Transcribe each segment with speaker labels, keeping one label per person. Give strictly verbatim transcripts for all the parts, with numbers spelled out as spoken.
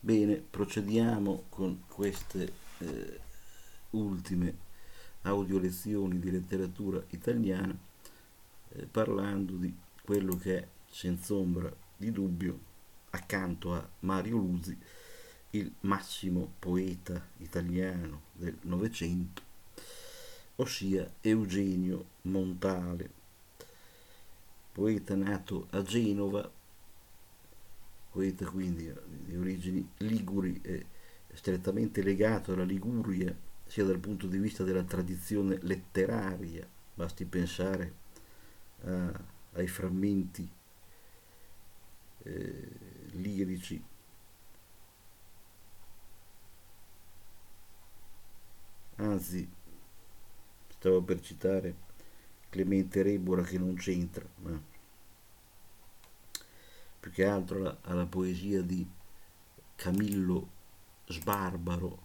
Speaker 1: Bene, procediamo con queste eh, ultime audio lezioni di letteratura italiana eh, parlando di quello che è, senza ombra di dubbio, accanto a Mario Lusi, il massimo poeta italiano del Novecento, ossia Eugenio Montale, poeta nato a Genova, poeta quindi di origini liguri e strettamente legato alla Liguria sia dal punto di vista della tradizione letteraria, basti pensare a, ai frammenti eh, lirici, anzi stavo per citare Clemente Rebora che non c'entra, ma più che altro alla, alla poesia di Camillo Sbarbaro,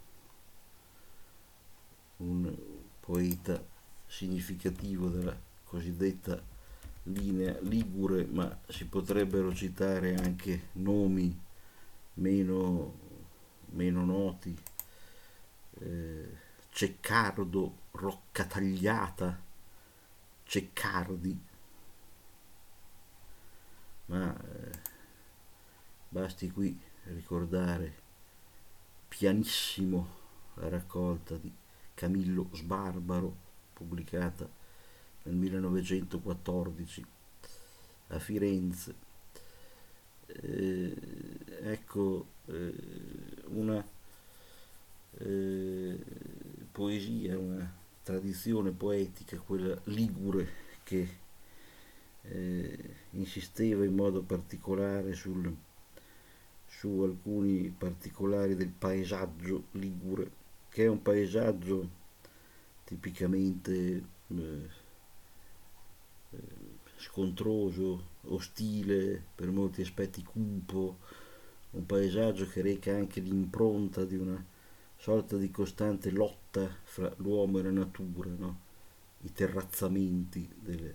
Speaker 1: un poeta significativo della cosiddetta linea ligure, ma si potrebbero citare anche nomi meno, meno noti, eh, Ceccardo, Roccatagliata, Ceccardi, ma eh, basti qui ricordare Pianissimo, la raccolta di Camillo Sbarbaro, pubblicata nel millenovecentoquattordici a Firenze. Eh, ecco, eh, una eh, poesia, una tradizione poetica, quella ligure, che eh, insisteva in modo particolare sul, su alcuni particolari del paesaggio ligure, che è un paesaggio tipicamente eh, scontroso, ostile, per molti aspetti cupo, un paesaggio che reca anche l'impronta di una sorta di costante lotta fra l'uomo e la natura, no? I terrazzamenti delle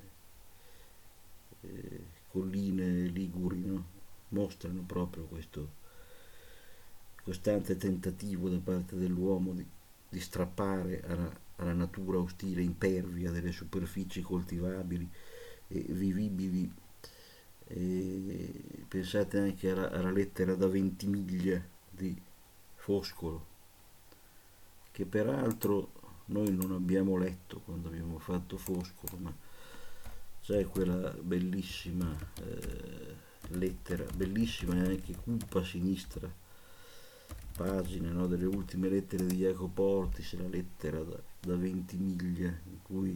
Speaker 1: eh, colline liguri, no? Mostrano proprio questo costante tentativo da parte dell'uomo di, di strappare alla, alla natura ostile, impervia delle superfici coltivabili e vivibili. E pensate anche alla, alla lettera da Ventimiglia di Foscolo, che peraltro noi non abbiamo letto quando abbiamo fatto Foscolo, ma c'è quella bellissima eh, lettera, bellissima e anche cupa sinistra pagina, no, delle ultime lettere di Jacopo Ortis, la lettera da, da Ventimiglia, in cui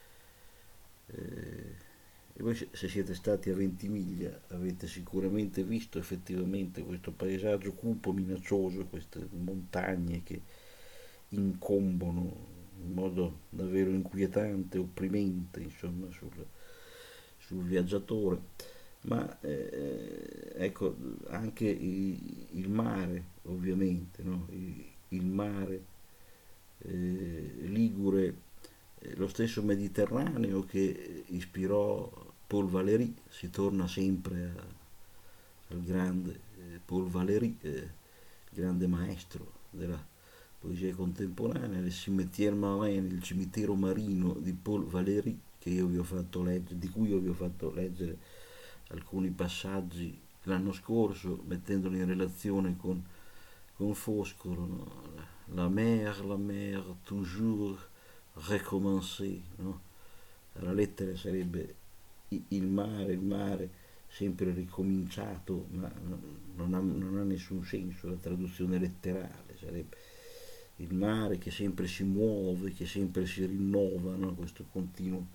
Speaker 1: eh, e voi se siete stati a Ventimiglia avete sicuramente visto effettivamente questo paesaggio cupo, minaccioso, queste montagne che incombono in modo davvero inquietante, opprimente, insomma, sul, sul viaggiatore. Ma eh, ecco, anche il, il mare, ovviamente, no? il, il mare eh, ligure, eh, lo stesso Mediterraneo che ispirò Paul Valéry, si torna sempre a, al grande eh, Paul Valéry, eh, grande maestro della poesia contemporanea, Le Cimetière Marin, il cimitero marino di Paul Valéry, che io vi ho fatto leggere, di cui io vi ho fatto leggere alcuni passaggi l'anno scorso, mettendoli in relazione con, con Foscolo, no? La mer, la mer, toujours recommencer, no? La lettera sarebbe il mare, il mare sempre ricominciato, ma non ha, non ha nessun senso la traduzione letterale, sarebbe il mare che sempre si muove, che sempre si rinnova, no? Questo continuo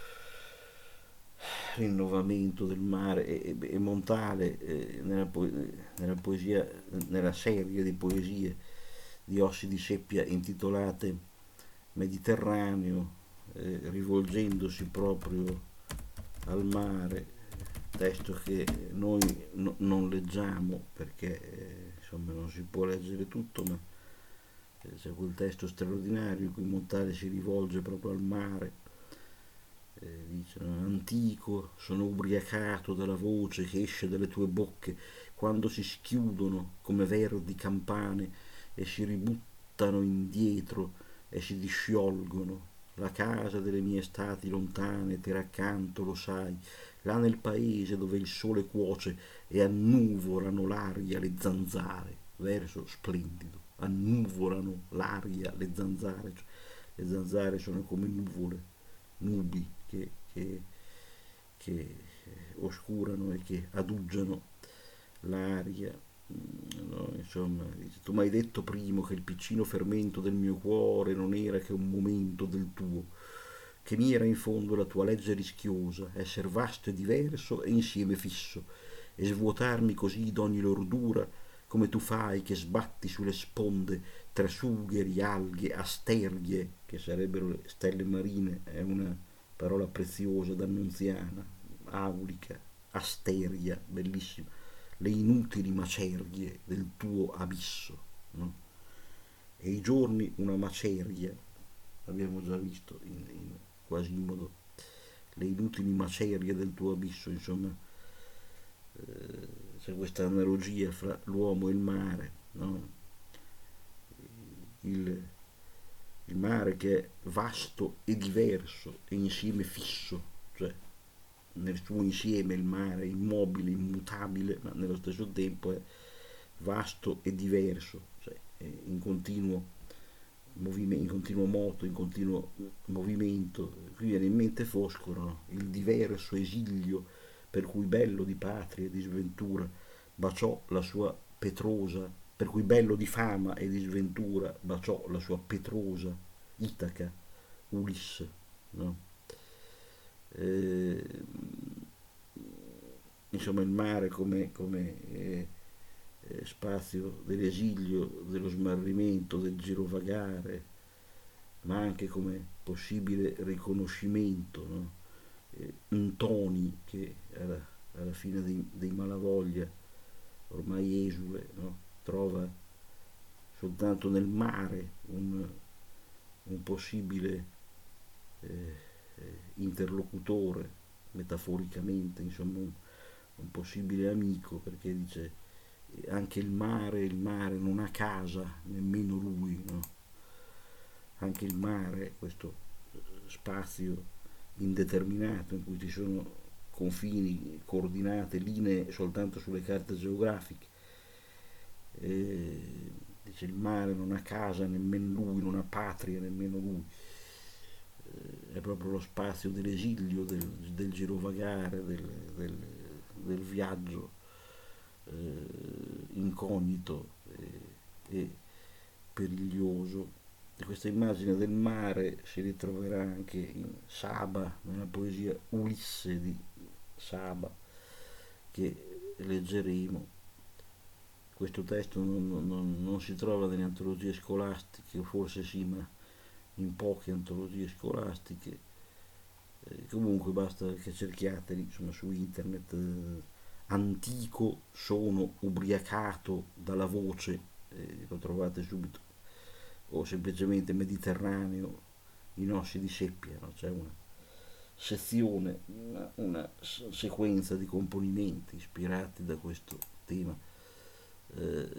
Speaker 1: rinnovamento del mare. E, e, e Montale eh, nella, po- nella poesia, nella serie di poesie di Ossi di Seppia intitolate Mediterraneo, eh, rivolgendosi proprio al mare, testo che noi no, non leggiamo perché eh, insomma non si può leggere tutto, ma eh, c'è quel testo straordinario in cui Montale si rivolge proprio al mare eh, dice, no? Antico, sono ubriacato dalla voce che esce dalle tue bocche quando si schiudono come verdi campane e si ributtano indietro e si disciolgono. La casa delle mie estati lontane ti raccanto, lo sai, là nel paese dove il sole cuoce e annuvolano l'aria le zanzare. Verso splendido, annuvolano l'aria le zanzare, cioè, le zanzare sono come nuvole, nubi che, che, che oscurano e che adugiano l'aria. No, insomma, tu mi hai detto prima che il piccino fermento del mio cuore non era che un momento del tuo, che mi era in fondo la tua legge rischiosa, esser vasto e diverso e insieme fisso, e svuotarmi così d'ogni lordura, come tu fai che sbatti sulle sponde tra sugheri, alghe, asterghe, che sarebbero le stelle marine, è una parola preziosa d'annunziana, aulica, asteria, bellissima, le inutili macerie del tuo abisso, no? E i giorni una maceria, abbiamo già visto in, in Quasimodo, le inutili macerie del tuo abisso, insomma, eh, c'è questa analogia fra l'uomo e il mare, no? il, il mare che è vasto e diverso e insieme fisso, cioè nel suo insieme il mare è immobile, immutabile, ma nello stesso tempo è vasto e diverso, cioè è in continuo movimento, in continuo moto, in continuo movimento. Qui viene in mente Foscolo, no? Il diverso esilio per cui bello di patria e di sventura baciò la sua Petrosa, per cui bello di fama e di sventura baciò la sua Petrosa, Itaca, Ulisse, no? Eh, insomma il mare come, come eh, eh, spazio dell'esilio, dello smarrimento, del girovagare, ma anche come possibile riconoscimento, no? eh, Ntoni che alla, alla fine dei, dei Malavoglia, ormai esule, no? Trova soltanto nel mare un, un possibile eh, eh, interlocutore, metaforicamente, insomma un, un possibile amico, perché dice eh, anche il mare, il mare non ha casa, nemmeno lui, no? Anche il mare, questo spazio indeterminato in cui ci sono confini, coordinate, linee soltanto sulle carte geografiche. E dice il mare non ha casa nemmeno lui, non ha patria nemmeno lui. È proprio lo spazio dell'esilio, del, del girovagare, del, del, del viaggio eh, incognito e, e periglioso. E questa immagine del mare si ritroverà anche in Saba, nella poesia Ulisse di Saba, che leggeremo. Questo testo non, non, non si trova nelle antologie scolastiche, o forse sì, ma in poche antologie scolastiche. Eh, comunque basta che cerchiate insomma, su internet eh, antico sono ubriacato dalla voce, eh, lo trovate subito, o semplicemente Mediterraneo in ossi di seppia, no? C'è una sezione, una, una sequenza di componimenti ispirati da questo tema eh,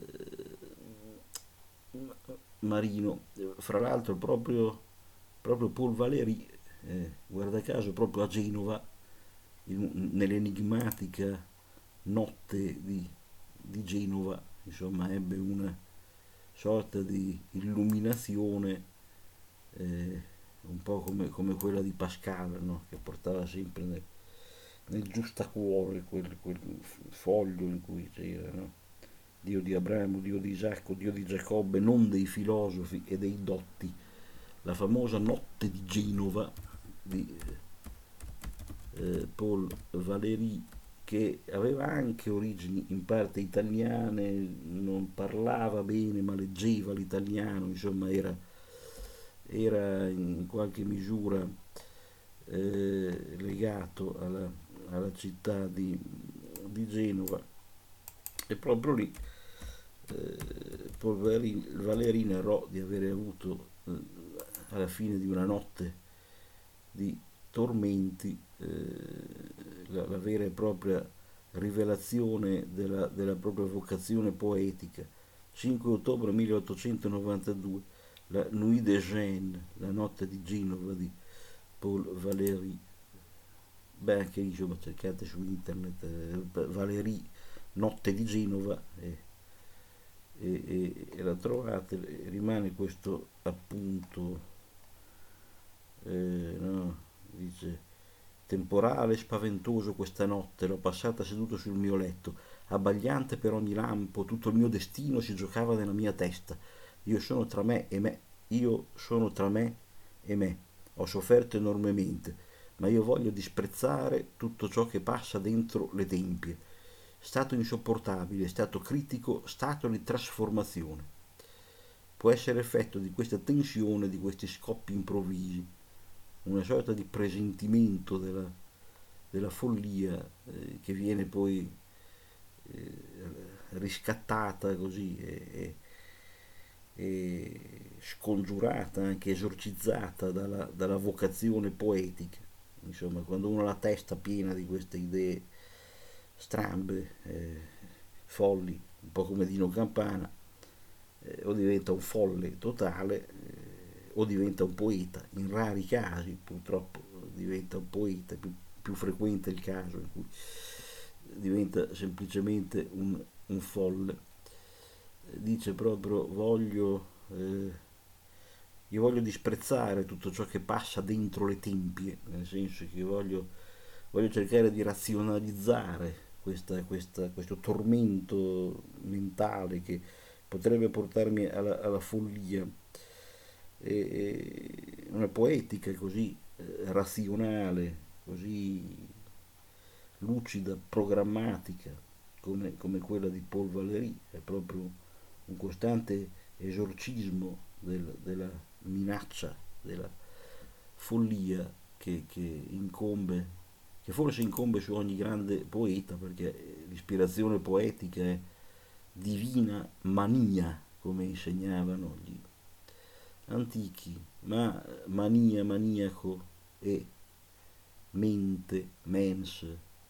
Speaker 1: marino. Fra l'altro proprio, proprio Paul Valéry, eh, guarda caso, proprio a Genova, in, nell'enigmatica notte di, di Genova, insomma, ebbe una sorta di illuminazione eh, un po' come, come quella di Pascal, no? Che portava sempre nel, nel giustacuore quel, quel foglio in cui c'era, no? Dio di Abramo, Dio di Isacco, Dio di Giacobbe, non dei filosofi e dei dotti. La famosa notte di Genova di eh, Paul Valéry, che aveva anche origini in parte italiane, non parlava bene ma leggeva l'italiano, insomma era, era in qualche misura eh, legato alla, alla città di, di Genova, e proprio lì eh, Paul Valéry narrò di avere avuto eh, alla fine di una notte di tormenti, eh, la, la vera e propria rivelazione della, della propria vocazione poetica. cinque ottobre milleottocentonovantadue, la Nuit de Gênes, la notte di Genova di Paul Valéry. Beh, anche insomma cercate su internet eh, Valéry, notte di Genova e, e, e, e la trovate. Rimane questo appunto, eh, no? Dice: temporale spaventoso questa notte, l'ho passata seduto sul mio letto, abbagliante per ogni lampo, tutto il mio destino si giocava nella mia testa. Io sono tra me e me, io sono tra me e me. Ho sofferto enormemente, ma io voglio disprezzare tutto ciò che passa dentro le tempie. Stato insopportabile, stato critico, stato di trasformazione. Può essere effetto di questa tensione, di questi scoppi improvvisi, una sorta di presentimento della, della follia eh, che viene poi eh, riscattata così e, e, e scongiurata, anche esorcizzata dalla, dalla vocazione poetica. Insomma, quando uno ha la testa piena di queste idee strambe, eh, folli, un po' come Dino Campana, eh, o diventa un folle totale, eh, o diventa un poeta. In rari casi, purtroppo, diventa un poeta, più, più frequente il caso in cui diventa semplicemente un, un folle. Dice proprio: voglio, eh, io voglio disprezzare tutto ciò che passa dentro le tempie, nel senso che voglio, voglio cercare di razionalizzare questa, questa, questo tormento mentale che potrebbe portarmi alla, alla follia. E, e una poetica così eh, razionale, così lucida, programmatica, come, come quella di Paul Valéry, è proprio un costante esorcismo del, della minaccia, della follia che, che incombe, che forse incombe su ogni grande poeta, perché l'ispirazione poetica è divina mania, come insegnavano gli antichi, ma mania, maniaco e mente, mens,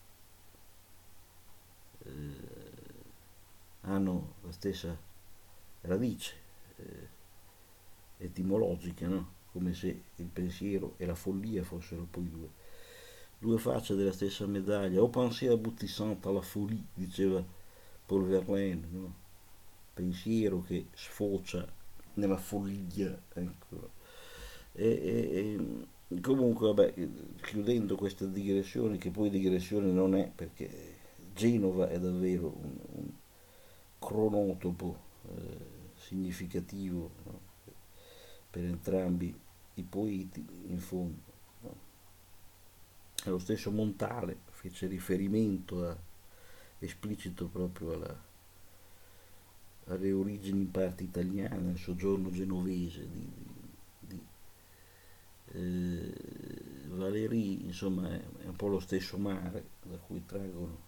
Speaker 1: eh, hanno la stessa radice eh, etimologica, no? Come se il pensiero e la follia fossero poi due, due facce della stessa medaglia. Au pensiero aboutissant à la folie, diceva Paul Verlaine, no? Pensiero che sfocia nella follia, ecco. E, e, e comunque, vabbè, chiudendo questa digressione, che poi digressione non è, perché Genova è davvero un, un cronotopo eh, significativo, no? Per entrambi i poeti, in fondo, no? Lo stesso Montale fece riferimento a, esplicito proprio alla, alle origini in parte italiane, al soggiorno genovese di, di, di eh, Valéry. Insomma è, è un po' lo stesso mare da cui traggono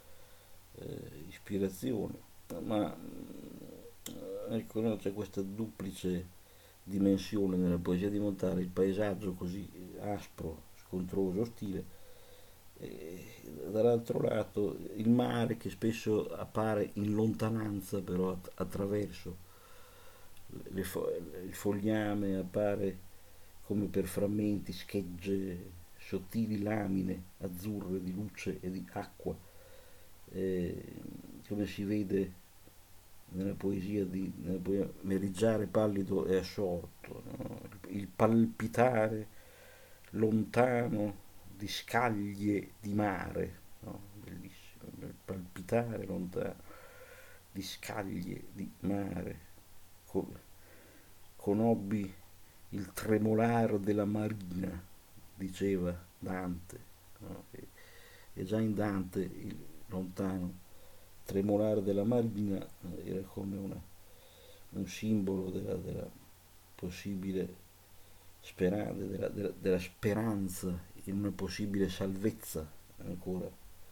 Speaker 1: eh, ispirazione, ma ecco, no, c'è questa duplice dimensione nella poesia di Montale: il paesaggio così aspro, scontroso, ostile, e dall'altro lato il mare che spesso appare in lontananza, però attraverso le fo- il fogliame appare come per frammenti, schegge, sottili lamine azzurre di luce e di acqua, eh, come si vede nella poesia di nella poesia Meriggiare pallido e assorto, no? Il palpitare lontano di scaglie di mare, no? Bellissimo, il palpitare lontano di scaglie di mare, con, conobbi il tremolar della marina, diceva Dante, no? e, e già in Dante il lontano tremolare della marina era come una, un simbolo della, della possibile speranza, della, della, della speranza in una possibile salvezza ancora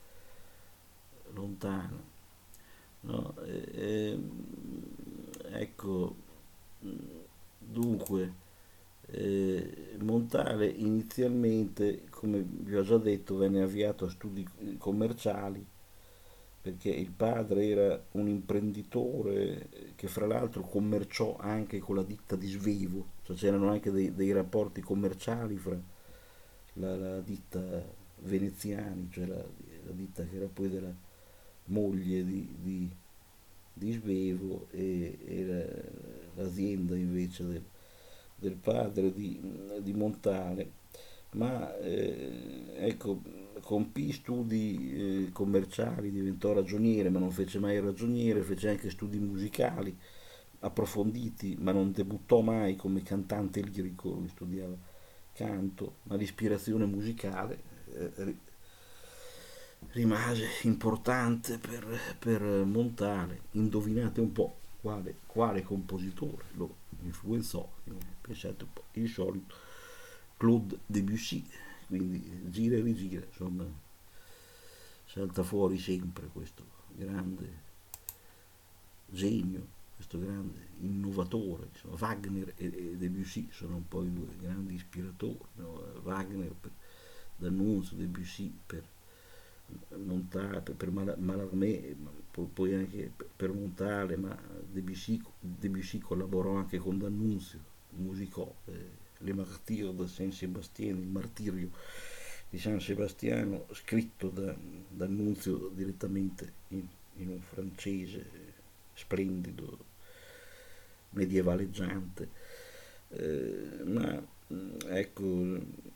Speaker 1: lontana, no? E, e, ecco, dunque, eh, Montale inizialmente, come vi ho già detto, venne avviato a studi commerciali perché il padre era un imprenditore che fra l'altro commerciò anche con la ditta di Svevo, cioè c'erano anche dei, dei rapporti commerciali fra la, la ditta Veneziani, cioè la, la ditta che era poi della moglie di, di, di Svevo e, e la, l'azienda invece del, del padre di, di Montale, ma eh, ecco, compì studi eh, commerciali, diventò ragioniere, ma non fece mai il ragioniere, fece anche studi musicali approfonditi, ma non debuttò mai come cantante lirico, lui studiava canto, ma l'ispirazione musicale eh, rimase importante per, per Montale. Indovinate un po' quale, quale compositore lo influenzò, pensate un po', il solito Claude Debussy, quindi gira e rigira, insomma, salta fuori sempre questo grande genio, questo grande innovatore. Insomma, Wagner e, e Debussy sono un po' i due grandi ispiratori, no? Wagner per D'Annunzio, Debussy per Montale, per, per Mallarmé, poi anche per Montale, ma Debussy, Debussy collaborò anche con D'Annunzio, musicò eh, Le Martyrs de Saint-Sébastien, il martirio di San Sebastiano, scritto da D'Annunzio direttamente in, in un francese splendido, medievaleggiante. Eh, ma ecco,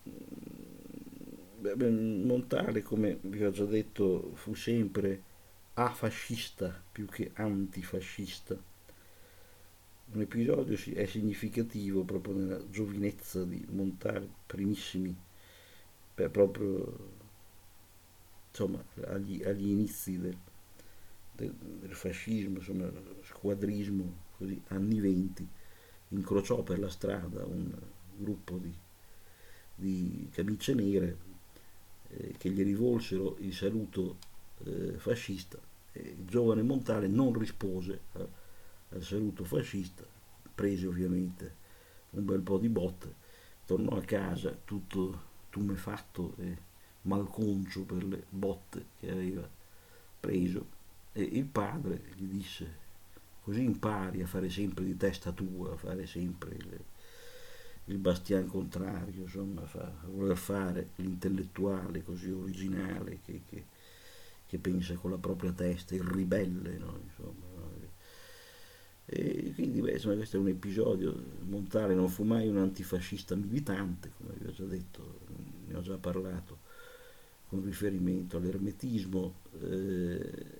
Speaker 1: Montale, come vi ho già detto, fu sempre afascista più che antifascista. Un episodio è significativo proprio nella giovinezza di Montale, primissimi, per proprio insomma agli, agli inizi del, del, del fascismo, insomma squadrismo, così, anni venti, incrociò per la strada un gruppo di, di camicie nere eh, che gli rivolsero il saluto eh, fascista. E il giovane Montale non rispose a, al saluto fascista, prese ovviamente un bel po' di botte, tornò a casa tutto tumefatto e malconcio per le botte che aveva preso, e il padre gli disse: così impari a fare sempre di testa tua, a fare sempre il, il bastian contrario, insomma, a voler fare l'intellettuale così originale che, che, che pensa con la propria testa, il ribelle, no? Insomma, no? E quindi beh, insomma, questo è un episodio. Montale non fu mai un antifascista militante, come vi ho già detto, ne ho già parlato con riferimento all'ermetismo. eh,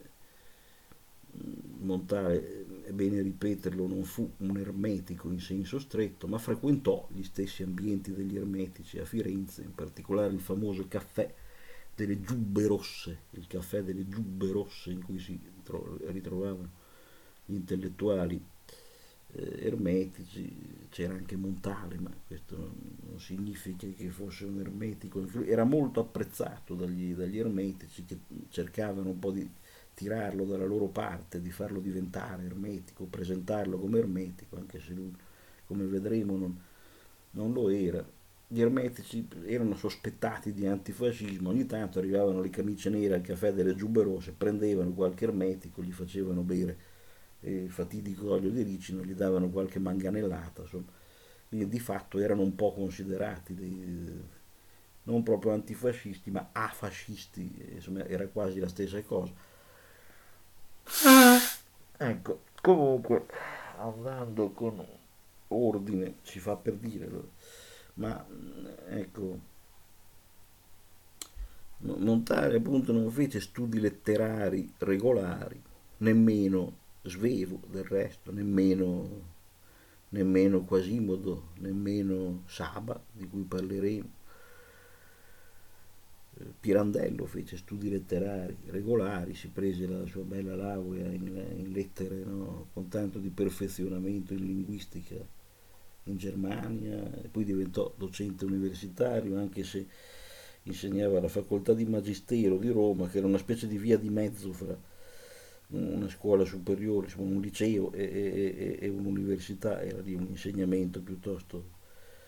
Speaker 1: Montale, è bene ripeterlo, non fu un ermetico in senso stretto, ma frequentò gli stessi ambienti degli ermetici a Firenze, in particolare il famoso caffè delle Giubbe Rosse, il caffè delle Giubbe Rosse in cui si ritrovavano gli intellettuali eh, ermetici. C'era anche Montale, ma questo non, non significa che fosse un ermetico. Era molto apprezzato dagli, dagli ermetici, che cercavano un po' di tirarlo dalla loro parte, di farlo diventare ermetico, presentarlo come ermetico, anche se lui, come vedremo, non, non lo era. Gli ermetici erano sospettati di antifascismo, ogni tanto arrivavano le camicie nere al caffè delle Giubbe Rosse, prendevano qualche ermetico, gli facevano bere il fatidico olio di ricino, gli davano qualche manganellata, insomma. Quindi di fatto erano un po' considerati dei, non proprio antifascisti, ma afascisti, insomma era quasi la stessa cosa. Ecco, comunque, andando con ordine, si fa per dire, ma ecco, Montale appunto non fece studi letterari regolari, nemmeno Svevo del resto, nemmeno, nemmeno Quasimodo, nemmeno Saba, di cui parleremo. Pirandello fece studi letterari regolari, si prese la sua bella laurea in, in lettere, no? Con tanto di perfezionamento in linguistica in Germania, e poi diventò docente universitario, anche se insegnava alla facoltà di Magistero di Roma, che era una specie di via di mezzo fra una scuola superiore, insomma, un liceo e, e, e un'università, era di un insegnamento piuttosto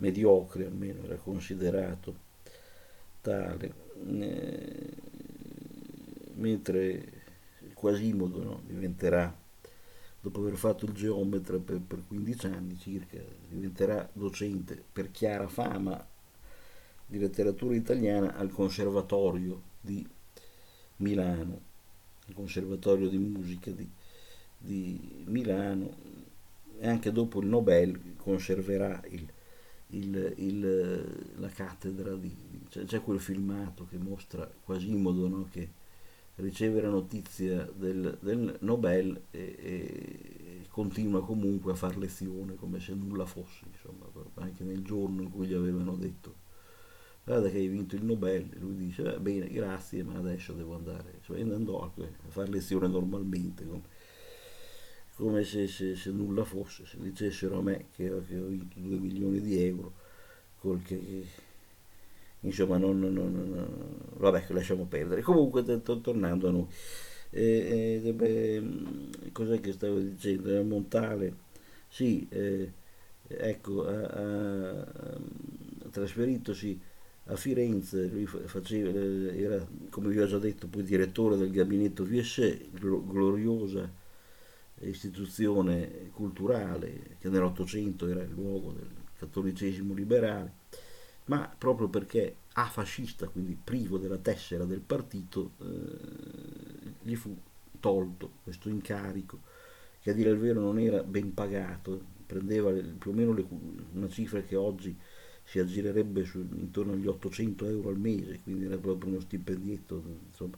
Speaker 1: mediocre, almeno era considerato tale, eh, mentre Quasimodo, no, diventerà, dopo aver fatto il geometra per, per quindici anni circa, diventerà docente per chiara fama di letteratura italiana al Conservatorio di Milano, il Conservatorio di Musica di, di Milano, e anche dopo il Nobel conserverà il, il, il, la cattedra di, c'è, c'è quel filmato che mostra Quasimodo, no, che riceve la notizia del, del Nobel e, e continua comunque a fare lezione come se nulla fosse, insomma, anche nel giorno in cui gli avevano detto guarda che hai vinto il Nobel, lui dice va bene, grazie, ma adesso devo andare, cioè andò a fare lezione normalmente, come, come se, se, se nulla fosse, se dicessero a me che, che ho vinto due milioni di euro, col che, che insomma non, non, non, non, vabbè, lasciamo perdere. Comunque to- tornando a noi, eh, eh, beh, cos'è che stavo dicendo? Era Montale, sì, eh, ecco, ha, ha, ha trasferitosi a Firenze, lui faceva, era, come vi ho già detto, poi direttore del gabinetto V S E, gloriosa istituzione culturale che nell'Ottocento era il luogo del cattolicesimo liberale, ma proprio perché afascista, quindi privo della tessera del partito, eh, gli fu tolto questo incarico, che a dire il vero non era ben pagato, prendeva più o meno le, una cifra che oggi si aggirerebbe su, intorno agli ottocento euro al mese, quindi era proprio uno stipendietto, insomma,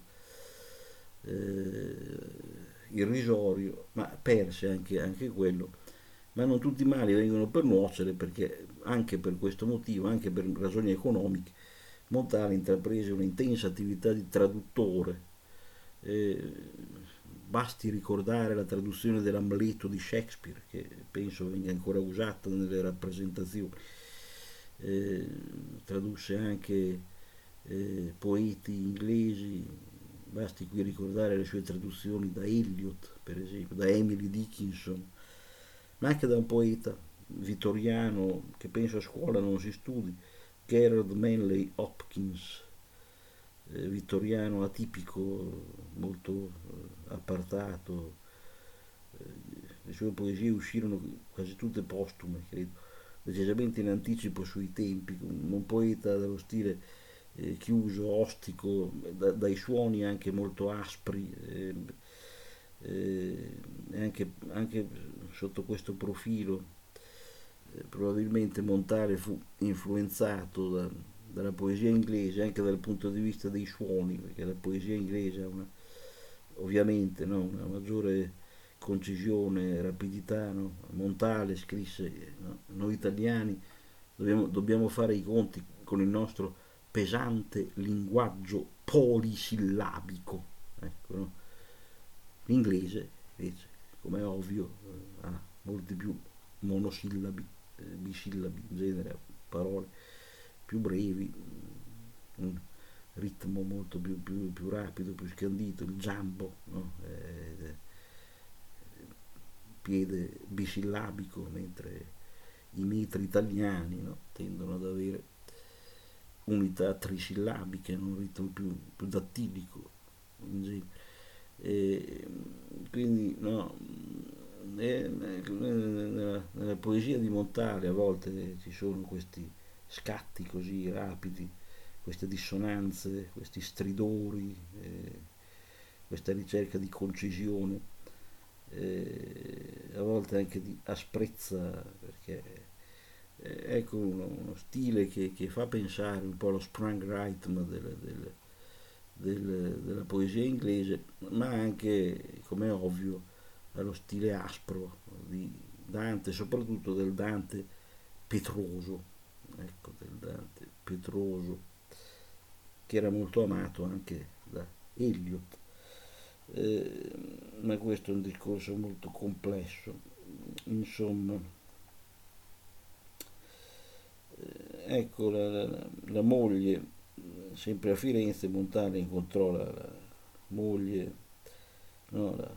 Speaker 1: eh, irrisorio, ma perse anche, anche quello. Ma non tutti i mali vengono per nuocere, perché anche per questo motivo, anche per ragioni economiche, Montale intraprese un'intensa attività di traduttore. Eh, basti ricordare la traduzione dell'Amleto di Shakespeare, che penso venga ancora usata nelle rappresentazioni. Eh, tradusse anche eh, poeti inglesi, basti qui ricordare le sue traduzioni da Eliot, per esempio, da Emily Dickinson, ma anche da un poeta vittoriano che penso a scuola non si studi, Gerard Manley Hopkins, eh, vittoriano atipico, molto eh, appartato. Eh, le sue poesie uscirono quasi tutte postume, credo, decisamente in anticipo sui tempi, un poeta dallo stile eh, chiuso, ostico, da, dai suoni anche molto aspri, eh, eh, anche, anche sotto questo profilo eh, probabilmente Montale fu influenzato da, dalla poesia inglese anche dal punto di vista dei suoni, perché la poesia inglese ha una, ovviamente, no, una maggiore concisione, rapidità. No? Montale scrisse, no? Noi italiani dobbiamo, dobbiamo fare i conti con il nostro pesante linguaggio polisillabico. Ecco, no? L'inglese, invece, come è ovvio, eh, ha molti più monosillabi, eh, bisillabi, in genere, parole più brevi, un ritmo molto più, più, più rapido, più scandito, il giambo, no? eh, piede bisillabico, mentre i metri italiani, no? tendono ad avere unità trisillabiche, un ritmo più, più dattilico, in genere. E quindi no, e, nella, nella poesia di Montale a volte ci sono questi scatti così rapidi, queste dissonanze, questi stridori, eh, questa ricerca di concisione, eh, a volte anche di asprezza, perché eh, ecco uno, uno stile che, che, fa pensare un po' allo Sprung-Rhythm del, del, del, della poesia inglese, ma anche, come è ovvio, allo stile aspro di Dante, soprattutto del Dante petroso, ecco, del Dante petroso, che era molto amato anche da Eliot. Eh, ma questo è un discorso molto complesso. Insomma, eh, ecco, la, la, la moglie, sempre a Firenze, Montale incontrò la, la moglie, no, la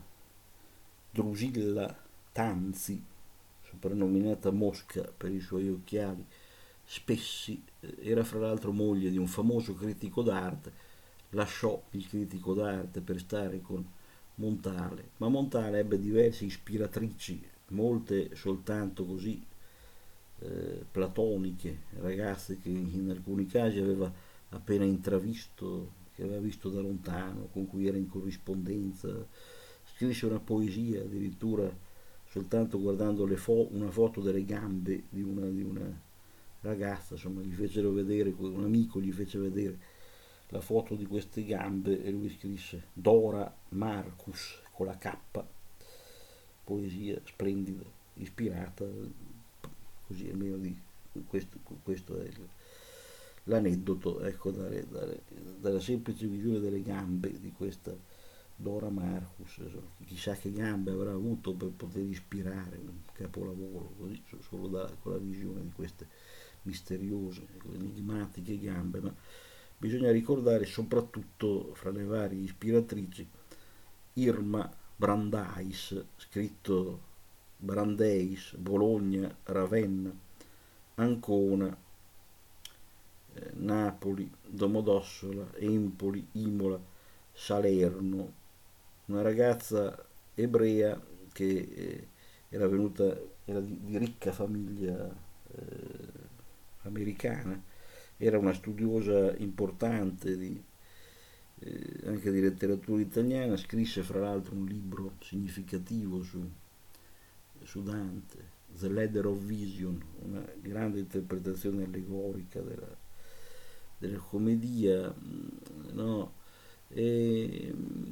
Speaker 1: Drusilla Tanzi, soprannominata Mosca per i suoi occhiali spessi. Era fra l'altro moglie di un famoso critico d'arte, lasciò il critico d'arte per stare con Montale, ma Montale ebbe diverse ispiratrici, molte soltanto così eh, platoniche, ragazze che in alcuni casi aveva appena intravisto, che aveva visto da lontano, con cui era in corrispondenza. Scrisse una poesia addirittura soltanto guardando le fo- una foto delle gambe di una, di una ragazza, insomma, gli fecero vedere, un amico gli fece vedere la foto di queste gambe e lui scrisse Dora Marcus con la K, poesia splendida, ispirata, così almeno di questo, questo è l'aneddoto, ecco, dalle, dalle, dalla semplice visione delle gambe di questa Dora Marcus, insomma, chissà che gambe avrà avuto per poter ispirare un capolavoro così, solo da, con la visione di queste misteriose, enigmatiche gambe, ma bisogna ricordare soprattutto fra le varie ispiratrici Irma Brandeis, scritto Brandeis, Bologna, Ravenna, Ancona, eh, Napoli, Domodossola, Empoli, Imola, Salerno, una ragazza ebrea che eh, era venuta, era di, di ricca famiglia eh, americana, era una studiosa importante di, eh, anche di letteratura italiana, scrisse fra l'altro un libro significativo su, su Dante, The Ladder of Vision, una grande interpretazione allegorica della, della commedia, no? E,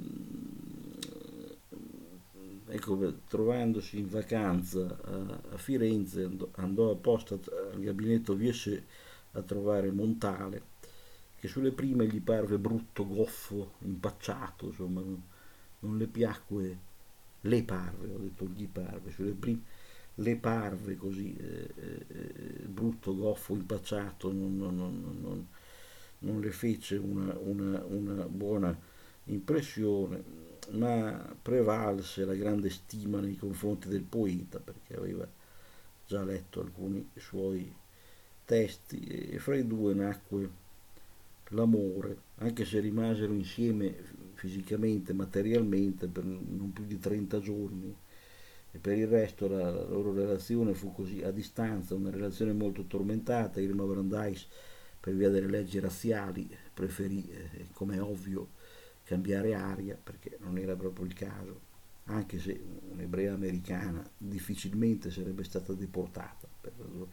Speaker 1: ecco, trovandosi in vacanza a, a Firenze, andò, andò apposta al gabinetto Viesce a trovare Montale, che sulle prime gli parve brutto, goffo, impacciato, insomma, non, non le piacque, le parve, ho detto gli parve, sulle prime le parve così, eh, eh, brutto, goffo, impacciato, non, non, non, non, non le fece una, una, una buona impressione, ma prevalse la grande stima nei confronti del poeta, perché aveva già letto alcuni suoi testi e fra i due nacque l'amore, anche se rimasero insieme fisicamente, materialmente per non più di trenta giorni e per il resto la, la loro relazione fu così a distanza, una relazione molto tormentata. Irma Brandeis, per via delle leggi razziali, preferì, eh, come è ovvio, cambiare aria perché non era proprio il caso, anche se un'ebrea americana difficilmente sarebbe stata deportata, per,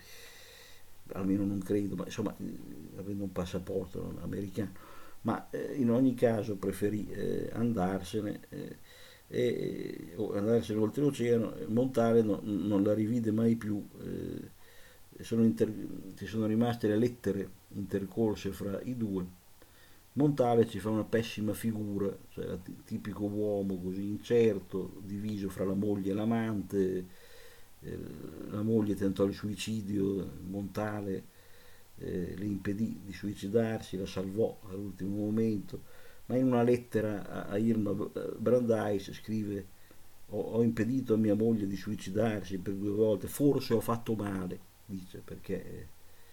Speaker 1: almeno non credo, ma insomma, avendo un passaporto americano, ma eh, in ogni caso preferì eh, andarsene. Eh, e andarsene oltre l'oceano. Montale no, non la rivide mai più, eh, sono inter- ci sono rimaste le lettere intercorse fra i due. Montale ci fa una pessima figura, cioè il tipico uomo così incerto, diviso fra la moglie e l'amante. Eh, la moglie tentò il suicidio, Montale eh, le impedì di suicidarsi, la salvò all'ultimo momento, ma in una lettera a Irma Brandeis scrive: ho, ho impedito a mia moglie di suicidarsi per due volte, forse ho fatto male, dice, perché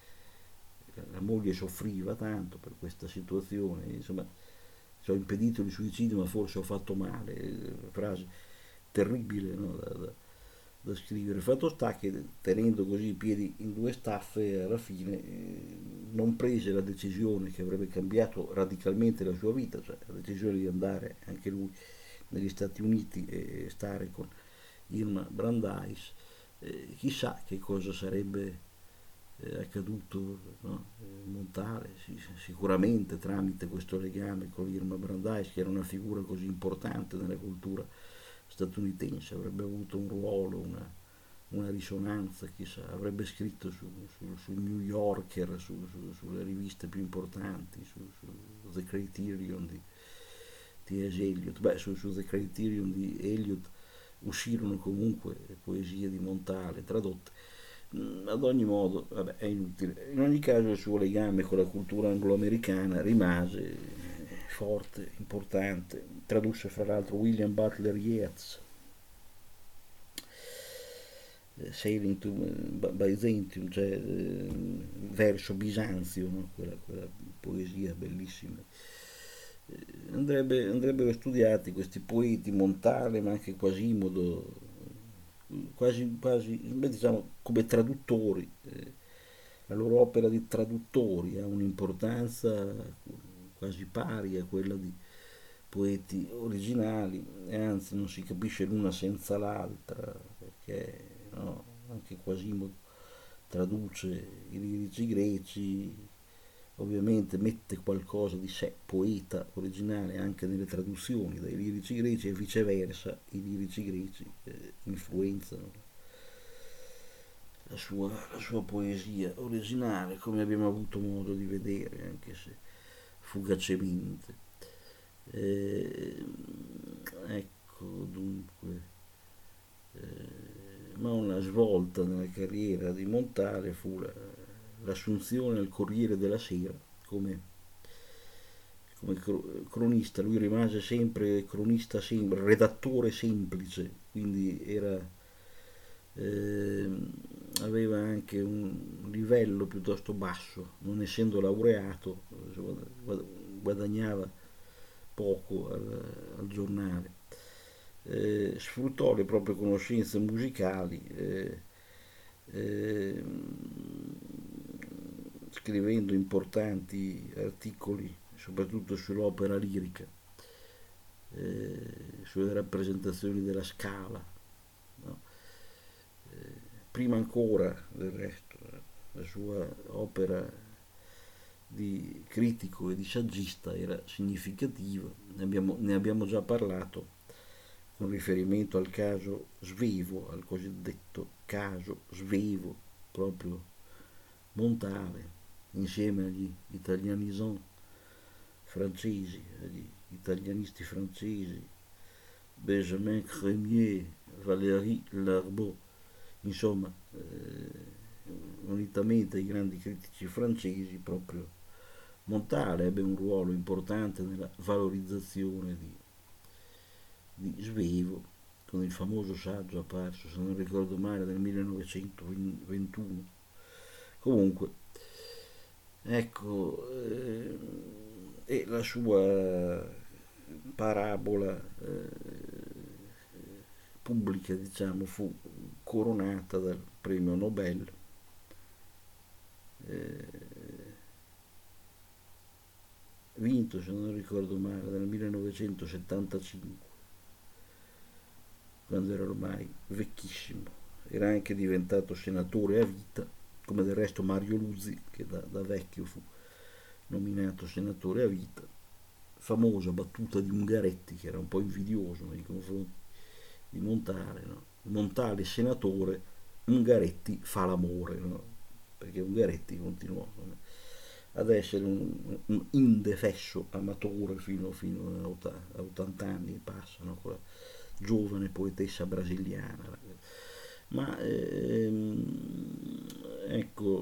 Speaker 1: la moglie soffriva tanto per questa situazione, insomma, ci ho impedito il suicidio ma forse ho fatto male, frase terribile, no, da, da, da scrivere. Fatto sta che tenendo così i piedi in due staffe alla fine eh, non prese la decisione che avrebbe cambiato radicalmente la sua vita, cioè la decisione di andare anche lui negli Stati Uniti e stare con Irma Brandeis. Eh, chissà che cosa sarebbe eh, accaduto, no? eh, Montale, sì, sicuramente tramite questo legame con Irma Brandeis, che era una figura così importante nella cultura statunitense, avrebbe avuto un ruolo, una, una risonanza, chissà, avrebbe scritto su, su, sul New Yorker, su, su, sulle riviste più importanti, su, su The Criterion di T S. Eliot. Beh, su, su The Criterion di Eliot uscirono comunque poesie di Montale tradotte. Ad ogni modo, vabbè, è inutile. In ogni caso il suo legame con la cultura anglo-americana rimase forte, importante. Tradusse fra l'altro William Butler Yeats, Selintum, Byzantium, cioè eh, verso Bisanzio, no? quella, quella poesia bellissima. Eh, andrebbe, andrebbero studiati questi poeti, Montale, ma anche Quasimodo, quasi, quasi beh, diciamo, come traduttori. Eh, la loro opera di traduttori ha un'importanza quasi pari a quella di poeti originali, e anzi non si capisce l'una senza l'altra, perché no, anche Quasimodo traduce i lirici greci, ovviamente mette qualcosa di sé, poeta originale, anche nelle traduzioni dai lirici greci, e viceversa i lirici greci eh, influenzano la sua, la sua poesia originale, come abbiamo avuto modo di vedere, anche se fugacemente. Eh, ecco dunque, eh, ma una svolta nella carriera di Montale fu la, l'assunzione al Corriere della Sera come, come cronista. Lui rimase sempre cronista, sempre, redattore semplice, quindi era, eh, aveva anche un livello piuttosto basso, non essendo laureato, guadagnava poco al, al giornale. Eh, sfruttò le proprie conoscenze musicali, eh, eh, scrivendo importanti articoli soprattutto sull'opera lirica, eh, sulle rappresentazioni della Scala, no? Eh, prima ancora del resto la sua opera di critico e di saggista era significativa, ne abbiamo, ne abbiamo già parlato con riferimento al caso Svevo, al cosiddetto caso Svevo, proprio Montale, insieme agli italianisants francesi, agli italianisti francesi, Benjamin Crémier, Valéry Larbaud, insomma, eh, unitamente ai grandi critici francesi, proprio Montale ebbe un ruolo importante nella valorizzazione di, di Svevo, con il famoso saggio apparso, se non ricordo male, nel millenovecentoventuno. Comunque, ecco, eh, e la sua parabola eh, pubblica, diciamo, fu coronata dal premio Nobel, eh, vinto, se non ricordo male, nel millenovecentosettantacinque, quando era ormai vecchissimo. Era anche diventato senatore a vita, come del resto Mario Luzi, che da, da vecchio fu nominato senatore a vita. Famosa battuta di Ungaretti, che era un po' invidioso nei confronti di Montale, no? Montale senatore, Ungaretti fa l'amore, no? Perché Ungaretti continuò ad essere un, un indefesso amatore fino, fino a ottanta anni, passano, con la giovane poetessa brasiliana. Ma ehm, ecco,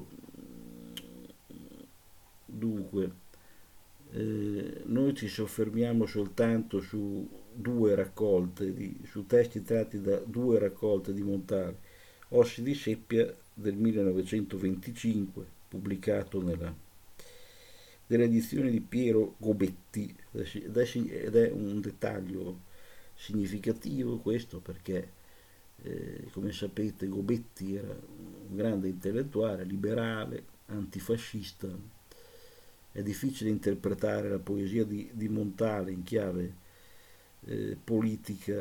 Speaker 1: dunque, eh, noi ci soffermiamo soltanto su due raccolte, di, su testi tratti da due raccolte di Montale. Ossi di seppia del millenovecentoventicinque, pubblicato nella, nell'edizione di Piero Gobetti, ed è un dettaglio significativo questo, perché eh, come sapete Gobetti era un grande intellettuale, liberale, antifascista. È difficile interpretare la poesia di, di Montale in chiave eh, politica,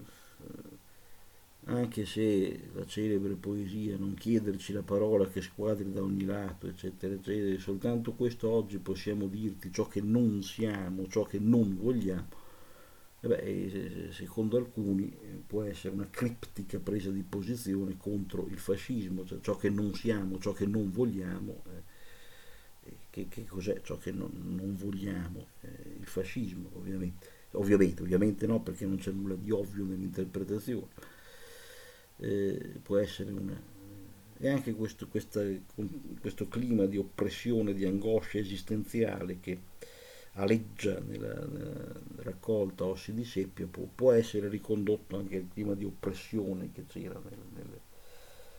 Speaker 1: anche se la celebre poesia "non chiederci la parola che squadri da ogni lato", eccetera, eccetera, soltanto questo oggi possiamo dirti ciò che non siamo, ciò che non vogliamo. E beh, secondo alcuni può essere una criptica presa di posizione contro il fascismo, cioè ciò che non siamo, ciò che non vogliamo. Eh, che, che cos'è ciò che non, non vogliamo? Eh, il fascismo, ovviamente. Ovviamente, ovviamente no, perché non c'è nulla di ovvio nell'interpretazione. Eh, può essere una... E anche questo, questa, questo clima di oppressione, di angoscia esistenziale che aleggia nella, nella raccolta Ossi di seppia può, può essere ricondotto anche al clima di oppressione che c'era nel, nel,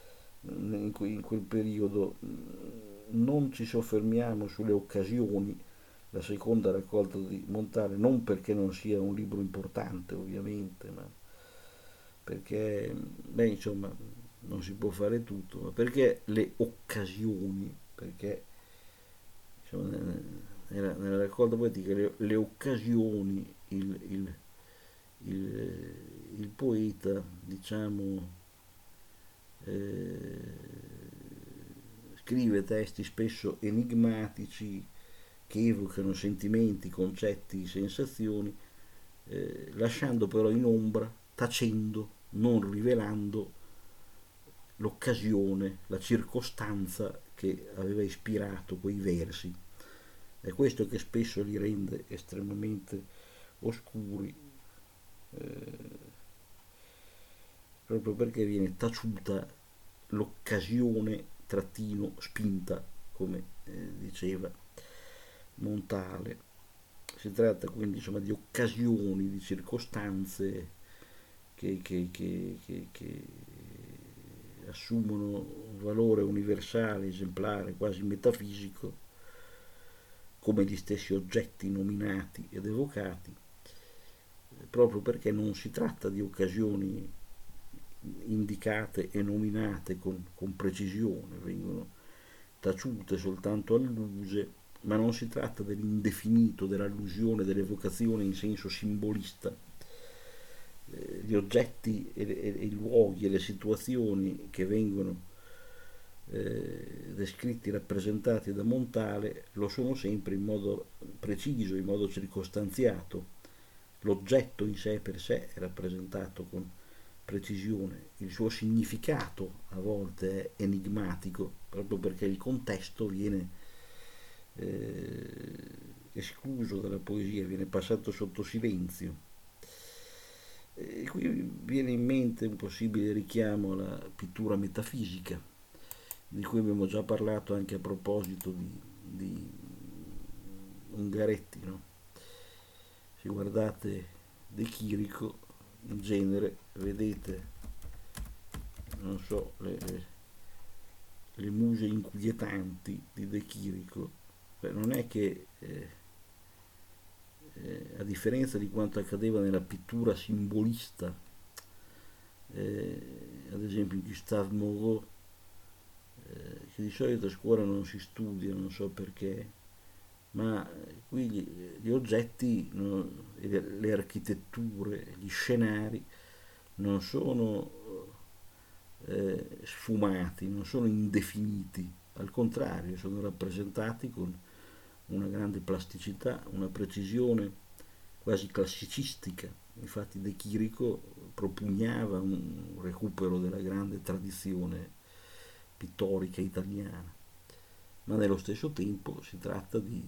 Speaker 1: in, que- in quel periodo. Non ci soffermiamo sulle occasioni, la seconda raccolta di Montale, non perché non sia un libro importante ovviamente, ma perché, beh, insomma, non si può fare tutto, ma perché le occasioni, perché insomma, nella, nella raccolta poetica le, le occasioni, il, il, il, il poeta, diciamo, eh, scrive testi spesso enigmatici che evocano sentimenti, concetti, sensazioni, eh, lasciando però in ombra, tacendo, non rivelando l'occasione, la circostanza che aveva ispirato quei versi. È questo che spesso li rende estremamente oscuri, eh, proprio perché viene taciuta l'occasione trattino spinta, come eh, diceva Montale. Si tratta quindi insomma di occasioni, di circostanze che, che, che, che, che assumono un valore universale, esemplare, quasi metafisico, come gli stessi oggetti nominati ed evocati, proprio perché non si tratta di occasioni indicate e nominate con, con precisione, vengono taciute soltanto all'use, ma non si tratta dell'indefinito, dell'allusione, dell'evocazione in senso simbolista. Eh, gli oggetti e, e, e i luoghi e le situazioni che vengono eh, descritti, rappresentati da Montale, lo sono sempre in modo preciso, in modo circostanziato. L'oggetto in sé per sé è rappresentato con precisione, il suo significato a volte è enigmatico, proprio perché il contesto viene eh, escluso dalla poesia, viene passato sotto silenzio. E qui viene in mente un possibile richiamo alla pittura metafisica, di cui abbiamo già parlato anche a proposito di, di Ungaretti, no? Se guardate De Chirico, in genere vedete, non so, le, le, le muse inquietanti di De Chirico. Beh, non è che, eh, eh, a differenza di quanto accadeva nella pittura simbolista, eh, ad esempio in Gustave Moreau, eh, che di solito a scuola non si studia, non so perché, ma qui gli, gli oggetti, no, le, le architetture, gli scenari non sono eh, sfumati, non sono indefiniti, al contrario, sono rappresentati con una grande plasticità, una precisione quasi classicistica. Infatti De Chirico propugnava un recupero della grande tradizione pittorica italiana, ma nello stesso tempo si tratta di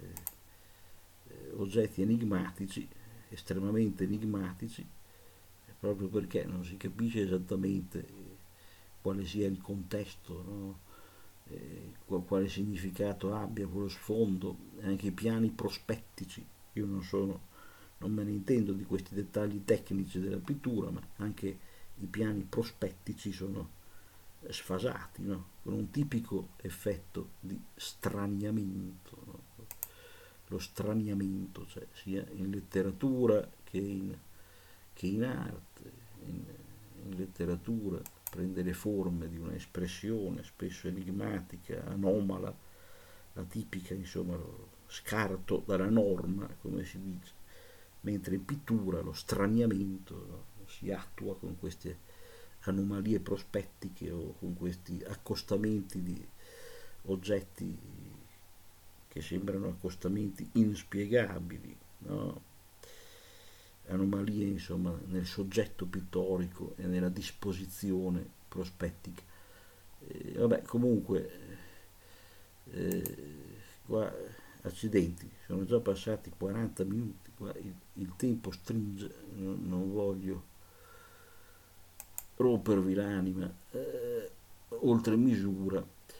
Speaker 1: eh, oggetti enigmatici, estremamente enigmatici, proprio perché non si capisce esattamente quale sia il contesto, no? eh, quale significato abbia quello sfondo, anche i piani prospettici. Io non sono, non me ne intendo di questi dettagli tecnici della pittura, ma anche i piani prospettici sono sfasati, no? Con un tipico effetto di straniamento, no? Lo straniamento, cioè sia in letteratura che in, che in arte, in, in letteratura prende le forme di un'espressione spesso enigmatica, anomala, atipica, insomma, lo scarto dalla norma, come si dice, mentre in pittura lo straniamento, no, si attua con queste anomalie prospettiche o con questi accostamenti di oggetti che sembrano accostamenti inspiegabili, no? Anomalie insomma nel soggetto pittorico e nella disposizione prospettica. E, vabbè, comunque, eh, qua, accidenti, sono già passati quaranta minuti, qua il, il tempo stringe, non, non voglio rompervi l'anima eh, oltre misura.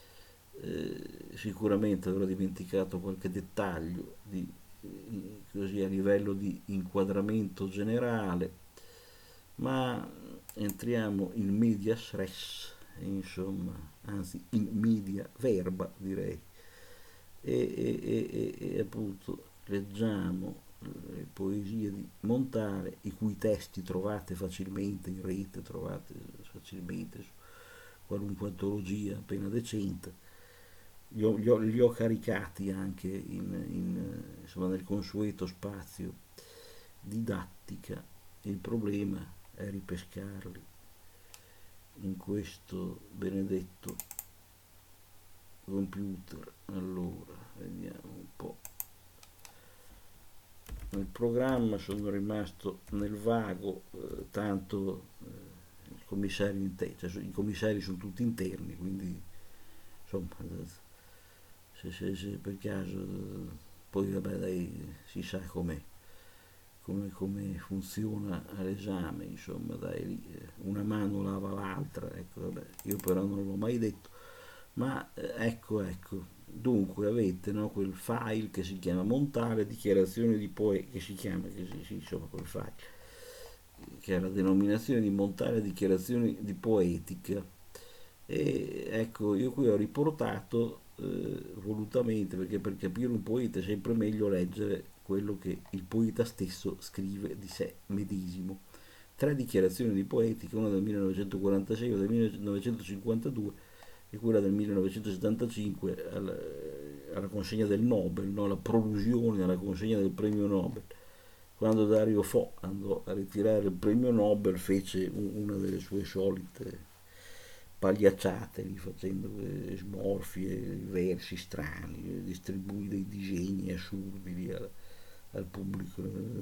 Speaker 1: Eh, sicuramente avrò dimenticato qualche dettaglio di, eh, così a livello di inquadramento generale, ma entriamo in medias res insomma, anzi in media verba direi, e, e, e, e, e appunto leggiamo le poesie di Montale, i cui testi trovate facilmente in rete, trovate facilmente su qualunque antologia appena decente. Li ho, li ho, li ho caricati anche in, in, insomma, nel consueto spazio didattica. Il problema è ripescarli in questo benedetto computer. Allora, vediamo un po'. Nel programma sono rimasto nel vago, eh, tanto eh, il commissario interno, cioè, i commissari sono tutti interni, quindi insomma, se, se, se per caso, poi vabbè dai, si sa com'è, come, come funziona all'esame, insomma dai, lì, una mano lava l'altra, ecco, vabbè, io però non l'ho mai detto, ma eh, ecco, ecco, dunque avete, no, quel file che si chiama Montale, dichiarazioni di poetica, che si chiama, che si, sì, insomma quel file, che è la denominazione di Montale, dichiarazioni di poetica. E ecco, io qui ho riportato eh, volutamente, perché per capire un poeta è sempre meglio leggere quello che il poeta stesso scrive di sé medesimo. Tre dichiarazioni di poetica, una del millenovecentoquarantasei o del millenovecentocinquantadue e quella del millenovecentosettantacinque alla, alla consegna del Nobel, no? La prolusione alla consegna del premio Nobel. Quando Dario Fo andò a ritirare il premio Nobel fece una delle sue solite pagliacciate, lì, facendo smorfie, versi strani, distribuì dei disegni assurdi lì al, al pubblico.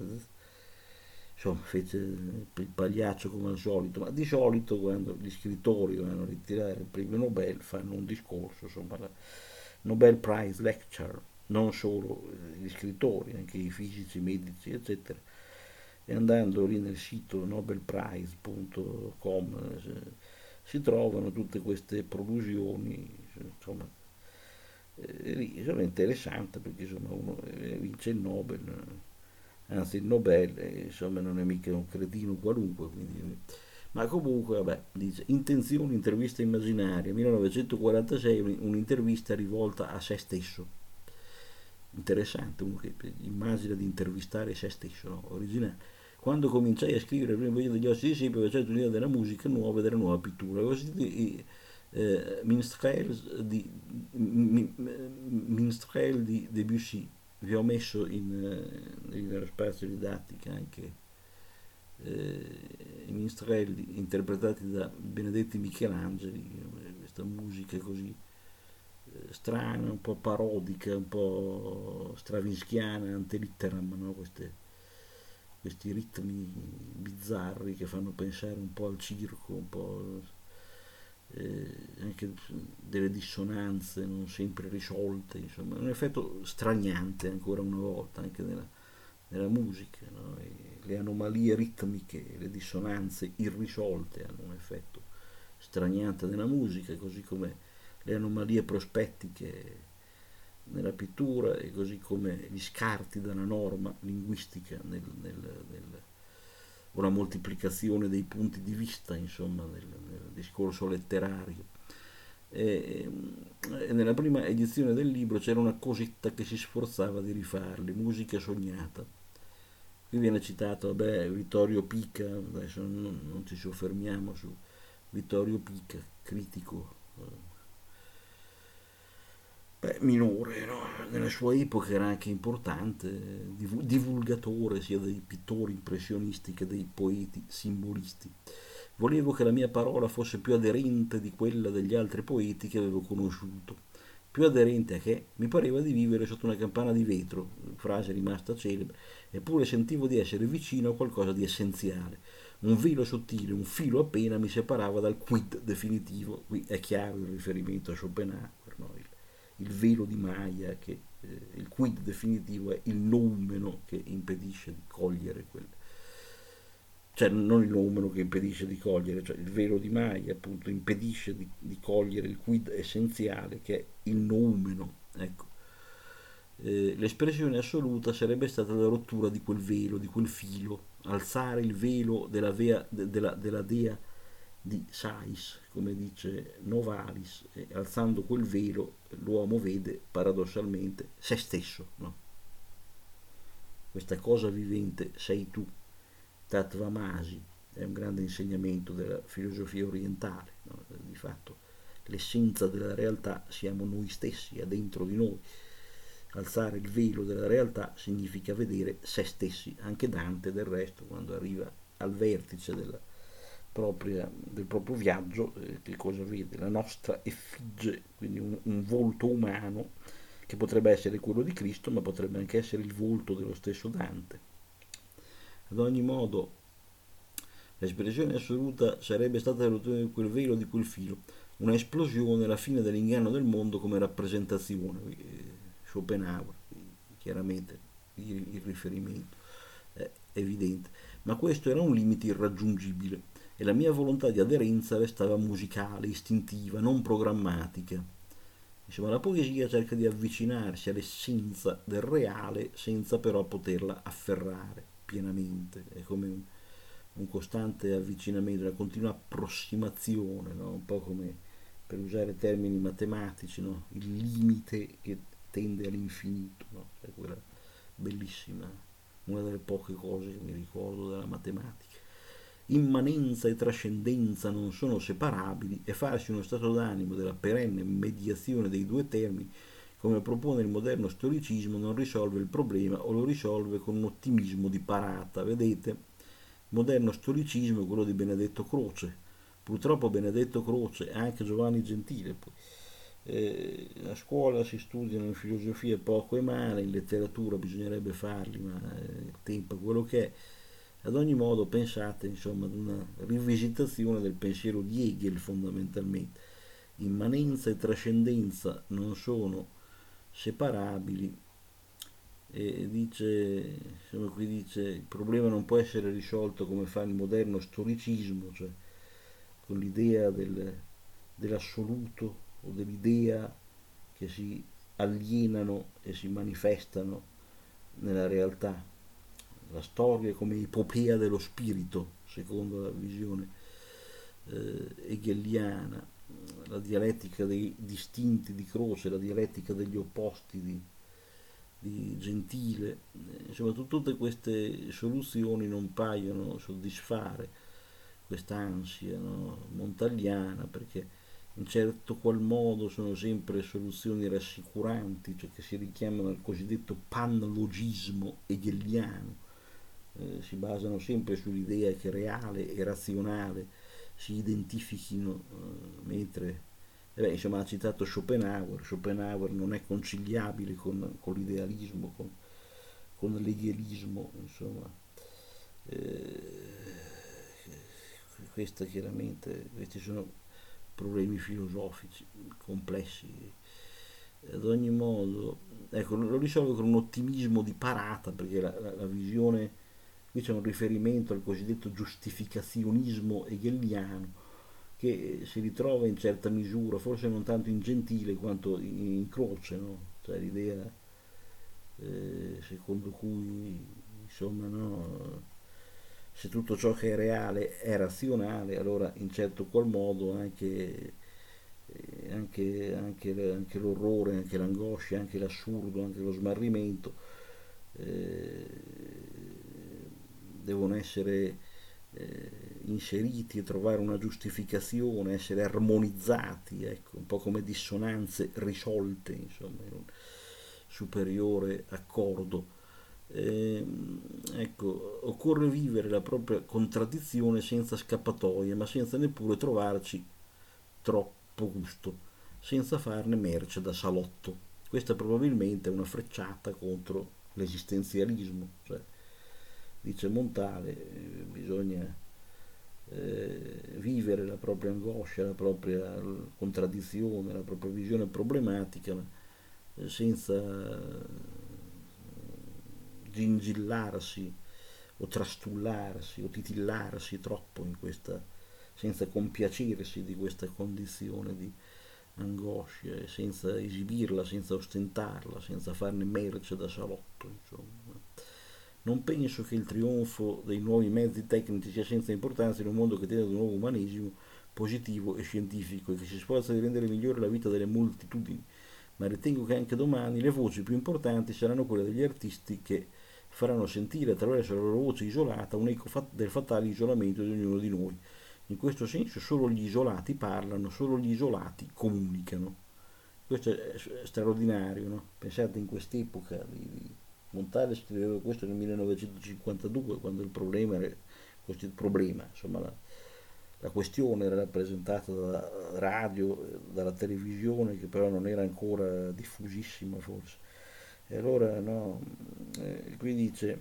Speaker 1: Insomma, fece il pagliaccio come al solito, ma di solito quando gli scrittori vanno a ritirare il premio Nobel fanno un discorso, insomma, la Nobel Prize Lecture, non solo gli scrittori, anche i fisici, i medici, eccetera. E andando lì nel sito nobelprize punto com si trovano tutte queste prolusioni, insomma, eh, lì, insomma, è interessante perché insomma uno vince il Nobel, anzi il Nobel, eh, insomma non è mica un cretino qualunque, quindi, ma comunque vabbè, dice intenzioni, intervista immaginaria, millenovecentoquarantasei, un'intervista rivolta a se stesso. Interessante, uno che immagina di intervistare se stesso, no? Originale. Quando cominciai a scrivere il primo video degli ossi di Sipe, facevo un'idea della musica nuova e della nuova pittura. Avevo sentito i eh, minstrels di, mi, minstrel di Debussy. Vi ho messo in, eh, nello spazio didattica anche eh, i minstrelli interpretati da Benedetti Michelangeli, questa musica così strana, un po' parodica, un po' stravinschiana, antelitteram, no? Queste, questi ritmi bizzarri che fanno pensare un po' al circo, un po' eh, anche delle dissonanze non sempre risolte, insomma, è un effetto straniante ancora una volta anche nella, nella musica, no? Le anomalie ritmiche, le dissonanze irrisolte hanno un effetto straniante nella musica, così come le anomalie prospettiche nella pittura e così come gli scarti dalla norma linguistica nel, nel, nel, o la moltiplicazione dei punti di vista, insomma, nel, nel discorso letterario. E, e nella prima edizione del libro c'era una cosetta che si sforzava di rifarli, musica sognata. Qui viene citato, vabbè, Vittorio Pica, adesso non, non ci soffermiamo su Vittorio Pica, critico beh, minore, no? Nella sua epoca era anche importante, divulgatore sia dei pittori impressionisti che dei poeti simbolisti. Volevo che la mia parola fosse più aderente di quella degli altri poeti che avevo conosciuto. Più aderente a che mi pareva di vivere sotto una campana di vetro, frase rimasta celebre, eppure sentivo di essere vicino a qualcosa di essenziale. Un velo sottile, un filo appena mi separava dal quid definitivo. Qui è chiaro il riferimento a Schopenhauer, no? il, il velo di Maya, che eh, il quid definitivo è il noumeno che impedisce di cogliere quel, cioè non il noumeno che impedisce di cogliere, cioè il velo di Maya appunto impedisce di, di cogliere il quid essenziale che è il noumeno, ecco. Eh, l'espressione assoluta sarebbe stata la rottura di quel velo, di quel filo, alzare il velo della, vea, de, della, della dea di sais, come dice Novalis, e alzando quel velo l'uomo vede paradossalmente se stesso, no? Questa cosa vivente sei tu, Tatvamasi, è un grande insegnamento della filosofia orientale, no? Di fatto l'essenza della realtà siamo noi stessi, è dentro di noi. Alzare il velo della realtà significa vedere se stessi. Anche Dante, del resto, quando arriva al vertice della propria, del proprio viaggio, eh, che cosa vede? La nostra effigie, quindi un, un volto umano che potrebbe essere quello di Cristo, ma potrebbe anche essere il volto dello stesso Dante. Ad ogni modo, l'espressione assoluta sarebbe stata la rottura di quel velo, di quel filo, una esplosione, la fine dell'inganno del mondo come rappresentazione. Schopenhauer, chiaramente il, il riferimento è evidente, ma questo era un limite irraggiungibile e la mia volontà di aderenza restava musicale, istintiva, non programmatica. Insomma, la poesia cerca di avvicinarsi all'essenza del reale senza però poterla afferrare pienamente, è come un, un costante avvicinamento, una continua approssimazione, no? Un po' come, per usare termini matematici, no? Il limite che tende all'infinito, no? È quella bellissima, una delle poche cose che mi ricordo della matematica. Immanenza e trascendenza non sono separabili e farsi uno stato d'animo della perenne mediazione dei due termini, come propone il moderno storicismo, non risolve il problema o lo risolve con un ottimismo di parata. Vedete, il moderno storicismo è quello di Benedetto Croce. Purtroppo Benedetto Croce e anche Giovanni Gentile poi, eh, a scuola si studiano in filosofia poco e male, in letteratura bisognerebbe farli, ma eh, il tempo è quello che è. Ad ogni modo pensate, insomma, ad una rivisitazione del pensiero di Hegel fondamentalmente. Immanenza e trascendenza non sono separabili e dice, insomma, qui dice il problema non può essere risolto come fa il moderno storicismo, cioè con l'idea del, dell'assoluto o dell'idea che si alienano e si manifestano nella realtà. La storia è come epopea dello spirito, secondo la visione eh, hegeliana, la dialettica dei distinti di Croce, la dialettica degli opposti di, di Gentile. Insomma, tutte queste soluzioni non paiono soddisfare quest'ansia, no? Montagliana, perché in certo qual modo sono sempre soluzioni rassicuranti, cioè che si richiamano al cosiddetto panlogismo hegeliano. Eh, si basano sempre sull'idea che reale e razionale si identifichino, eh, mentre eh beh, insomma, ha citato Schopenhauer. Schopenhauer non è conciliabile con, con l'idealismo, con, con l'hegielismo, insomma. Eh, questa chiaramente, questi sono problemi filosofici complessi. Ad ogni modo, ecco, lo risolve con un ottimismo di parata, perché la, la, la visione, qui c'è un riferimento al cosiddetto giustificazionismo hegeliano, che si ritrova in certa misura, forse non tanto in Gentile quanto in Croce, no? Cioè l'idea eh, secondo cui, insomma, no, se tutto ciò che è reale è razionale, allora in certo qual modo anche, eh, anche, anche, anche l'orrore, anche l'angoscia, anche l'assurdo, anche lo smarrimento eh, devono essere eh, inseriti e trovare una giustificazione, essere armonizzati, ecco, un po' come dissonanze risolte, insomma, in un superiore accordo. Eh, ecco, occorre vivere la propria contraddizione senza scappatoie, ma senza neppure trovarci troppo gusto, senza farne merce da salotto. Questa probabilmente è una frecciata contro l'esistenzialismo, cioè, dice Montale, eh, bisogna eh, vivere la propria angoscia, la propria contraddizione, la propria visione problematica, ma eh, senza gingillarsi o trastullarsi o titillarsi troppo in questa, senza compiacersi di questa condizione di angoscia, e senza esibirla, senza ostentarla, senza farne merce da salotto, insomma. Non penso che il trionfo dei nuovi mezzi tecnici sia senza importanza in un mondo che tende ad un nuovo umanesimo, positivo e scientifico e che si sforza di rendere migliore la vita delle moltitudini, ma ritengo che anche domani le voci più importanti saranno quelle degli artisti che faranno sentire attraverso la loro voce isolata un eco fat- del fatale isolamento di ognuno di noi. In questo senso solo gli isolati parlano, solo gli isolati comunicano. Questo è straordinario, no? Pensate in quest'epoca di, di Montale scriveva questo nel millenovecentocinquantadue, quando il problema era questo il problema, insomma la, la questione era rappresentata dalla radio, dalla televisione, che però non era ancora diffusissima forse. E allora no, eh, qui dice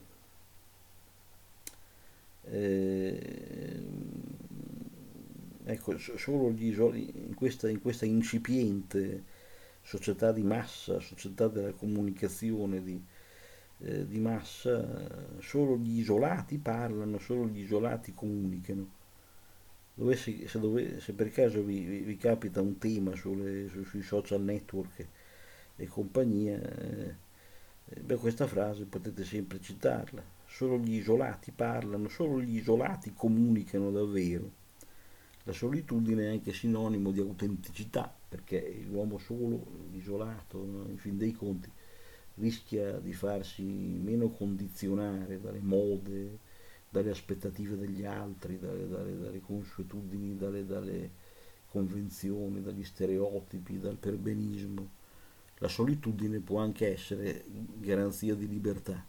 Speaker 1: eh, ecco, solo gli isoli, in questa, in questa incipiente società di massa, società della comunicazione di, eh, di massa, solo gli isolati parlano, solo gli isolati comunicano. Dovessi, se, dove, se per caso vi, vi, vi capita un tema sulle, su, sui social network e compagnia, eh, beh, questa frase potete sempre citarla. Solo gli isolati parlano, solo gli isolati comunicano davvero. La solitudine è anche sinonimo di autenticità, perché l'uomo solo, isolato, no, in fin dei conti, rischia di farsi meno condizionare dalle mode, dalle aspettative degli altri, dalle, dalle, dalle consuetudini, dalle, dalle convenzioni, dagli stereotipi, dal perbenismo. La solitudine può anche essere garanzia di libertà.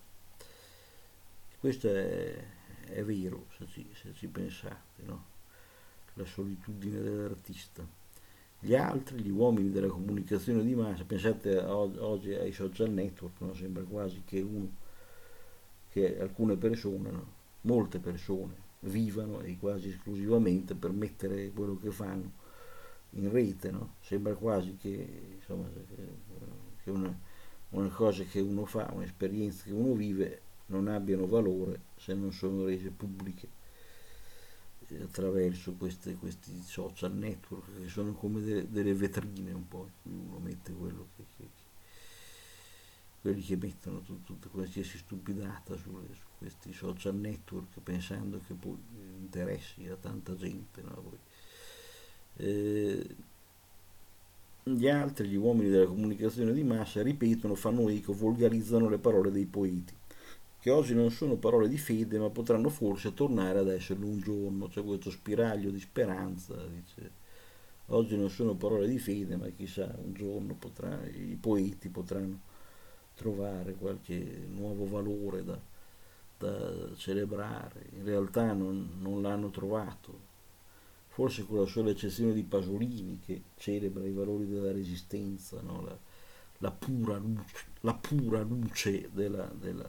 Speaker 1: Questo è, è vero, se ci, se ci pensate, no? La solitudine dell'artista. Gli altri, gli uomini della comunicazione di massa, pensate a, oggi ai social network, no? Sembra quasi che, uno, che alcune persone, no? Molte persone, vivano e quasi esclusivamente per mettere quello che fanno in rete, no? Sembra quasi che, insomma, che una, una cosa che uno fa, un'esperienza che uno vive, non abbiano valore se non sono rese pubbliche attraverso queste, questi social network che sono come delle, delle vetrine un po', in cui uno mette quello che, che, che quelli che mettono tut, tutta qualsiasi stupidata sulle, su questi social network pensando che poi interessi a tanta gente, no? Poi, eh, gli altri, gli uomini della comunicazione di massa, ripetono, fanno eco, volgarizzano le parole dei poeti, che oggi non sono parole di fede, ma potranno forse tornare ad esserlo un giorno. C'è questo spiraglio di speranza, dice. Oggi non sono parole di fede, ma chissà, un giorno potrà, i poeti potranno trovare qualche nuovo valore da, da celebrare. In realtà non, non l'hanno trovato. Forse con la sola eccezione di Pasolini, che celebra i valori della resistenza, no? la, la, pura luce, la pura luce della, della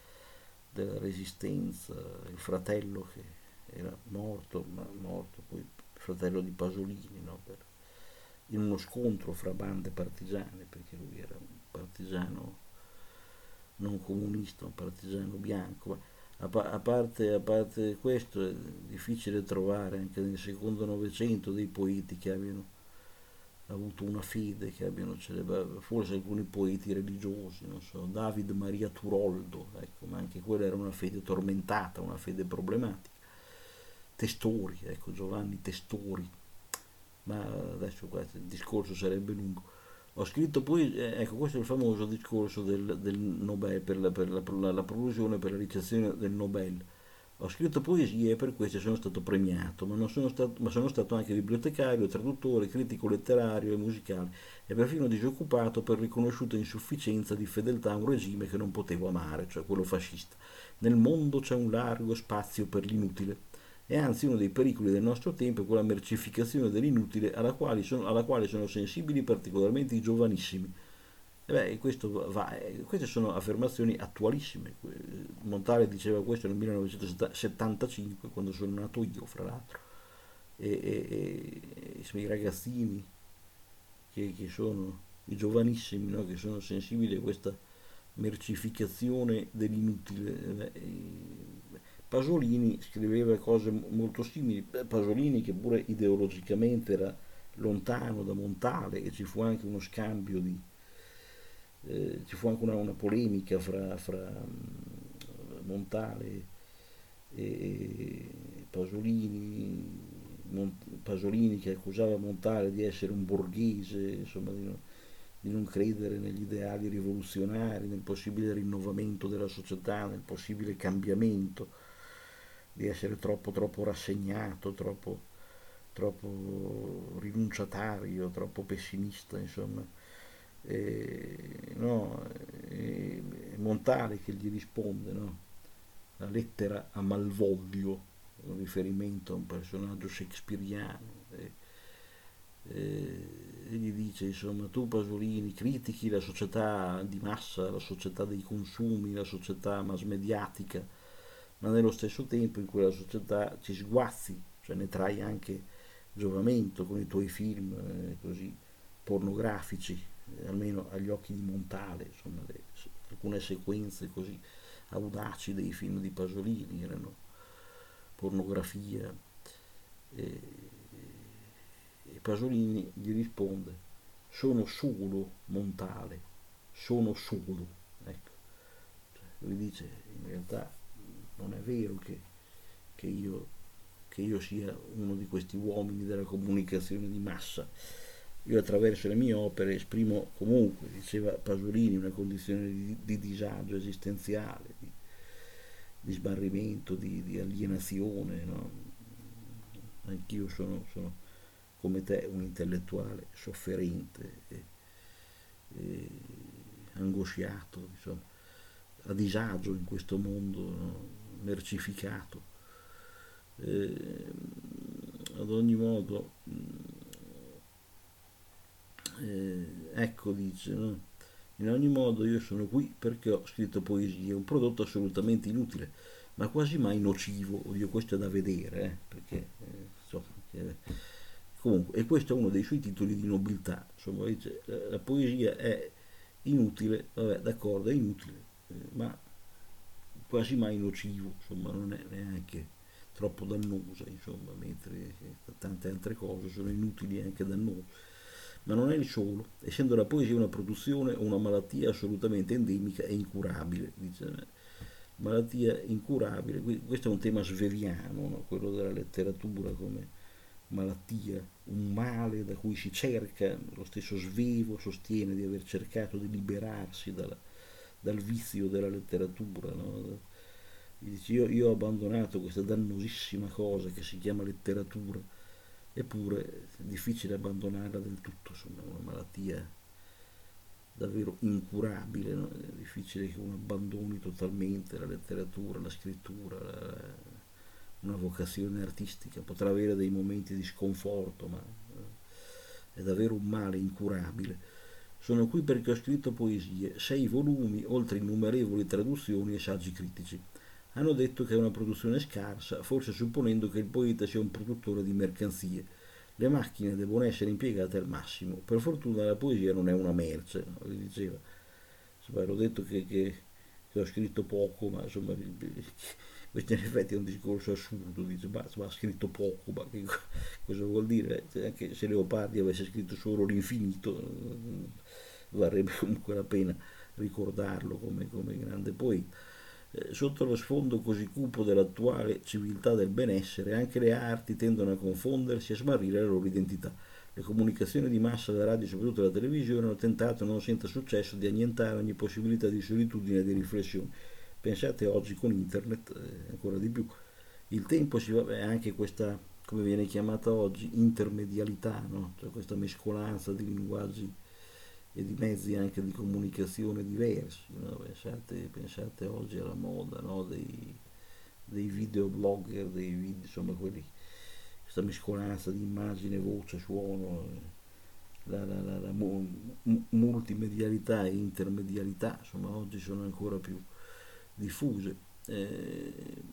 Speaker 1: della resistenza, il fratello che era morto, ma morto poi il fratello di Pasolini, no? Per, in uno scontro fra bande partigiane, perché lui era un partigiano non comunista, un partigiano bianco. Ma a, pa- a parte, a parte questo è difficile trovare anche nel secondo Novecento dei poeti che abbiano avuto una fede, che abbiano celebrato, forse alcuni poeti religiosi, non so, David Maria Turoldo, ecco, ma anche quella era una fede tormentata, una fede problematica. Testori, ecco, Giovanni Testori, ma adesso questo, il discorso sarebbe lungo. Ho scritto poi, eh, ecco, questo è il famoso discorso del, del Nobel, per la, per la, la, la prolusione, per la ricezione del Nobel. Ho scritto poesie e per queste sono stato premiato, ma, non sono stato, ma sono stato anche bibliotecario, traduttore, critico letterario e musicale e perfino disoccupato per riconosciuta insufficienza di fedeltà a un regime che non potevo amare, cioè quello fascista. Nel mondo c'è un largo spazio per l'inutile. E anzi uno dei pericoli del nostro tempo è quella mercificazione dell'inutile alla quale sono, alla quale sono sensibili particolarmente i giovanissimi. E beh, questo va, eh, queste sono affermazioni attualissime. Montale diceva questo nel millenovecentosettantacinque, quando sono nato io, fra l'altro. E, e, e i ragazzini che, che sono i giovanissimi, no? Che sono sensibili a questa mercificazione dell'inutile. Pasolini scriveva cose molto simili. Pasolini, che pure ideologicamente era lontano da Montale, e ci fu anche uno scambio di, eh, ci fu anche una, una polemica fra, fra Montale e, e Pasolini, Pasolini che accusava Montale di essere un borghese, insomma di non, di non credere negli ideali rivoluzionari, nel possibile rinnovamento della società, nel possibile cambiamento, di essere troppo troppo rassegnato, troppo, troppo rinunciatario, troppo pessimista, insomma. E, no, è Montale che gli risponde, no? La lettera a Malvolio, un riferimento a un personaggio shakespeariano, e, e, e gli dice, insomma, tu Pasolini critichi la società di massa, la società dei consumi, la società mass mediatica, ma nello stesso tempo in quella società ci sguazzi, cioè ne trai anche giovamento con i tuoi film eh, così pornografici, eh, almeno agli occhi di Montale, insomma, le, alcune sequenze così audaci dei film di Pasolini erano pornografia. E, e Pasolini gli risponde: sono solo Montale, sono solo. Ecco, cioè, lui dice in realtà non è vero che, che, io, che io sia uno di questi uomini della comunicazione di massa. Io attraverso le mie opere esprimo comunque, diceva Pasolini, una condizione di, di disagio esistenziale, di, di smarrimento, di, di alienazione. No? Anch'io sono, sono come te un intellettuale sofferente e, e angosciato, insomma, a disagio in questo mondo, no? Mercificato. Eh, ad ogni modo, eh, ecco, dice, no? In ogni modo io sono qui perché ho scritto poesia, un prodotto assolutamente inutile, ma quasi mai nocivo. Oddio, questo è da vedere, eh, perché eh, insomma, eh, comunque, e questo è uno dei suoi titoli di nobiltà. Insomma, dice, la, la poesia è inutile, vabbè, d'accordo, è inutile, eh, ma quasi mai nocivo, insomma, non è neanche troppo dannosa, insomma, mentre tante altre cose sono inutili e anche dannose. Ma non è il solo, essendo la poesia una produzione o una malattia assolutamente endemica e incurabile, dice, malattia incurabile, questo è un tema sveriano, no? Quello della letteratura come malattia, un male da cui si cerca, lo stesso Svevo sostiene di aver cercato di liberarsi dalla, dal vizio della letteratura, no? Dice, io, io ho abbandonato questa dannosissima cosa che si chiama letteratura, eppure è difficile abbandonarla del tutto, insomma, è una malattia davvero incurabile, no? È difficile che uno abbandoni totalmente la letteratura, la scrittura, la, una vocazione artistica, potrà avere dei momenti di sconforto, ma è davvero un male incurabile. Sono qui perché ho scritto poesie, sei volumi, oltre innumerevoli traduzioni e saggi critici. Hanno detto che è una produzione scarsa, forse supponendo che il poeta sia un produttore di mercanzie. Le macchine devono essere impiegate al massimo. Per fortuna la poesia non è una merce, no? Lui diceva. Insomma, ero detto che, che, che ho scritto poco, ma insomma, questo in effetti è un discorso assurdo. Dice, ma, ma ha scritto poco, ma che, cosa vuol dire? Anche se Leopardi avesse scritto solo l'infinito, varrebbe comunque la pena ricordarlo come, come grande poeta. Eh, sotto lo sfondo così cupo dell'attuale civiltà del benessere, anche le arti tendono a confondersi e a smarrire la loro identità. Le comunicazioni di massa, la radio e soprattutto la televisione hanno tentato, non senza successo, di annientare ogni possibilità di solitudine e di riflessione. Pensate oggi con internet, eh, ancora di più. Il tempo si va, è anche questa, come viene chiamata oggi, intermedialità, no? Cioè questa mescolanza di linguaggi e di mezzi anche di comunicazione diversi, no? pensate, pensate oggi alla moda, no? dei, dei videoblogger, dei video, insomma quelli, questa mescolanza di immagine, voce, suono, la, la, la, la multimedialità e intermedialità, insomma oggi sono ancora più diffuse. Eh,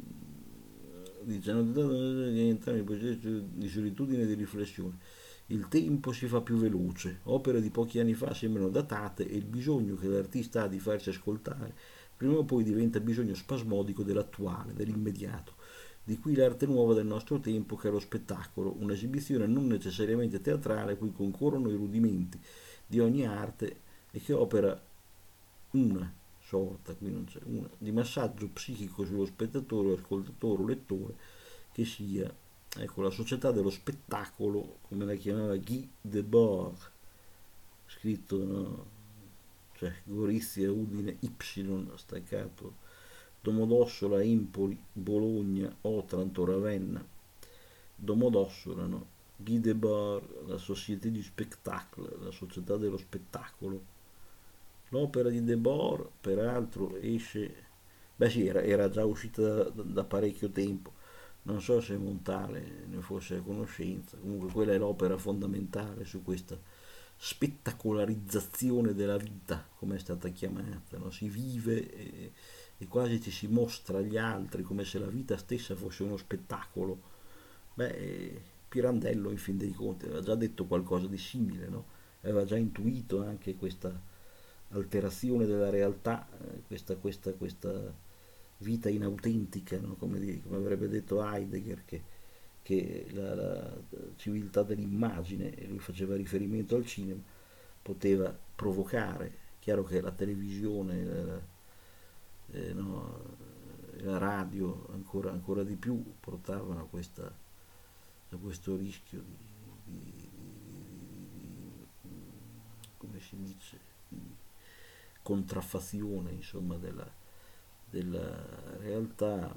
Speaker 1: dice, hanno tentato di entrare in processo di solitudine e di riflessione. Il tempo si fa più veloce, opere di pochi anni fa sembrano datate e il bisogno che l'artista ha di farsi ascoltare prima o poi diventa bisogno spasmodico dell'attuale, dell'immediato. Di qui l'arte nuova del nostro tempo che è lo spettacolo, un'esibizione non necessariamente teatrale a cui concorrono i rudimenti di ogni arte e che opera una sorta, qui non c'è una, di massaggio psichico sullo spettatore, ascoltatore o lettore che sia Ecco, la società dello spettacolo, come la chiamava Guy Debord, scritto, no? Cioè Gorizia, Udine, Y, staccato, Domodossola, Empoli, Bologna, Otranto, Ravenna, Domodossola, no? Guy Debord, la Société du Spectacle, la società dello spettacolo. L'opera di Debord, peraltro, esce, beh sì, era, era già uscita da, da parecchio tempo, non so se Montale ne fosse a conoscenza, comunque quella è l'opera fondamentale su questa spettacolarizzazione della vita, come è stata chiamata, no? Si vive e, e quasi ci si mostra agli altri come se la vita stessa fosse uno spettacolo. Beh, eh, Pirandello in fin dei conti aveva già detto qualcosa di simile, no? Aveva già intuito anche questa alterazione della realtà, eh, questa, questa, questa vita inautentica, no? come, di- come avrebbe detto Heidegger, che, che la, la civiltà dell'immagine, e lui faceva riferimento al cinema, poteva provocare. Chiaro che la televisione, la, eh, no, la radio ancora, ancora di più portavano a, questa, a questo rischio di, di, di, di, come si dice, di contraffazione, insomma, della, della realtà.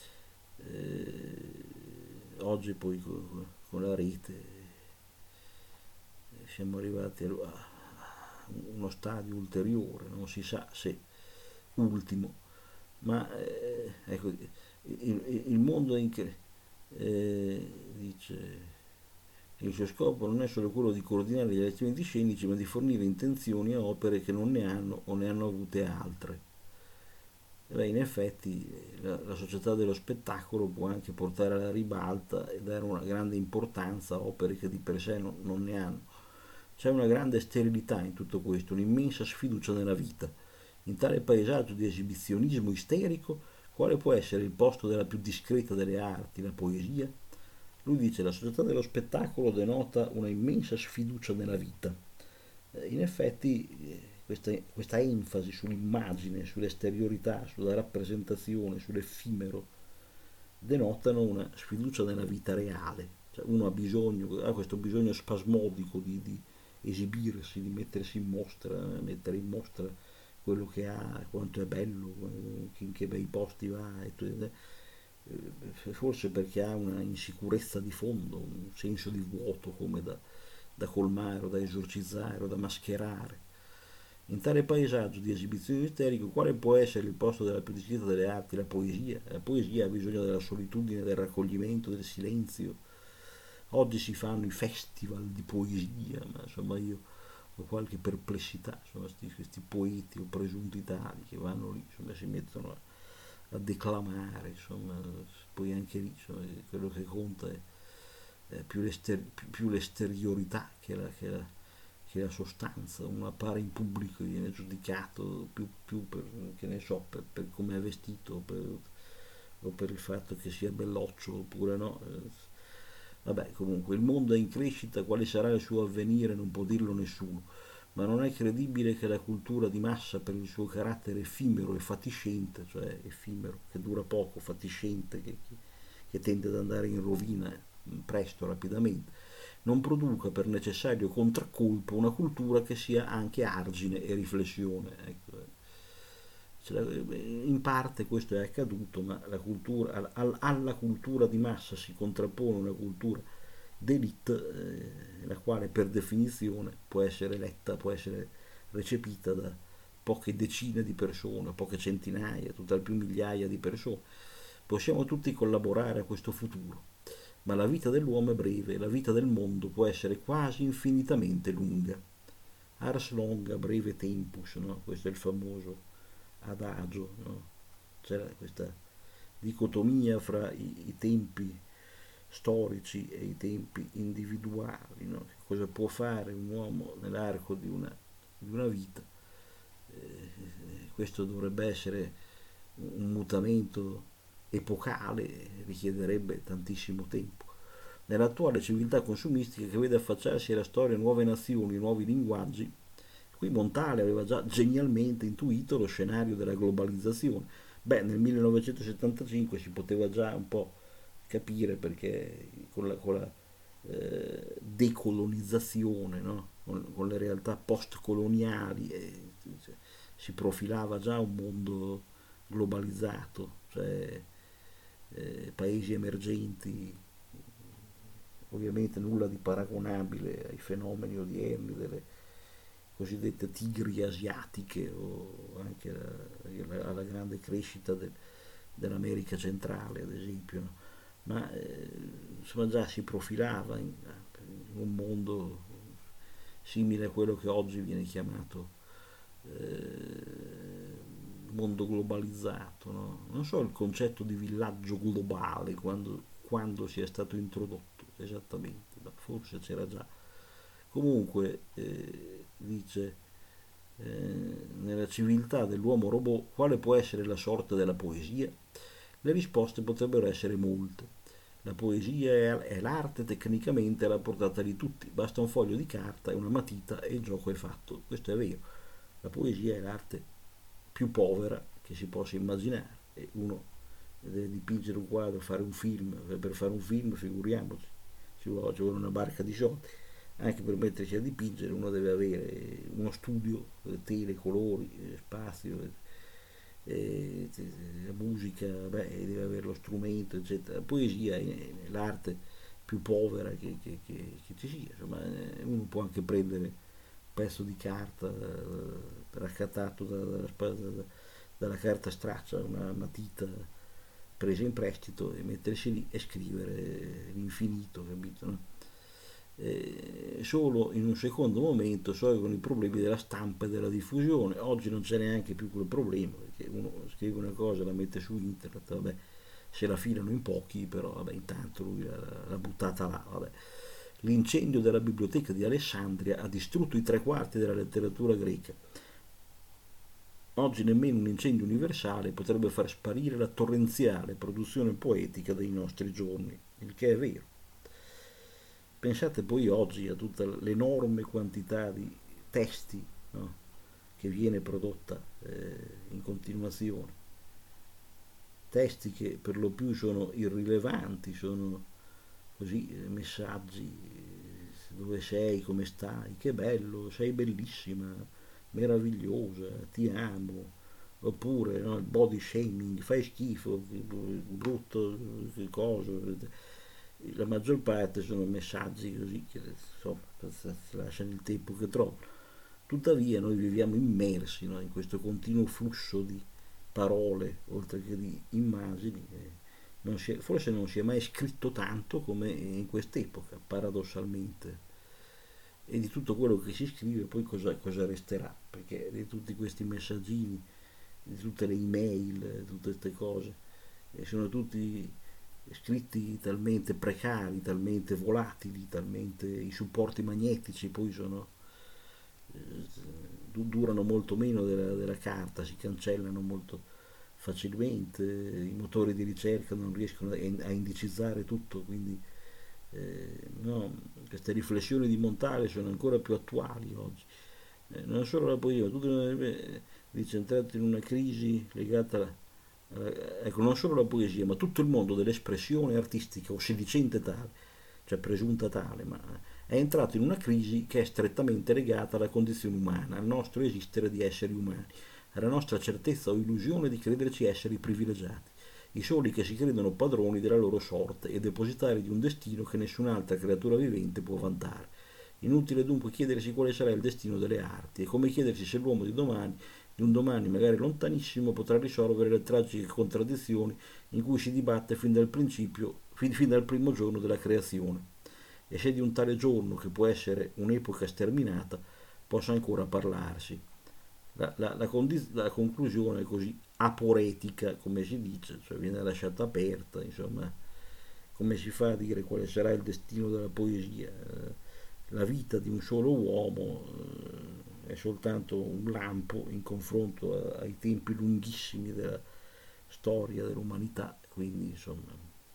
Speaker 1: Eh, oggi poi con, con la rete siamo arrivati a uno stadio ulteriore, non si sa se ultimo, ma eh, ecco, il, il mondo in che eh, dice il suo scopo non è solo quello di coordinare gli allestimenti scenici, ma di fornire intenzioni a opere che non ne hanno o ne hanno avute altre. Beh, in effetti la, la società dello spettacolo può anche portare alla ribalta e dare una grande importanza a opere che di per sé non, non ne hanno. C'è una grande sterilità in tutto questo, un'immensa sfiducia nella vita. In tale paesaggio di esibizionismo isterico, quale può essere il posto della più discreta delle arti, la poesia? Lui dice la società dello spettacolo denota una immensa sfiducia nella vita. Eh, In effetti eh, questa, questa enfasi sull'immagine, sull'esteriorità, sulla rappresentazione, sull'effimero, denotano una sfiducia nella vita reale. Cioè uno ha bisogno, ha questo bisogno spasmodico di, di esibirsi, di mettersi in mostra, mettere in mostra quello che ha, quanto è bello, in che bei posti va, e tu- forse perché ha una insicurezza di fondo, un senso di vuoto come da, da colmare o da esorcizzare o da mascherare. In tale paesaggio di esibizione isterico, quale può essere il posto della più discreta delle arti? La poesia. La poesia ha bisogno della solitudine, del raccoglimento, del silenzio. Oggi si fanno i festival di poesia, ma insomma io ho qualche perplessità, insomma, questi, questi poeti o presunti tali che vanno lì, insomma, si mettono a, a declamare, insomma, poi anche lì insomma, quello che conta è, è più, l'ester- più, più l'esteriorità che la, che la che la sostanza. Uno appare in pubblico e viene giudicato più, più per, che ne so, per, per come è vestito per, o per il fatto che sia belloccio oppure no. Vabbè, comunque il mondo è in crescita, quale sarà il suo avvenire non può dirlo nessuno, ma non è credibile che la cultura di massa, per il suo carattere effimero e fatiscente, cioè effimero, che dura poco, fatiscente, che, che, che tende ad andare in rovina presto, rapidamente, non produca per necessario contraccolpo una cultura che sia anche argine e riflessione. Ecco. In parte questo è accaduto, ma la cultura, alla cultura di massa si contrappone una cultura d'élite, eh, la quale per definizione può essere letta, può essere recepita da poche decine di persone, poche centinaia, tutt'al più migliaia di persone. Possiamo tutti collaborare a questo futuro, ma la vita dell'uomo è breve, la vita del mondo può essere quasi infinitamente lunga. Ars longa, breve tempus, no? Questo è il famoso adagio, no? C'era questa dicotomia fra i, i tempi storici e i tempi individuali, no? Che cosa può fare un uomo nell'arco di una, di una vita. Eh, questo dovrebbe essere un mutamento epocale, richiederebbe tantissimo tempo. Nell'attuale civiltà consumistica che vede affacciarsi alla storia nuove nazioni, nuovi linguaggi, qui Montale aveva già genialmente intuito lo scenario della globalizzazione. Beh, nel millenovecentosettantacinque si poteva già un po' capire perché con la, con la eh, decolonizzazione, no? con, con le realtà post-coloniali, eh, cioè, si profilava già un mondo globalizzato, cioè eh, paesi emergenti, ovviamente nulla di paragonabile ai fenomeni odierni delle cosiddette tigri asiatiche o anche alla, alla grande crescita del, dell'America centrale, ad esempio, no? Ma eh, insomma già si profilava in, in un mondo simile a quello che oggi viene chiamato eh, mondo globalizzato, no? Non so il concetto di villaggio globale quando, quando sia stato introdotto esattamente, ma forse c'era già. Comunque eh, dice eh, nella civiltà dell'uomo robot quale può essere la sorte della poesia? Le risposte potrebbero essere molte. La poesia è, è l'arte tecnicamente alla portata di tutti, basta un foglio di carta e una matita e il gioco è fatto. Questo è vero. La poesia è l'arte più povera che si possa immaginare. E uno deve dipingere un quadro, fare un film, per fare un film figuriamoci, ci vuole, ci vuole una barca di soldi. Anche per mettersi a dipingere uno deve avere uno studio, tele, colori, spazio, eh, la musica, beh, deve avere lo strumento, eccetera. La poesia è l'arte più povera che, che, che, che ci sia. Insomma, uno può anche prendere un pezzo di carta eh, raccattato da, da, da, dalla carta straccia, una matita presa in prestito e mettersi lì e scrivere l'infinito, capito? No? Eh, solo in un secondo momento sorgono i problemi della stampa e della diffusione. Oggi non c'è neanche più quel problema, perché uno scrive una cosa, la mette su internet, vabbè, se la filano in pochi, però vabbè, intanto lui l'ha, buttata là. Vabbè. L'incendio della biblioteca di Alessandria ha distrutto i tre quarti della letteratura greca. Oggi nemmeno un incendio universale potrebbe far sparire la torrenziale produzione poetica dei nostri giorni, il che è vero. Pensate poi oggi a tutta l'enorme quantità di testi, no? Che viene prodotta eh, in continuazione. Testi che per lo più sono irrilevanti, sono così eh, messaggi, eh, dove sei, come stai, che bello, sei bellissima, meravigliosa, ti amo, oppure no, il body shaming, fai schifo, brutto, che cosa. La maggior parte sono messaggi così che insomma lasciano il tempo che trovano. Tuttavia noi viviamo immersi, no, in questo continuo flusso di parole oltre che di immagini. Eh, non si è, forse non si è mai scritto tanto come in quest'epoca, paradossalmente. E di tutto quello che si scrive poi cosa, cosa resterà? Perché di tutti questi messaggini, di tutte le email, di tutte queste cose, eh, sono tutti scritti talmente precari, talmente volatili, talmente i supporti magnetici poi sono eh, durano molto meno della, della carta, si cancellano molto facilmente, i motori di ricerca non riescono a indicizzare tutto, quindi eh, no, queste riflessioni di Montale sono ancora più attuali oggi. Eh, non solo la poesia, ma tutto eh, dice entrato in una crisi legata alla, eh, ecco, non solo la poesia, ma tutto il mondo dell'espressione artistica o sedicente tale, cioè presunta tale, ma è entrato in una crisi che è strettamente legata alla condizione umana, al nostro esistere di esseri umani, alla nostra certezza o illusione di crederci esseri privilegiati, i soli che si credono padroni della loro sorte e depositari di un destino che nessun'altra creatura vivente può vantare. Inutile dunque chiedersi quale sarà il destino delle arti, è come chiedersi se l'uomo di domani, di un domani magari lontanissimo, potrà risolvere le tragiche contraddizioni in cui si dibatte fin dal principio, fin, fin dal primo giorno della creazione. E se di un tale giorno, che può essere un'epoca sterminata, possa ancora parlarsi. La, la, la, condiz- la conclusione è così aporetica, come si dice, cioè viene lasciata aperta, insomma, come si fa a dire quale sarà il destino della poesia? La vita di un solo uomo eh, è soltanto un lampo in confronto a- ai tempi lunghissimi della storia dell'umanità, quindi insomma,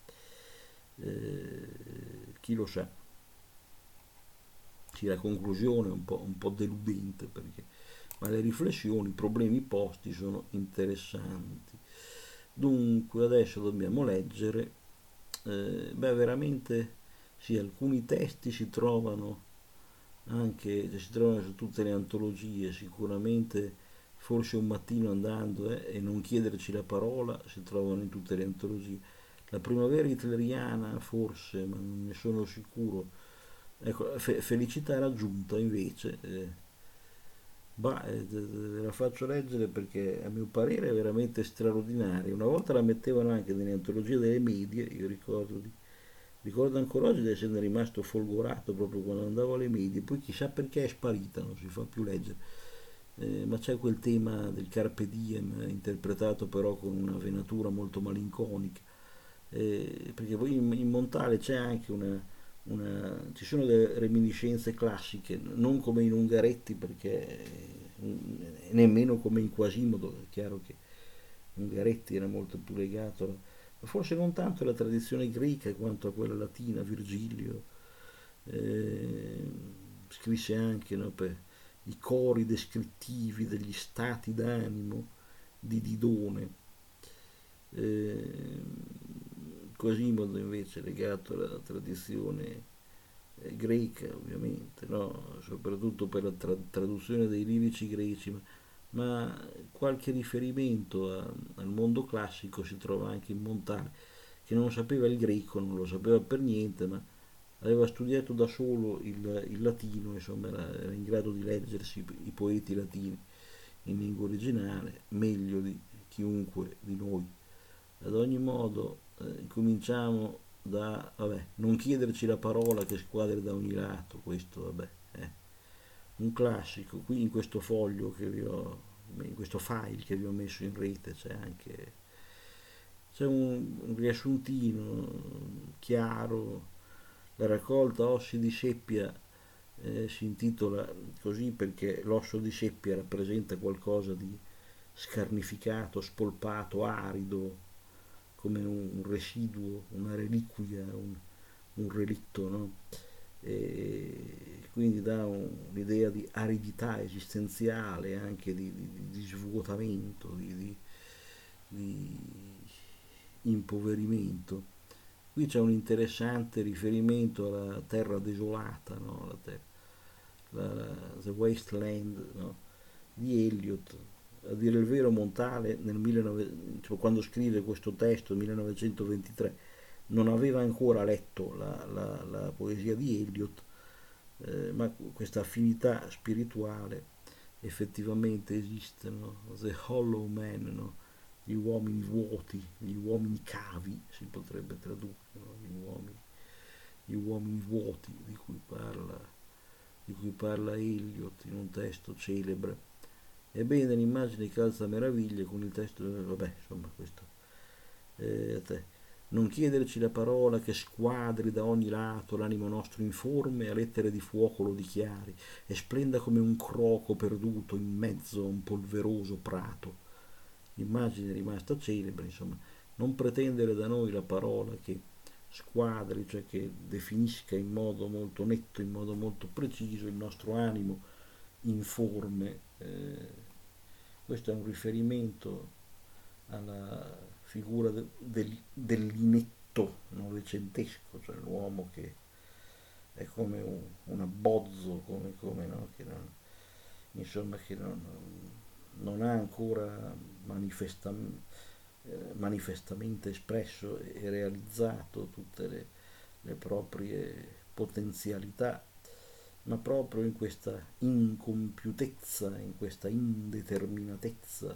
Speaker 1: eh, chi lo sa. Sì, la conclusione è un po', un po' deludente, perché, ma le riflessioni, i problemi posti sono interessanti. Dunque, adesso dobbiamo leggere eh, beh, veramente sì, alcuni testi si trovano anche, si trovano su tutte le antologie, sicuramente forse un mattino andando eh, e non chiederci la parola si trovano in tutte le antologie. La primavera hitleriana forse, ma non ne sono sicuro. Ecco, Fe- Felicità raggiunta invece, eh, bah, eh, ve la faccio leggere perché a mio parere è veramente straordinaria. Una volta la mettevano anche nelle antologie delle medie, io ricordo, di- ricordo ancora oggi di essere rimasto folgorato proprio quando andavo alle medie, poi chissà perché è sparita, non si fa più leggere. Eh, ma c'è quel tema del Carpe Diem, eh, interpretato però con una venatura molto malinconica, eh, perché poi in, in Montale c'è anche una, una- ci sono delle reminiscenze classiche, non come in Ungaretti, perché eh, nemmeno come in Quasimodo, è chiaro che Ungaretti era molto più legato, alla- forse non tanto alla tradizione greca quanto a quella latina, Virgilio eh, scrisse anche, no, per i cori descrittivi degli stati d'animo di Didone. Eh, Quasimodo invece è legato alla tradizione eh, greca, ovviamente, no? Soprattutto per la tra- traduzione dei lirici greci, ma, ma qualche riferimento a- al mondo classico si trova anche in Montale, che non sapeva il greco, non lo sapeva per niente, ma aveva studiato da solo il, il latino, insomma era, era in grado di leggersi i poeti latini in lingua originale meglio di chiunque di noi. Ad ogni modo, eh, cominciamo da, vabbè, non chiederci la parola che squadri da ogni lato, questo, vabbè, è un classico. Qui in questo foglio che vi ho, in questo file che vi ho messo in rete c'è anche, c'è un, un riassuntino chiaro, la raccolta ossi di seppia eh, si intitola così perché l'osso di seppia rappresenta qualcosa di scarnificato, spolpato, arido, come un, un residuo, una reliquia, un, un relitto, no? E quindi dà un, un'idea di aridità esistenziale, anche di, di, di svuotamento, di, di, di impoverimento. Qui c'è un interessante riferimento alla terra desolata, no? La ter- la, la, The Wasteland, no? Di Eliot. A dire il vero, Montale, nel millenovecento, cioè, quando scrive questo testo, millenovecentoventitré, non aveva ancora letto la, la, la poesia di Eliot, eh, ma questa affinità spirituale effettivamente esiste, no? The Hollow Man, no? Gli uomini vuoti, gli uomini cavi, si potrebbe tradurre, no? Gli uomini, gli uomini vuoti di cui parla, di cui parla Eliot in un testo celebre. Ebbene, l'immagine calza a meraviglia con il testo, vabbè, insomma, questo. Eh, te. Non chiederci la parola che squadri da ogni lato l'animo nostro informe, a lettere di fuoco lo dichiari, e splenda come un croco perduto in mezzo a un polveroso prato. L'immagine è rimasta celebre, insomma, non pretendere da noi la parola che squadri, cioè che definisca in modo molto netto, in modo molto preciso il nostro animo informe. Eh, questo è un riferimento alla figura de, del, dell'inetto novecentesco, cioè l'uomo che è come un, un abbozzo, come, come no? Che non, insomma, che non, non ha ancora manifesta, eh, manifestamente espresso e realizzato tutte le, le proprie potenzialità, ma proprio in questa incompiutezza, in questa indeterminatezza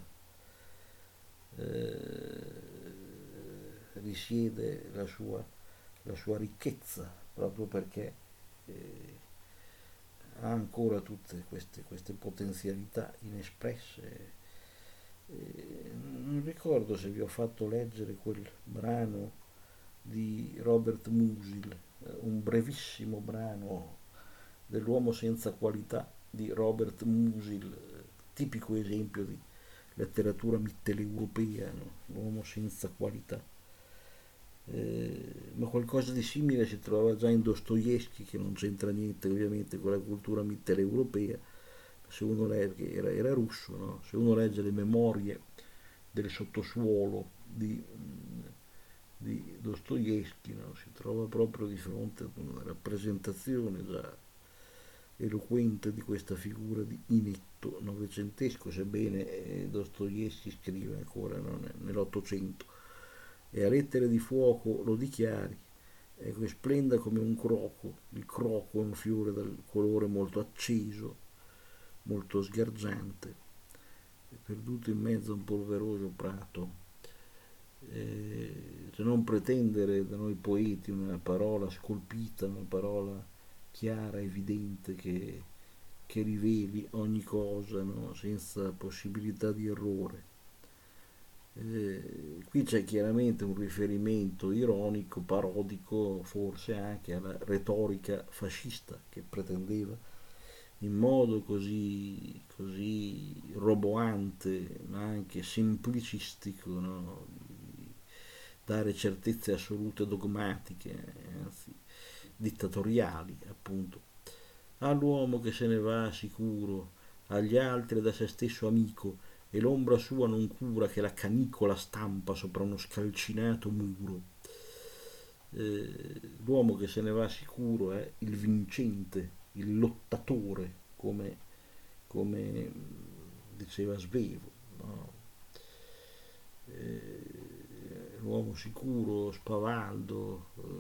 Speaker 1: eh, risiede la sua, la sua ricchezza, proprio perché eh, ha ancora tutte queste, queste potenzialità inespresse. Eh, non ricordo se vi ho fatto leggere quel brano di Robert Musil, eh, un brevissimo brano dell'uomo senza qualità di Robert Musil, eh, tipico esempio di letteratura mitteleuropea, no? L'uomo senza qualità. Eh, ma qualcosa di simile si trova già in Dostoevsky, che non c'entra niente ovviamente con la cultura mitteleuropea, se uno legge, era, era russo, no? Se uno legge le memorie del sottosuolo di, di Dostoevskij, no? Si trova proprio di fronte ad una rappresentazione già eloquente di questa figura di inetto novecentesco, sebbene eh, Dostoevskij scrive ancora, no? Nell'Ottocento, e a Lettere di fuoco lo dichiari, ecco, che splenda come un croco. Il croco è un fiore dal colore molto acceso, molto sgargiante, perduto in mezzo a un polveroso prato. Eh, se non pretendere da noi poeti una parola scolpita, una parola chiara, evidente, che, che riveli ogni cosa, no? Senza possibilità di errore. Eh, qui c'è chiaramente un riferimento ironico, parodico, forse anche alla retorica fascista che pretendeva in modo così, così roboante, ma anche semplicistico, no? Di dare certezze assolute dogmatiche, anzi dittatoriali, appunto. All'uomo che se ne va sicuro, agli altri da se stesso amico, e l'ombra sua non cura che la canicola stampa sopra uno scalcinato muro. Eh, l'uomo che se ne va sicuro è il vincente, il lottatore, come, come diceva Svevo, no? Eh, l'uomo sicuro, spavaldo, eh,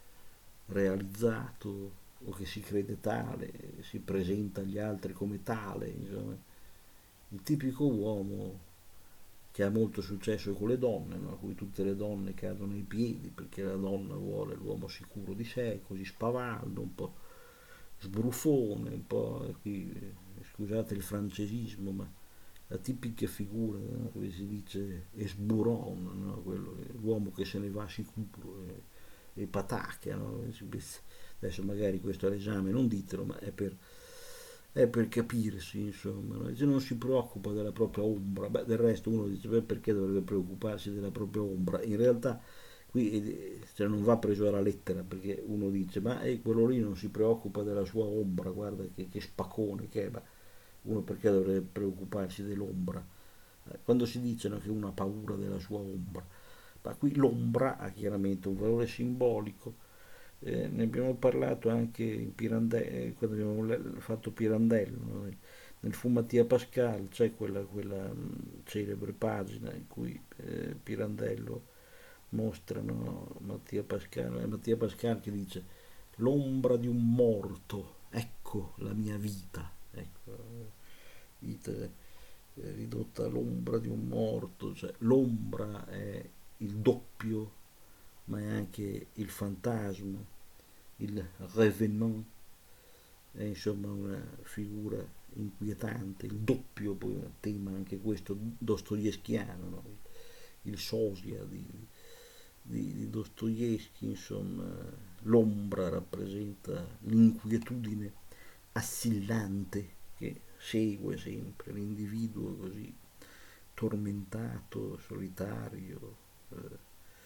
Speaker 1: realizzato, o che si crede tale, si presenta agli altri come tale, insomma, il tipico uomo che ha molto successo con le donne, no? A cui tutte le donne cadono ai piedi perché la donna vuole l'uomo sicuro di sé, così spavaldo, un po' sbruffone, un po', qui, scusate il francesismo, ma la tipica figura, no? Come si dice, esburon, no? Quello, l'uomo che se ne va sicuro, e, e patacca, no? Adesso magari questo è l'esame, non ditelo, ma è per, è per capirsi, insomma, no? Se non si preoccupa della propria ombra, beh, del resto uno dice, beh, perché dovrebbe preoccuparsi della propria ombra? In realtà qui cioè, non va preso alla lettera, perché uno dice, ma eh, quello lì non si preoccupa della sua ombra, guarda che, che spaccone che è, ma uno perché dovrebbe preoccuparsi dell'ombra? Eh, quando si dice, no, che uno ha paura della sua ombra, ma qui l'ombra ha chiaramente un valore simbolico. Eh, ne abbiamo parlato anche in Pirandello, quando abbiamo fatto Pirandello, no? Nel Fu Mattia Pascal c'è quella, quella mh, celebre pagina in cui eh, Pirandello mostra, no, Mattia Pascal, è Mattia Pascal che dice l'ombra di un morto, ecco la mia vita, ecco, vita eh, ridotta all'ombra di un morto, cioè l'ombra è il doppio, ma è anche il fantasma, il revenant, è insomma una figura inquietante, il doppio, poi un tema anche questo dostoevskiano, no? Il sosia di, di, di Dostoevskij, insomma, l'ombra rappresenta l'inquietudine assillante che segue sempre l'individuo così tormentato, solitario, eh,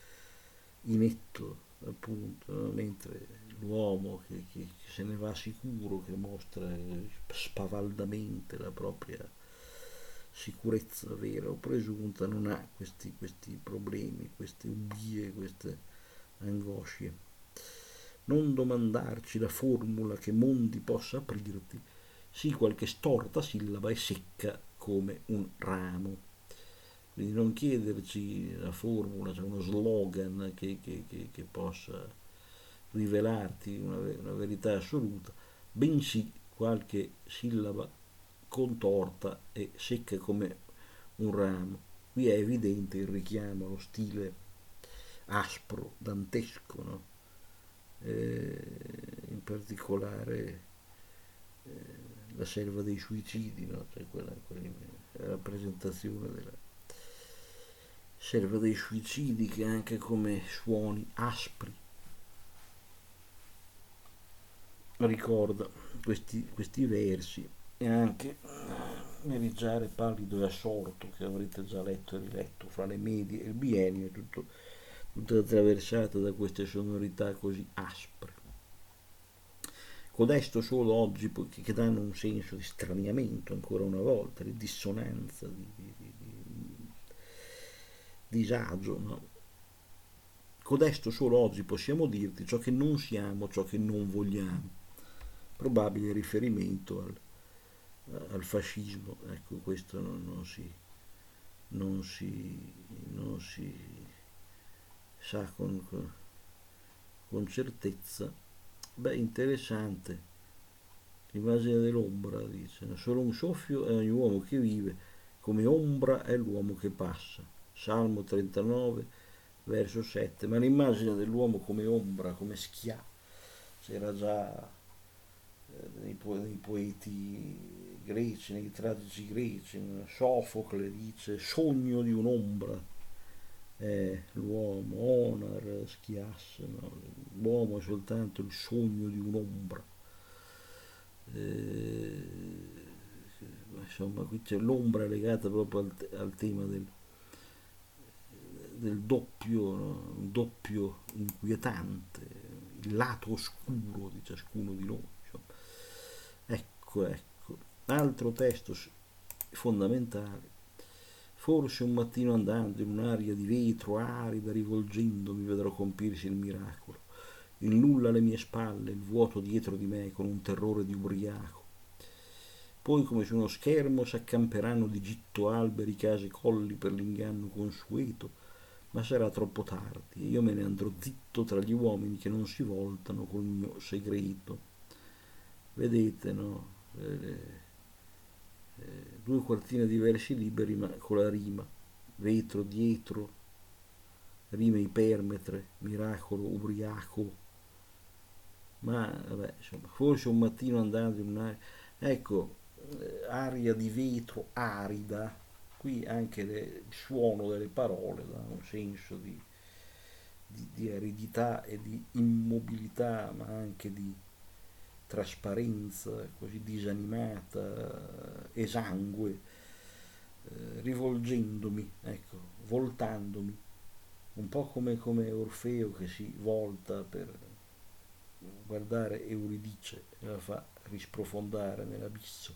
Speaker 1: inetto, appunto, no? Mentre l'uomo che, che, che se ne va sicuro, che mostra spavaldamente la propria sicurezza vera o presunta, non ha questi, questi problemi, queste ubbie, queste angosce. Non domandarci la formula che mondi possa aprirti, sì qualche storta sillaba è secca come un ramo. Quindi non chiederci la formula, cioè uno slogan che, che, che, che possa rivelarti una, una verità assoluta, bensì qualche sillaba contorta e secca come un ramo. Qui è evidente il richiamo allo stile aspro, dantesco, no? Eh, in particolare eh, la selva dei suicidi, no? Cioè quella, quella la rappresentazione della selva dei suicidi, che anche come suoni aspri ricorda questi, questi versi, e anche Merigiare pallido e assorto, che avrete già letto e riletto, fra le medie e il biennio, tutto, tutta attraversata da queste sonorità così aspre. Codesto solo oggi, che danno un senso di straniamento ancora una volta, di dissonanza, di, di, di, di disagio, no? Codesto solo oggi possiamo dirti ciò che non siamo, ciò che non vogliamo. Probabile riferimento al, al fascismo, ecco, questo non, non si, non si, non si sa con, con, con certezza. Beh, interessante. L'immagine dell'ombra, dice, solo un soffio è ogni uomo che vive, come ombra è l'uomo che passa. Salmo trentanove, verso sette. Ma l'immagine dell'uomo come ombra, come schia, c'era già eh, nei, po- nei poeti greci, nei tragici greci. Sofocle dice sogno di un'ombra è l'uomo, Onar, Schiasse, no? L'uomo è soltanto il sogno di un'ombra. Eh, insomma, qui c'è l'ombra legata proprio al, al tema del, del doppio, no? Un doppio inquietante, il lato oscuro di ciascuno di noi. Insomma. Ecco, ecco. Altro testo fondamentale. Forse un mattino andando in un'aria di vetro arida, rivolgendomi, vedrò compirsi il miracolo. Il nulla alle mie spalle, il vuoto dietro di me, con un terrore di ubriaco. Poi come su uno schermo s'accamperanno di gitto alberi, case, colli per l'inganno consueto, ma sarà troppo tardi e io me ne andrò zitto tra gli uomini che non si voltano col mio segreto. Vedete, no? Eh, eh, due quartine di versi liberi ma con la rima. Vetro dietro, rime ipermetre, miracolo, ubriaco. Ma vabbè, insomma, forse un mattino andando in un'aria, ecco, eh, aria di vetro arida, qui anche le, il suono delle parole dà un senso di, di, di aridità e di immobilità, ma anche di trasparenza, così disanimata, esangue, eh, rivolgendomi, ecco, voltandomi, un po' come, come Orfeo che si volta per guardare Euridice e la fa risprofondare nell'abisso.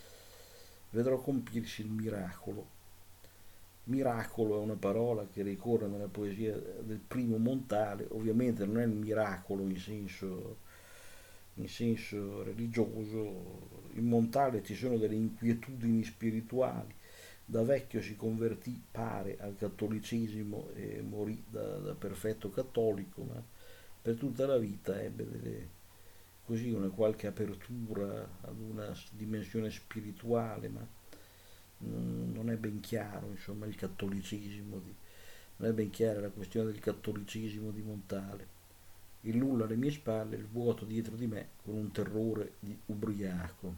Speaker 1: Vedrò compirsi il miracolo. Miracolo è una parola che ricorre nella poesia del primo Montale, ovviamente non è il miracolo in senso, in senso religioso. In Montale ci sono delle inquietudini spirituali. Da vecchio si convertì, pare, al cattolicesimo e morì da, da perfetto cattolico, ma per tutta la vita ebbe delle, così una qualche apertura ad una dimensione spirituale, ma non, non è ben chiaro, insomma, il cattolicesimo, di, non è ben chiara la questione del cattolicesimo di Montale. Il nulla alle mie spalle, il vuoto dietro di me, con un terrore di ubriaco.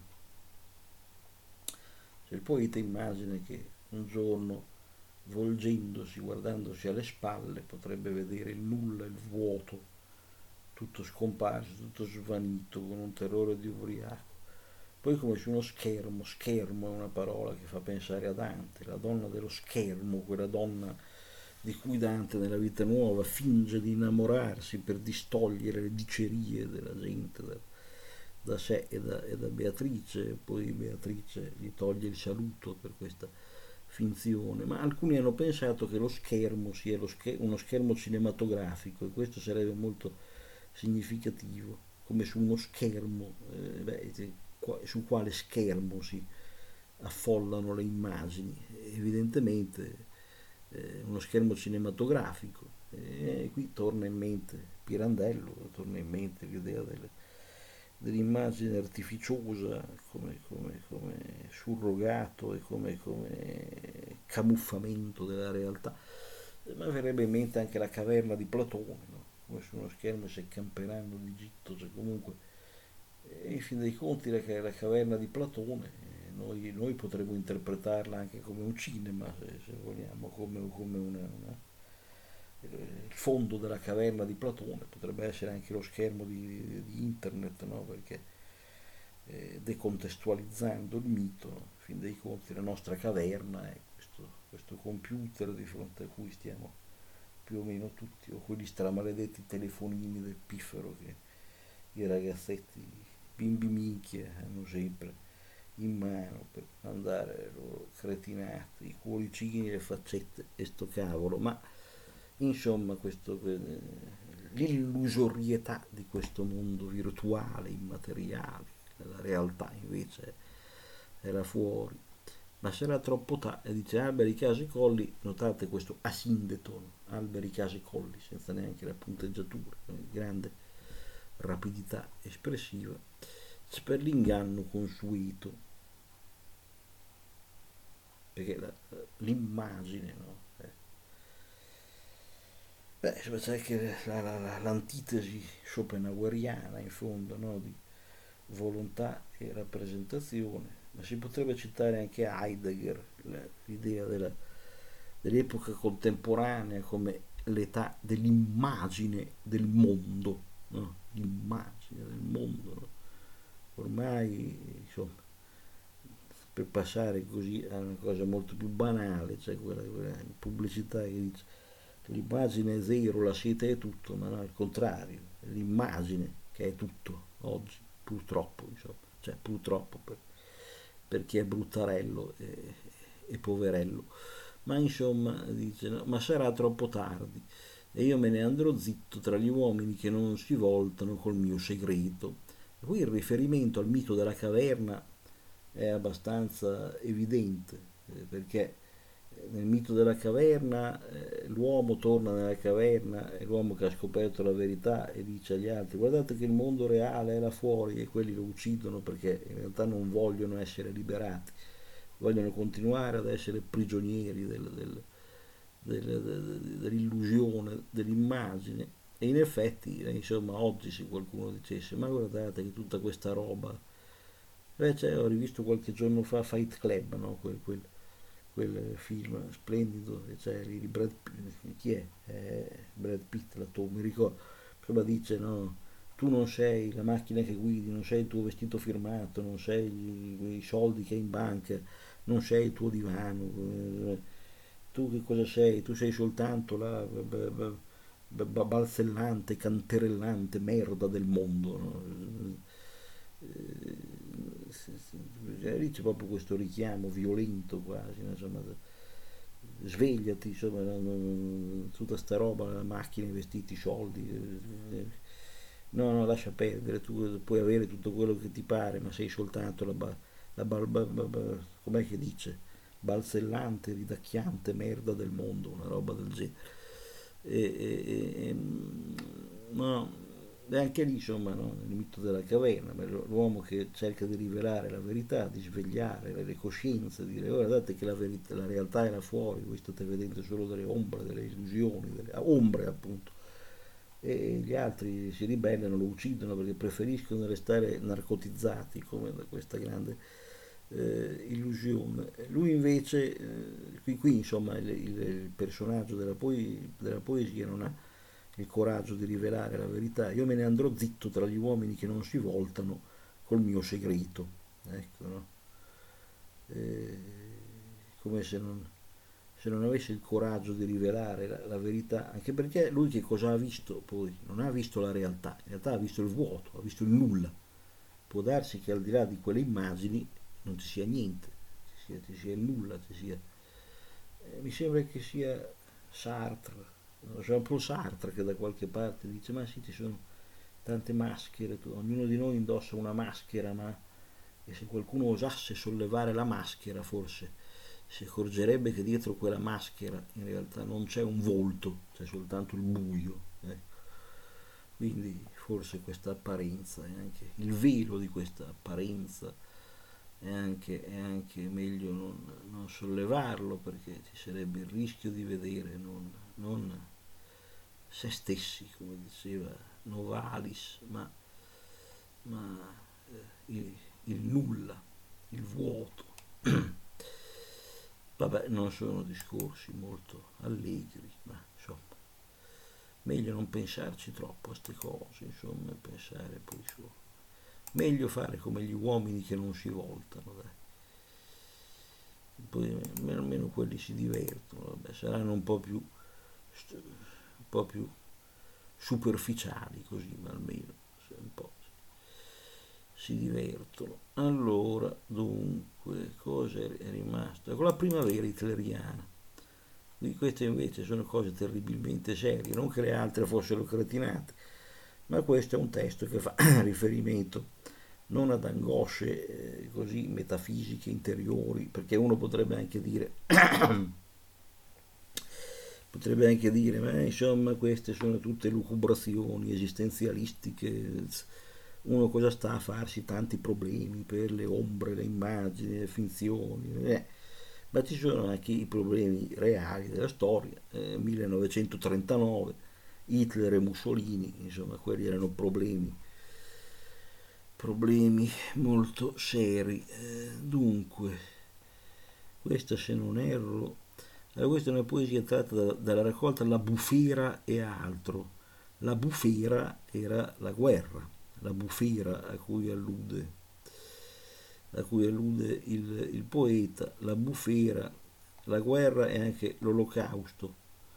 Speaker 1: Cioè, il poeta immagina che un giorno, volgendosi, guardandosi alle spalle, potrebbe vedere il nulla, il vuoto, tutto scomparso, tutto svanito, con un terrore di ubriaco. Poi come su uno schermo, schermo è una parola che fa pensare a Dante, la donna dello schermo, quella donna di cui Dante nella Vita Nuova finge di innamorarsi per distogliere le dicerie della gente da, da sé e da, e da Beatrice, poi Beatrice gli toglie il saluto per questa finzione, ma alcuni hanno pensato che lo schermo sia lo scher- uno schermo cinematografico e questo sarebbe molto significativo, come su uno schermo, eh, beh, su quale schermo si affollano le immagini, evidentemente eh, uno schermo cinematografico. E qui torna in mente Pirandello, torna in mente l'idea delle, dell'immagine artificiosa come, come, come surrogato e come, come camuffamento della realtà. Ma verrebbe in mente anche la caverna di Platone, no? Come su uno schermo si accamperanno d'Egitto, cioè comunque eh, in fin dei conti la, la caverna di Platone eh, noi, noi potremmo interpretarla anche come un cinema, se, se vogliamo, come, come una, una, il fondo della caverna di Platone potrebbe essere anche lo schermo di, di internet, no? Perché eh, decontestualizzando il mito, no? In fin dei conti la nostra caverna è questo, questo computer di fronte a cui stiamo più o meno tutti, o quegli stramaledetti telefonini del piffero che i ragazzetti bimbi minchia hanno sempre in mano per mandare le loro cretinate, i cuoricini, le faccette e sto cavolo, ma insomma, questo, eh, l'illusorietà di questo mondo virtuale, immateriale, la realtà invece era fuori. Ma se era troppo tardi, dice alberi, case, colli, notate questo asindeton, alberi, case, colli, senza neanche la punteggiatura, grande rapidità espressiva, per l'inganno consueto, perché la, l'immagine, no? Eh. Beh, c'è che la, la, la, l'antitesi schopenhaueriana in fondo, no? Di volontà e rappresentazione, ma si potrebbe citare anche Heidegger, l'idea della, dell'epoca contemporanea come l'età dell'immagine del mondo, no? L'immagine del mondo, no? Ormai, insomma, per passare così a una cosa molto più banale, cioè quella, quella pubblicità che dice l'immagine è zero, la sete è tutto, ma no, al contrario, è l'immagine che è tutto oggi, purtroppo, insomma, cioè purtroppo per, per chi è bruttarello e, e poverello, ma insomma dice, no, ma sarà troppo tardi e io me ne andrò zitto tra gli uomini che non si voltano col mio segreto. Qui il riferimento al mito della caverna è abbastanza evidente, eh, perché nel mito della caverna eh, l'uomo torna nella caverna, è l'uomo che ha scoperto la verità e dice agli altri guardate che il mondo reale è là fuori, e quelli lo uccidono perché in realtà non vogliono essere liberati, vogliono continuare ad essere prigionieri del, del, del, del, dell'illusione, dell'immagine. E in effetti, eh, insomma, oggi se qualcuno dicesse ma guardate che tutta questa roba, beh, cioè, ho rivisto qualche giorno fa Fight Club, no? quel, quel quel film splendido, c'è lì Brad Pitt, chi è? Eh, Brad Pitt, l'attore, mi ricordo, insomma dice no, tu non sei la macchina che guidi, non sei il tuo vestito firmato, non sei i, i soldi che hai in banca, non sei il tuo divano, eh, tu che cosa sei? Tu sei soltanto la b- b- b- balzellante, canterellante merda del mondo, no? Eh, sì, sì, lì c'è proprio questo richiamo violento quasi, no? Insomma, svegliati, insomma, no, no, tutta sta roba, la macchina, i vestiti, i soldi, eh, no, no, lascia perdere, tu puoi avere tutto quello che ti pare, ma sei soltanto la, ba, la ba, ba, ba, ba, com'è che dice? Balzellante, ridacchiante merda del mondo, una roba del genere. E, e, e, no, e anche lì, insomma, no, nel mito della caverna, l'uomo che cerca di rivelare la verità, di svegliare le coscienze, di dire, oh, guardate che la, verità, la realtà è là fuori, voi state vedendo solo delle ombre, delle illusioni, delle ombre appunto. E gli altri si ribellano, lo uccidono perché preferiscono restare narcotizzati come da questa grande eh, illusione. Lui invece, eh, qui, qui insomma il, il, il personaggio della, poesia, della poesia non ha il coraggio di rivelare la verità, io me ne andrò zitto tra gli uomini che non si voltano col mio segreto, ecco, no? Eh, come se non, se non avesse il coraggio di rivelare la, la verità, anche perché lui che cosa ha visto poi? Non ha visto la realtà, in realtà ha visto il vuoto, ha visto il nulla. Può darsi che al di là di quelle immagini non ci sia niente, ci sia, ci sia il nulla, ci sia... Eh, mi sembra che sia Sartre, Jean-Paul Sartre che da qualche parte dice ma sì ci sono tante maschere, ognuno di noi indossa una maschera, ma e se qualcuno osasse sollevare la maschera forse si accorgerebbe che dietro quella maschera in realtà non c'è un volto, c'è soltanto il buio. Ecco. Quindi forse questa apparenza è anche il velo di questa apparenza è anche, è anche meglio non, non sollevarlo perché ci sarebbe il rischio di vedere non, non se stessi, come diceva Novalis, ma, ma eh, il, il nulla, il vuoto. Vabbè, non sono discorsi molto allegri, ma insomma, meglio non pensarci troppo a queste cose, insomma, pensare poi su. Meglio fare come gli uomini che non si voltano, dai. Poi almeno, almeno quelli si divertono, vabbè, saranno un po' più, un po' più superficiali così, ma almeno un po' si divertono. Allora, dunque, cosa è rimasto? Ecco la primavera hitleriana. Queste invece sono cose terribilmente serie, non che le altre fossero cretinate, ma questo è un testo che fa riferimento non ad angosce eh, così metafisiche interiori, perché uno potrebbe anche dire potrebbe anche dire, ma insomma queste sono tutte lucubrazioni esistenzialistiche, uno cosa sta a farsi tanti problemi per le ombre, le immagini, le finzioni, eh. Ma ci sono anche i problemi reali della storia, eh, millenovecentotrentanove, Hitler e Mussolini, insomma quelli erano problemi, problemi molto seri. Eh, dunque, questa se non erro allora, questa è una poesia tratta da- dalla raccolta La bufera e altro. La bufera era la guerra, la bufera a cui allude, a cui allude il, il poeta, la bufera, la guerra e anche l'olocausto,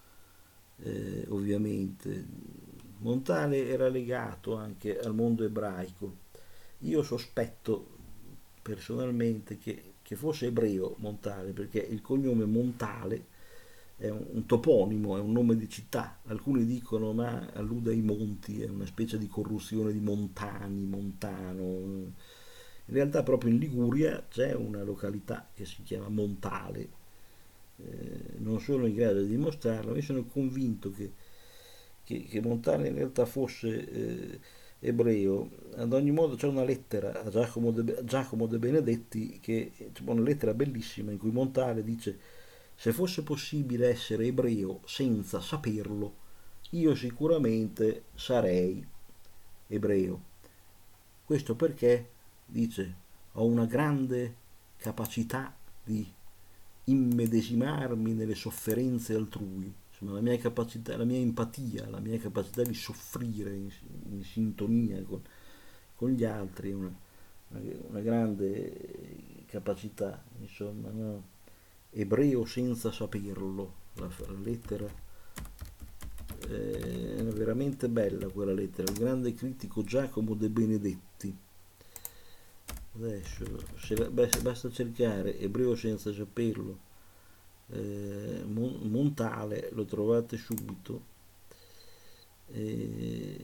Speaker 1: eh, ovviamente. Montale era legato anche al mondo ebraico. Io sospetto personalmente che, che fosse ebreo Montale, perché il cognome Montale è un, un toponimo, è un nome di città. Alcuni dicono ma allude ai monti, è una specie di corruzione di Montani, Montano. In realtà proprio in Liguria c'è una località che si chiama Montale. Eh, non sono in grado di dimostrarlo, ma io sono convinto che, che, che Montale in realtà fosse eh, ebreo. Ad ogni modo c'è una lettera a Giacomo de, Giacomo de Benedetti, che è una lettera bellissima in cui Montale dice: se fosse possibile essere ebreo senza saperlo, io sicuramente sarei ebreo. Questo perché, dice, ho una grande capacità di immedesimarmi nelle sofferenze altrui, insomma la mia capacità, la mia empatia, la mia capacità di soffrire in, in sintonia con, con gli altri, è una, una grande capacità, insomma, no? Ebreo senza saperlo, la, la lettera eh, è veramente bella quella lettera, il grande critico Giacomo De Benedetti. Adesso se, beh, basta cercare ebreo senza saperlo, eh, Montale, lo trovate subito. E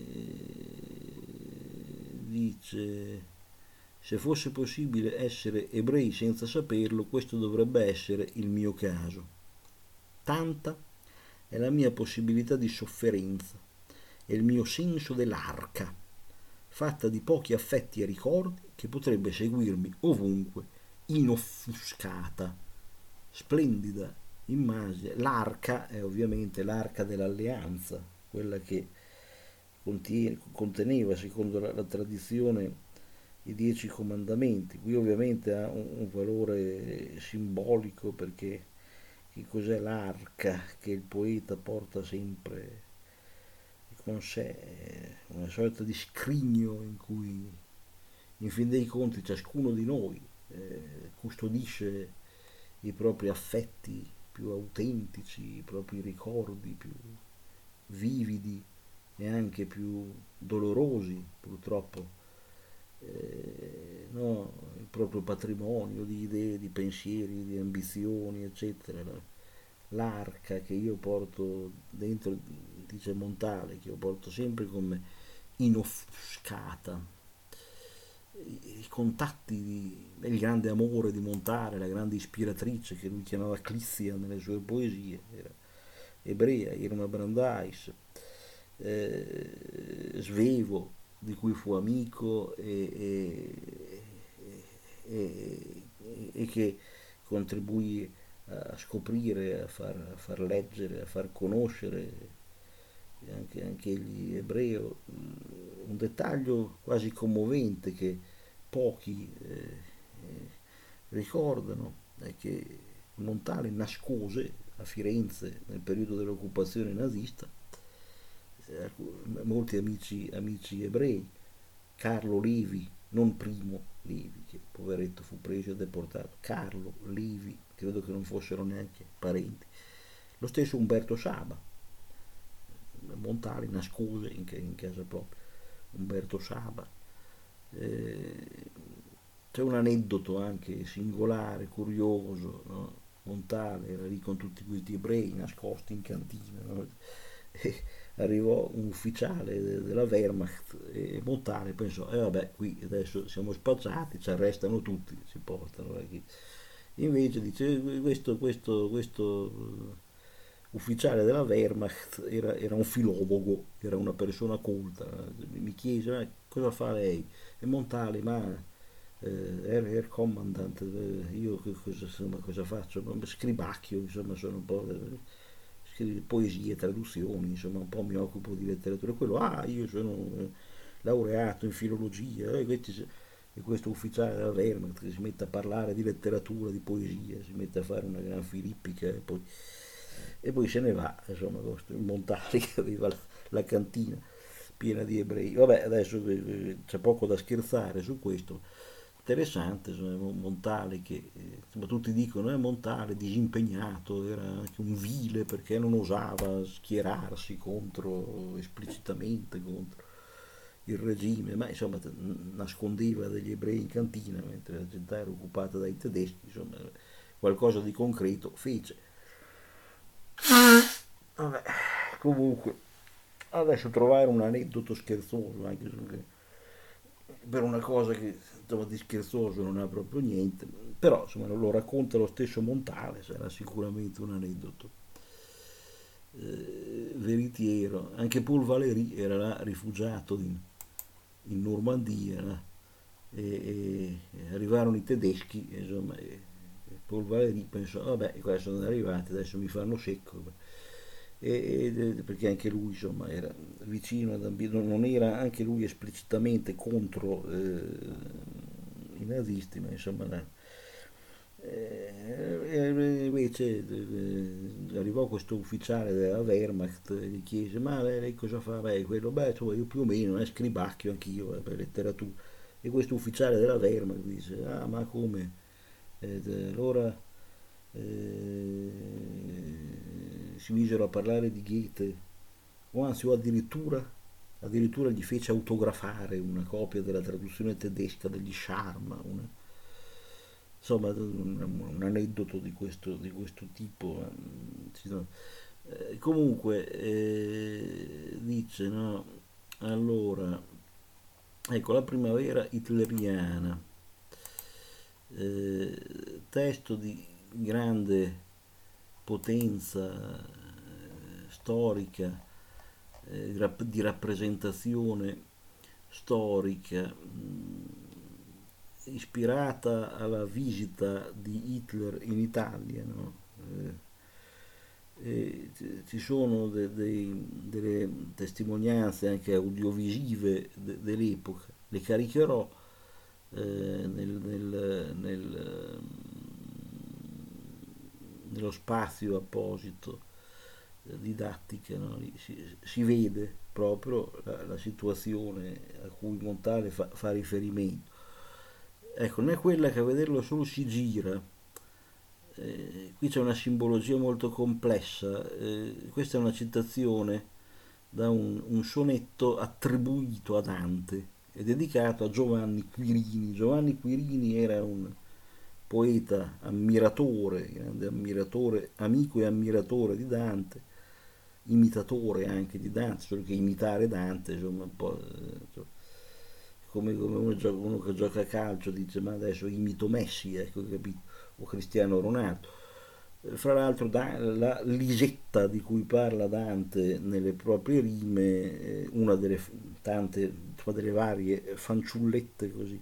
Speaker 1: dice: se fosse possibile essere ebrei senza saperlo, questo dovrebbe essere il mio caso. Tanta è la mia possibilità di sofferenza e il mio senso dell'arca, fatta di pochi affetti e ricordi, che potrebbe seguirmi ovunque, inoffuscata. Splendida immagine. L'arca è ovviamente l'arca dell'alleanza, quella che contiene, conteneva, secondo la, la tradizione, i dieci comandamenti. Qui ovviamente ha un, un valore simbolico, perché che cos'è l'arca che il poeta porta sempre con sé? Una sorta di scrigno in cui, in fin dei conti, ciascuno di noi eh, custodisce i propri affetti più autentici, i propri ricordi più vividi e anche più dolorosi, purtroppo, eh, no? Il proprio patrimonio di idee, di pensieri, di ambizioni, eccetera. L'arca che io porto dentro, dice Montale, che io porto sempre con me, inoffuscata. I, i contatti, di, il grande amore di Montale, la grande ispiratrice che lui chiamava Clissia nelle sue poesie, era ebrea, Irma Brandais, eh, Svevo, di cui fu amico e, e, e, e che contribuì a scoprire, a far, a far leggere, a far conoscere anche, anche egli ebreo. Un dettaglio quasi commovente che pochi eh, eh, ricordano è che Montale nascose a Firenze nel periodo dell'occupazione nazista eh, molti amici, amici ebrei. Carlo Levi, non Primo Levi, che poveretto fu preso e deportato, Carlo Levi, credo che non fossero neanche parenti. Lo stesso Umberto Saba, Montale nascose in, in casa propria, Umberto Saba. Eh, c'è un aneddoto anche singolare, curioso, no? Montale era lì con tutti questi ebrei nascosti in cantina, no? E arrivò un ufficiale de- della Wehrmacht e Montale pensò, e eh vabbè, qui adesso siamo spacciati, ci arrestano tutti, si portano. eh, chi- Invece dice, questo, questo, questo ufficiale della Wehrmacht era, era un filologo, era una persona colta. Mi chiese, "Ma cosa fa lei?" E Montale, ma eh, Air, Air Commandant, eh, io che cosa, insomma, cosa faccio? Ma scribacchio, insomma, sono un po'... eh, scrivo poesie, traduzioni, insomma, un po' mi occupo di letteratura. Quello, ah, io sono eh, laureato in filologia, e questi- e questo ufficiale della Wehrmacht che si mette a parlare di letteratura, di poesia, si mette a fare una gran filippica e poi, e poi se ne va, insomma, questo, il Montale che aveva la, la cantina piena di ebrei. Vabbè, adesso eh, eh, c'è poco da scherzare su questo. Interessante, insomma, Montale che eh, insomma, tutti dicono è Montale disimpegnato, era anche un vile perché non osava schierarsi contro esplicitamente contro il regime, ma insomma nascondeva degli ebrei in cantina mentre la città era occupata dai tedeschi, insomma qualcosa di concreto fece. Vabbè, comunque, adesso trovare un aneddoto scherzoso, anche per una cosa che insomma, di scherzoso non ha proprio niente, però insomma lo racconta lo stesso Montale, sarà sicuramente un aneddoto eh, veritiero. Anche Paul Valéry era là rifugiato in, in Normandia, no? e, e arrivarono i tedeschi, insomma, e, e Paul Valéry pensò, vabbè, qua sono arrivati, adesso mi fanno secco. E, e- perché anche lui insomma era vicino ad ambienti, non era anche lui esplicitamente contro eh, i nazisti, ma insomma no. Eh, e invece eh, arrivò questo ufficiale della Wehrmacht e gli chiese ma lei, lei cosa fa? Beh, quello, beh, insomma, io più o meno, eh, scribacchio anch'io eh, per letteratura. E questo ufficiale della Wehrmacht dice, ah ma come? Eh, allora eh, si misero a parlare di Goethe, o anzi o addirittura, addirittura gli fece autografare una copia della traduzione tedesca degli Sharma, una, insomma un, un aneddoto di questo, di questo tipo. Eh, comunque eh, dice, no? Allora, ecco la primavera hitleriana, eh, testo di grande potenza eh, storica, eh, rap- di rappresentazione storica, mh, ispirata alla visita di Hitler in Italia, no? Eh, e ci sono de- dei- delle testimonianze anche audiovisive de- dell'epoca, le caricherò eh, nel, nel- nel, nello spazio apposito eh, didattica, no? si, si vede proprio la, la situazione a cui Montale fa, fa riferimento. Ecco, non è quella che a vederlo solo si gira. Eh, qui c'è una simbologia molto complessa. Eh, questa è una citazione da un, un sonetto attribuito a Dante e dedicato a Giovanni Quirini. Giovanni Quirini era un poeta ammiratore, grande ammiratore, amico e ammiratore di Dante, imitatore anche di Dante, solo che imitare Dante, insomma, un po' eh, come, come uno, gioca, uno che gioca a calcio dice ma adesso imito Messi, ecco, capito? O Cristiano Ronaldo. Eh, Fra l'altro da, la Lisetta di cui parla Dante nelle proprie rime, eh, una delle tante, insomma, delle varie fanciullette così,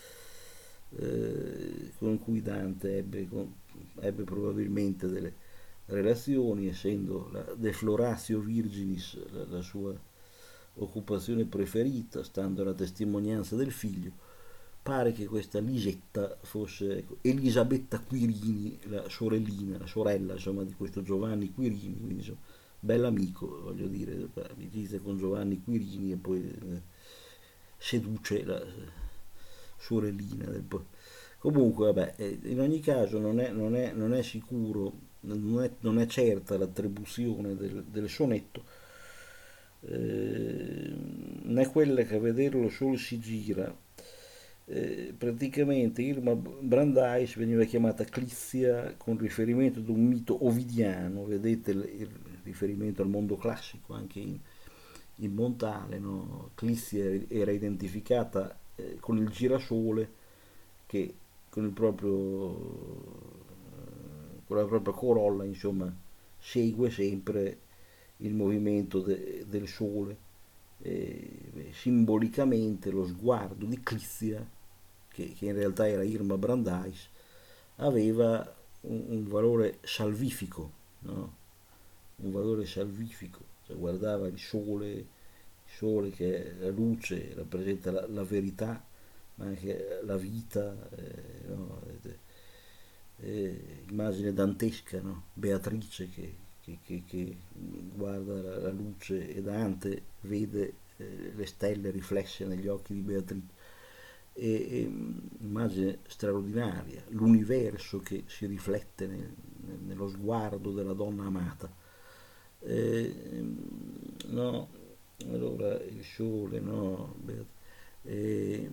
Speaker 1: eh, con cui Dante ebbe, con, ebbe probabilmente delle relazioni, essendo la De Floratio Virginis la, la sua occupazione preferita, stando alla testimonianza del figlio, pare che questa Lisetta fosse ecco, Elisabetta Quirini, la sorellina, la sorella insomma di questo Giovanni Quirini, quindi insomma, bell'amico, voglio dire, amicizia con Giovanni Quirini e poi eh, seduce la sorellina del po- Comunque, vabbè, eh, in ogni caso non è, non è, non è sicuro, non è, non è certa l'attribuzione del, del sonetto, eh, non è quella che a vederlo solo si gira. Eh, praticamente Irma Brandeis veniva chiamata Clissia con riferimento ad un mito ovidiano, vedete il, il riferimento al mondo classico anche in, in Montale, no? Clissia era identificata eh, con il girasole che con, il proprio, eh, con la propria corolla, insomma, segue sempre il movimento de- del sole. E, simbolicamente lo sguardo di Clissia, che, che in realtà era Irma Brandeis, aveva un, un valore salvifico, no? Un valore salvifico, cioè guardava il sole, il sole che è la luce, rappresenta la, la verità, ma anche la vita, eh, no? eh, immagine dantesca, no? Beatrice che, che, che, che guarda la, la, luce e Dante vede eh, le stelle riflesse negli occhi di Beatrice. E, e, immagine straordinaria, l'universo che si riflette nel, nello sguardo della donna amata. Eh, no, allora il sole, no, eh,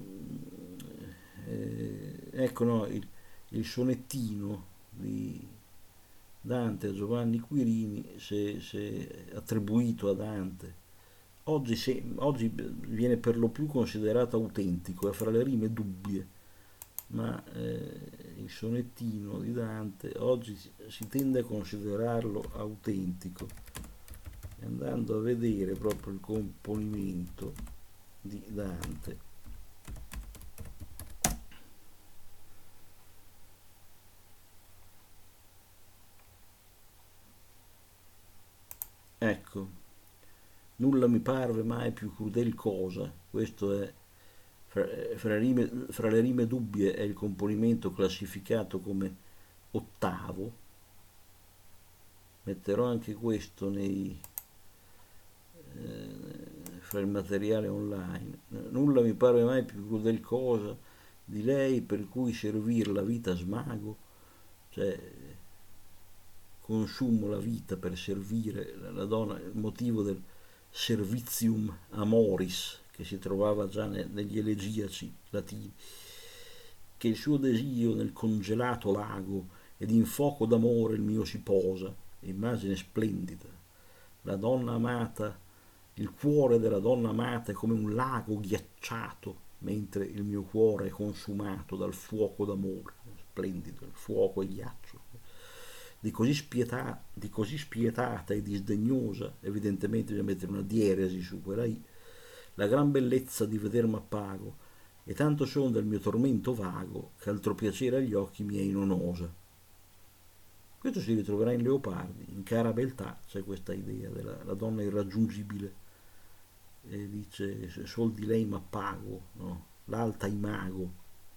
Speaker 1: eh, ecco no, il, il sonettino di Dante a Giovanni Quirini, se, se attribuito a Dante, oggi, se, oggi viene per lo più considerato autentico, è fra le rime dubbie, ma eh, il sonettino di Dante oggi si, si tende a considerarlo autentico, andando a vedere proprio il componimento di Dante. Ecco, nulla mi parve mai più crudel cosa, questo è fra, fra, rime, fra le rime dubbie è il componimento classificato come ottavo, metterò anche questo nei, eh, fra il materiale online. Nulla mi pare mai più crudel cosa di lei per cui servir la vita smago, cioè consumo la vita per servire la donna, il motivo del servizium amoris che si trovava già negli elegiaci latini, che il suo desiderio nel congelato lago ed in fuoco d'amore il mio si posa, immagine splendida, la donna amata, il cuore della donna amata è come un lago ghiacciato, mentre il mio cuore è consumato dal fuoco d'amore, splendido, il fuoco e ghiaccio. Di così, spietà, di così spietata e disdegnosa, evidentemente bisogna mettere una dieresi su quella I, la gran bellezza di vedermi appago, e tanto son del mio tormento vago, che altro piacere agli occhi miei non osa. Questo si ritroverà in Leopardi, in Cara Beltà c'è questa idea della la donna irraggiungibile, e dice sol di lei m'appago, no? L'alta imago,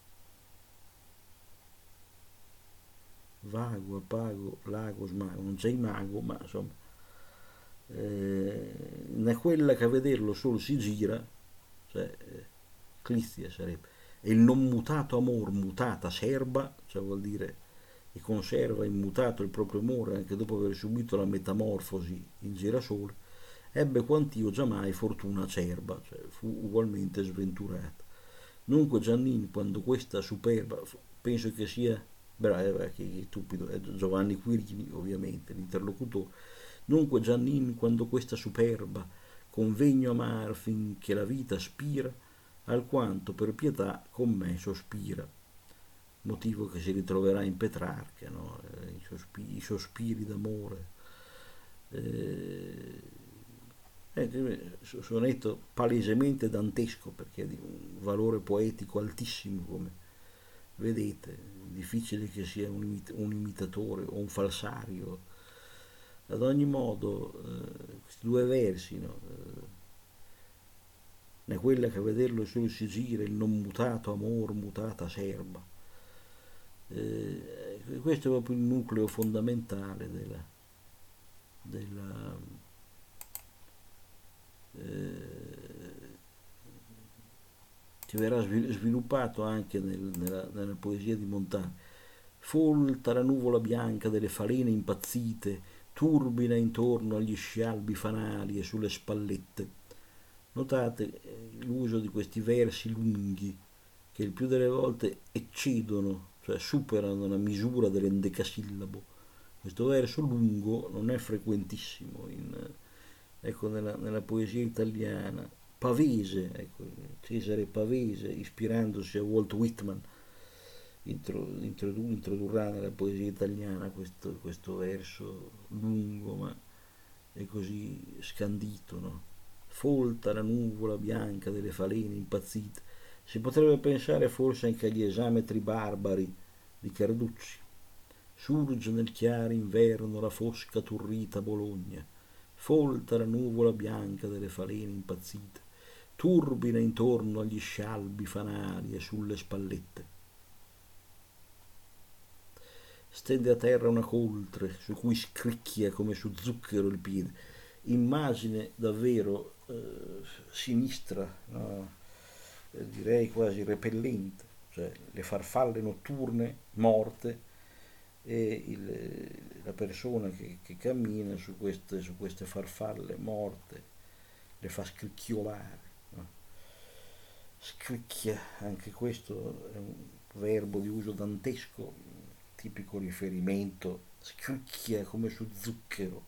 Speaker 1: vago, appago, lago, smago, non c'è imago, ma insomma, eh, né quella che a vederlo solo si gira, cioè eh, Clistia sarebbe, e il non mutato amor mutata serba, cioè vuol dire e conserva immutato il proprio amore anche dopo aver subito la metamorfosi in girasole, ebbe quant'io giammai fortuna acerba, cioè fu ugualmente sventurata. Nunque Giannin, quando questa superba, penso che sia, beh, che stupido, è Giovanni Quirini ovviamente, l'interlocutore, nunque Giannin, quando questa superba convegno amar finché la vita spira, alquanto per pietà con me sospira, motivo che si ritroverà in Petrarca, no? I, sospiri, i sospiri d'amore. Eh, eh, sonetto palesemente dantesco perché ha un valore poetico altissimo, come vedete, difficile che sia un, imit- un imitatore o un falsario. Ad ogni modo, eh, questi due versi, no? Eh, né quella che a vederlo solo si gira, il non mutato amor, mutata serba. Eh, questo è proprio il nucleo fondamentale della, della eh, che verrà sviluppato anche nel, nella, nella poesia di Montale. Folta la nuvola bianca delle falene impazzite, turbina intorno agli scialbi fanali e sulle spallette. Notate l'uso di questi versi lunghi che il più delle volte eccedono, cioè superano la misura dell'endecasillabo. Questo verso lungo non è frequentissimo in, ecco, nella, nella poesia italiana. Pavese, ecco, Cesare Pavese, ispirandosi a Walt Whitman, introdurrà nella poesia italiana questo, questo verso lungo ma è così scandito, no? Folta la nuvola bianca delle falene impazzite. Si potrebbe pensare forse anche agli esametri barbari di Carducci. Surge nel chiaro inverno la fosca turrita Bologna, folta la nuvola bianca delle falene impazzite, turbina intorno agli scialbi fanali e sulle spallette. Stende a terra una coltre su cui scricchia come su zucchero il piede. Immagine davvero eh, sinistra, no? Eh, direi quasi repellente, cioè le farfalle notturne morte e il, la persona che, che cammina su queste, su queste farfalle morte le fa scricchiolare, no? Scricchia, anche questo è un verbo di uso dantesco, tipico riferimento, scricchia come su zucchero.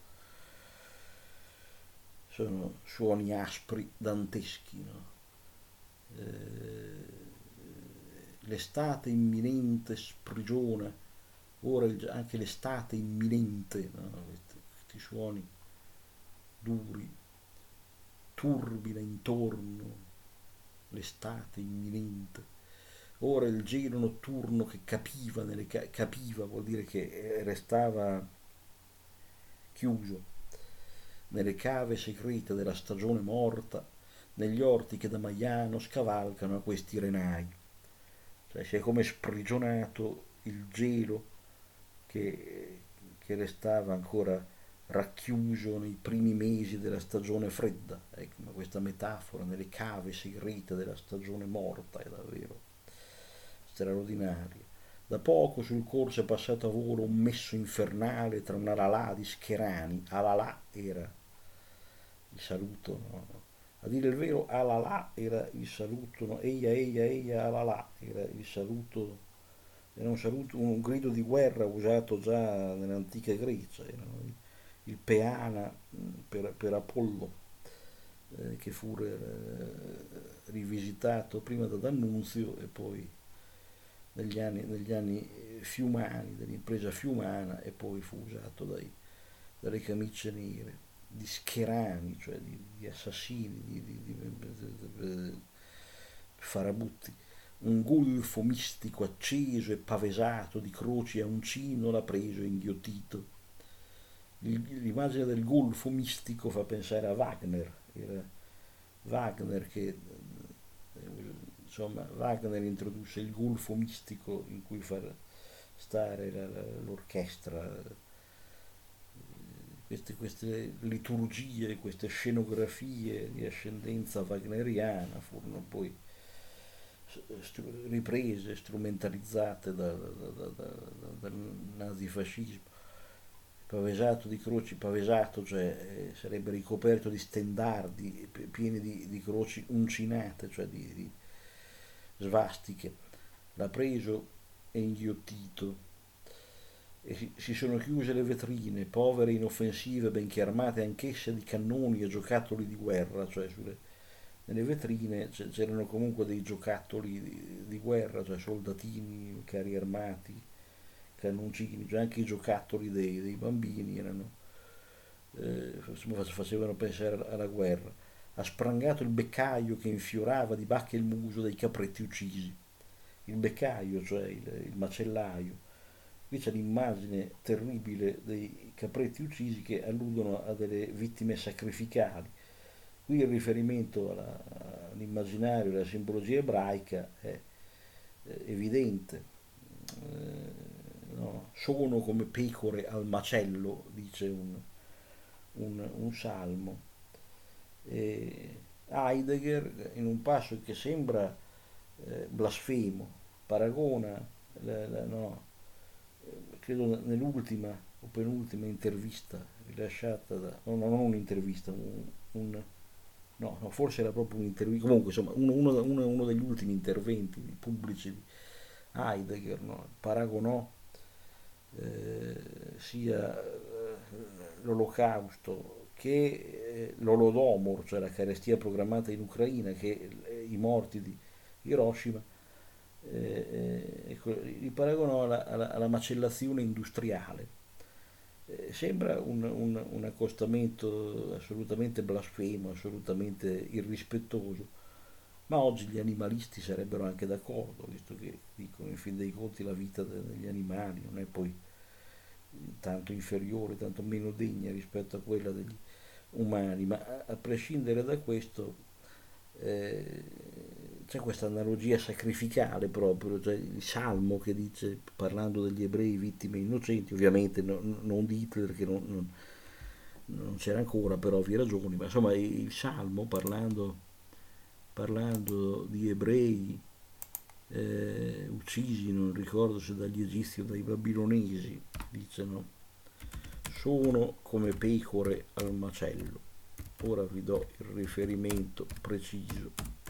Speaker 1: Sono suoni aspri, danteschi, no? Eh, l'estate imminente sprigiona, ora il, anche l'estate imminente, no? questi, questi suoni duri, turbina intorno, l'estate imminente. Ora il gelo notturno che capiva, nelle, capiva vuol dire che restava chiuso nelle cave segrete della stagione morta, negli orti che da Maiano scavalcano a questi renai. Cioè si è come sprigionato il gelo che, che restava ancora racchiuso nei primi mesi della stagione fredda. Ecco, questa metafora nelle cave segrete della stagione morta è davvero straordinaria. Da poco sul corso è passato a volo un messo infernale tra un alalà di scherani. Alalà era il saluto, no? A dire il vero, alalà era il saluto, no? Eia, eia, eia, alalà era il saluto, era un saluto, un grido di guerra usato già nell'antica Grecia, era il peana per, per Apollo, eh, che fu eh, rivisitato prima da D'Annunzio e poi negli anni, negli anni fiumani, dell'impresa fiumana, e poi fu usato dai, dalle camicie nere, di scherani, cioè di, di assassini, di, di, di, di farabutti. Un golfo mistico acceso e pavesato di croci a uncino l'ha preso e inghiottito. L'immagine del golfo mistico fa pensare a Wagner, era Wagner che insomma Wagner introdusse il golfo mistico in cui far stare la, la, l'orchestra, queste, queste liturgie, queste scenografie di ascendenza wagneriana furono poi riprese, strumentalizzate da, da, da, da, dal nazifascismo. Pavesato di croci, pavesato cioè eh, sarebbe ricoperto di stendardi pieni di, di croci uncinate, cioè di, di svastiche. L'ha preso e inghiottito e si, si sono chiuse le vetrine, povere, inoffensive, benché armate anch'esse di cannoni e giocattoli di guerra, cioè sulle, nelle vetrine c'erano comunque dei giocattoli di, di guerra, cioè soldatini, carri armati, cannoncini, cioè anche i giocattoli dei, dei bambini erano, eh, facevano pensare alla guerra. Ha sprangato il beccaio che infiorava di bacche il muso dei capretti uccisi. Il beccaio, cioè il, il macellaio. Qui c'è l'immagine terribile dei capretti uccisi che alludono a delle vittime sacrificali. Qui il riferimento alla, all'immaginario, alla simbologia ebraica è eh, evidente. Eh, no? Sono come pecore al macello, dice un, un, un salmo. E Heidegger, in un passo che sembra eh, blasfemo, paragona, la, la, no, credo nell'ultima o penultima intervista rilasciata da, no, non un'intervista, un, un no, no, forse era proprio un intervento, comunque insomma uno, uno- uno- uno degli ultimi interventi pubblici di Heidegger, no? Paragonò eh, sia eh, l'olocausto che eh, l'Olodomor, cioè la carestia programmata in Ucraina, che eh, i morti di Hiroshima, eh, eh, ecco, li paragonò alla, alla- alla macellazione industriale. Eh, sembra un, un- un accostamento assolutamente blasfemo, assolutamente irrispettoso, ma oggi gli animalisti sarebbero anche d'accordo, visto che dicono in fin dei conti la vita de- degli animali non è poi tanto inferiore, tanto meno degna rispetto a quella degli umani, ma a, a prescindere da questo eh, c'è questa analogia sacrificale proprio, cioè il Salmo che dice, parlando degli ebrei vittime innocenti, ovviamente no- non di Hitler che non, non- non c'era ancora per ovvie ragioni, ma insomma il Salmo parlando, parlando di ebrei eh, uccisi, non ricordo se dagli egizi o dai babilonesi, dicono, sono come pecore al macello. Ora vi do il riferimento preciso.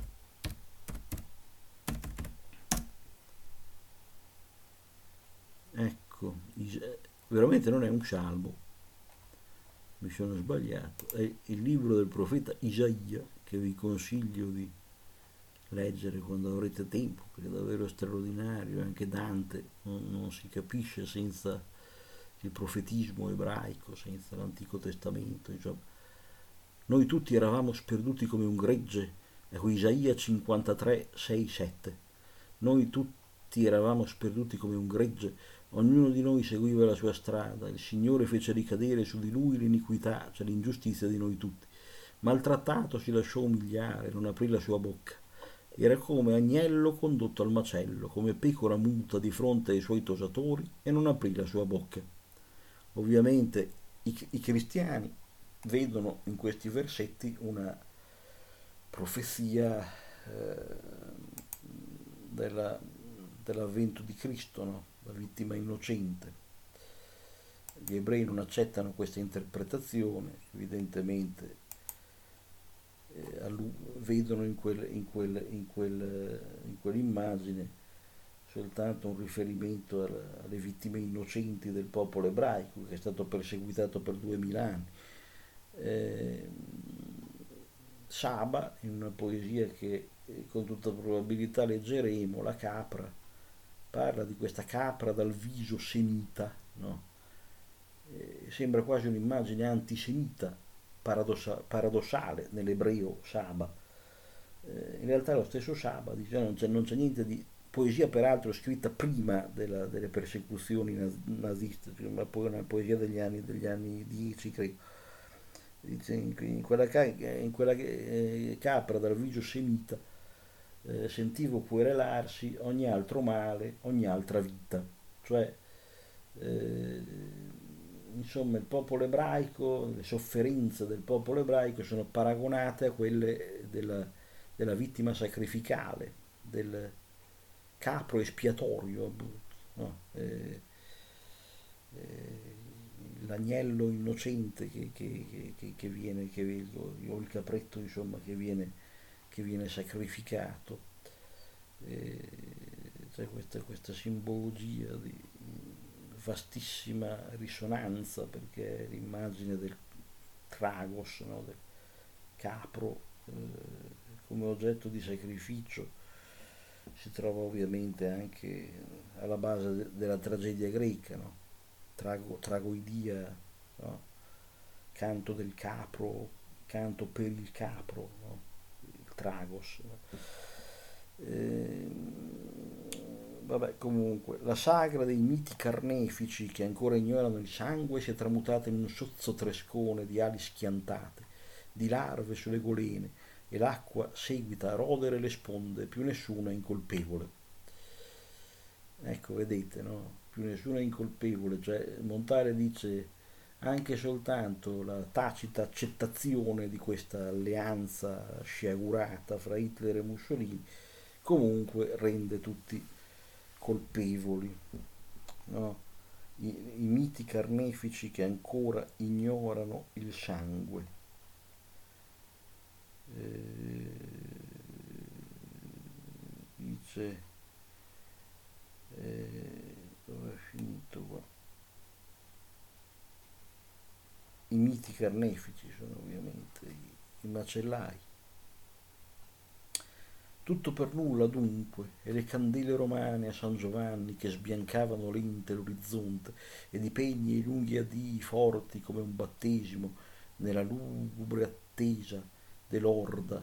Speaker 1: Ecco, veramente non è un salmo, mi sono sbagliato, è il libro del profeta Isaia che vi consiglio di leggere quando avrete tempo, perché è davvero straordinario, anche Dante non, non si capisce senza il profetismo ebraico, senza l'Antico Testamento, insomma. Noi tutti eravamo sperduti come un gregge, ecco Isaia cinquantatré, sei, sette. Noi tutti eravamo sperduti come un gregge, ognuno di noi seguiva la sua strada, il Signore fece ricadere su di lui l'iniquità, cioè l'ingiustizia di noi tutti. Maltrattato si lasciò umiliare, non aprì la sua bocca. Era come agnello condotto al macello, come pecora muta di fronte ai suoi tosatori e non aprì la sua bocca. Ovviamente i, i cristiani vedono in questi versetti una profezia eh, della, dell'avvento di Cristo, no? La vittima innocente. Gli ebrei non accettano questa interpretazione, evidentemente eh, vedono in, quel, in, quel, in, quel, in quell'immagine soltanto un riferimento alle vittime innocenti del popolo ebraico che è stato perseguitato per duemila anni. Eh, Saba, in una poesia che eh, con tutta probabilità leggeremo, La capra, parla di questa capra dal viso semita, no? Eh, sembra quasi un'immagine antisemita, paradossa- paradossale nell'ebreo Saba. Eh, in realtà è lo stesso Saba, dice, non, c'è, non c'è niente di poesia peraltro scritta prima della, delle persecuzioni naziste, cioè una, una poesia degli anni, degli anni dieci, credo. Dice, in, in, quella, in quella eh, capra dal viso semita eh, sentivo querelarsi ogni altro male, ogni altra vita. Cioè, eh, insomma, il popolo ebraico, le sofferenze del popolo ebraico sono paragonate a quelle della, della vittima sacrificale, del capro espiatorio, no? eh, eh, l'agnello innocente che, che, che, che viene, che, o il capretto insomma che viene, che viene sacrificato. Eh, c'è questa, questa simbologia di vastissima risonanza perché è l'immagine del tragos, no? Del capro eh, come oggetto di sacrificio si trova ovviamente anche alla base de- della tragedia greca, no? Trago, tragoidia, no? Canto del capro, canto per il capro, no? Il tragos. No? Eh, vabbè, comunque, la sagra dei miti carnefici che ancora ignorano il sangue si è tramutata in un sozzo trescone di ali schiantate, di larve sulle golene, e l'acqua seguita a rodere le sponde, più nessuno è incolpevole. Ecco, vedete, no? Più nessuno è incolpevole, cioè Montale dice anche soltanto la tacita accettazione di questa alleanza sciagurata fra Hitler e Mussolini comunque rende tutti colpevoli, no? I, I miti carnefici che ancora ignorano il sangue. eh, dice, eh, dove è finito qua? I miti carnefici sono ovviamente i, i macellai. Tutto per nulla dunque, e le candele romane a San Giovanni che sbiancavano lente l'orizzonte, ed i pegni e i lunghi addii forti come un battesimo nella lugubre attesa dell'orda,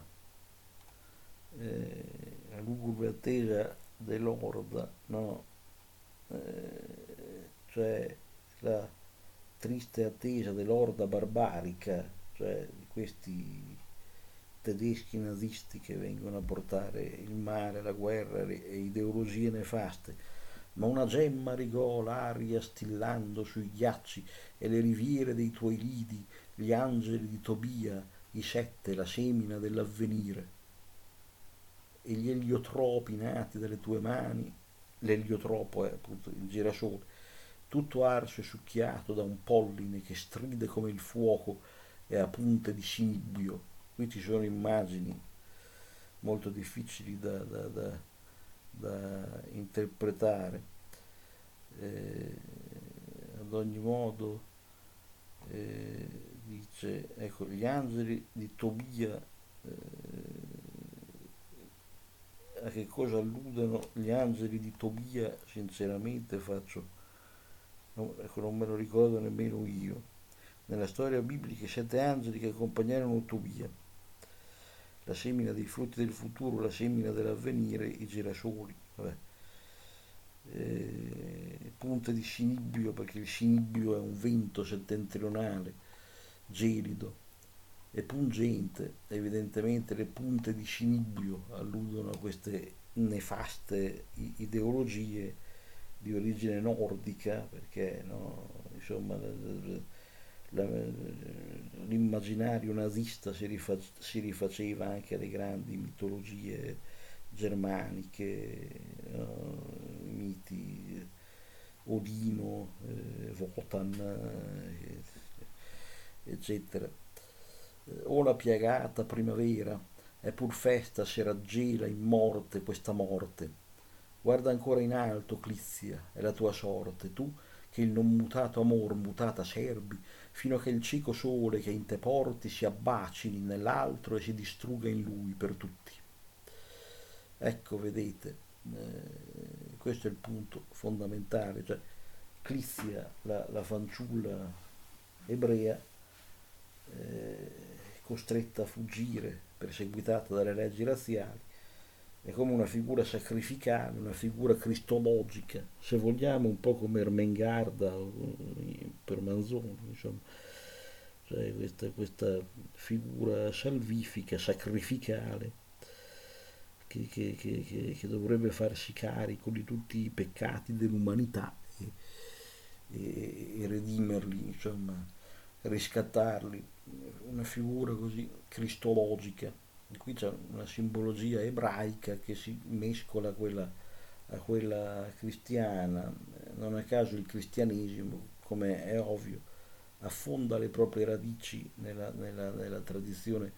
Speaker 1: eh, la lugubre attesa dell'orda, no? Eh, cioè la triste attesa dell'orda barbarica, cioè di questi tedeschi nazisti che vengono a portare il male, la guerra e ideologie nefaste. Ma una gemma rigò l'aria stillando sui ghiacci e le riviere dei tuoi lidi, gli angeli di Tobia, i sette, la semina dell'avvenire, e gli eliotropi nati dalle tue mani, l'eliotropo è appunto il girasole, tutto arso e succhiato da un polline che stride come il fuoco e a punte di sinibbio. Qui ci sono immagini molto difficili da, da, da, da interpretare. Eh, ad ogni modo, eh, dice, ecco, gli angeli di Tobia, eh, a che cosa alludono gli angeli di Tobia? Sinceramente faccio, no, ecco, non me lo ricordo nemmeno io. Nella storia biblica i sette angeli che accompagnarono Tobia, la semina dei frutti del futuro, la semina dell'avvenire, i girasoli, vabbè. Eh, punte di sinibbio, perché il sinibbio è un vento settentrionale, gelido e pungente. Evidentemente le punte di sinibbio alludono a queste nefaste ideologie di origine nordica, perché no, insomma, la, l'immaginario nazista si, rifac- si rifaceva anche alle grandi mitologie germaniche, no? Miti Odino, eh, Wotan, eh, eccetera. O la piagata primavera, è pur festa se raggela in morte questa morte. Guarda ancora in alto, Clizia, è la tua sorte, tu che il non mutato amor mutata serbi, fino a che il cieco sole che in te porti si abbacini nell'altro e si distrugga in lui per tutti. Ecco, vedete, eh, questo è il punto fondamentale, cioè Clizia, la, la fanciulla ebrea, eh, costretta a fuggire, perseguitata dalle leggi razziali, è come una figura sacrificale, una figura cristologica, se vogliamo un po' come Ermengarda per Manzoni, insomma, cioè questa, questa figura salvifica, sacrificale, che, che, che, che dovrebbe farsi carico di tutti i peccati dell'umanità e, e, e redimerli, insomma, riscattarli, una figura così cristologica. Qui c'è una simbologia ebraica che si mescola a quella, a quella cristiana. Non a caso il cristianesimo, come è ovvio, affonda le proprie radici nella, nella, nella tradizione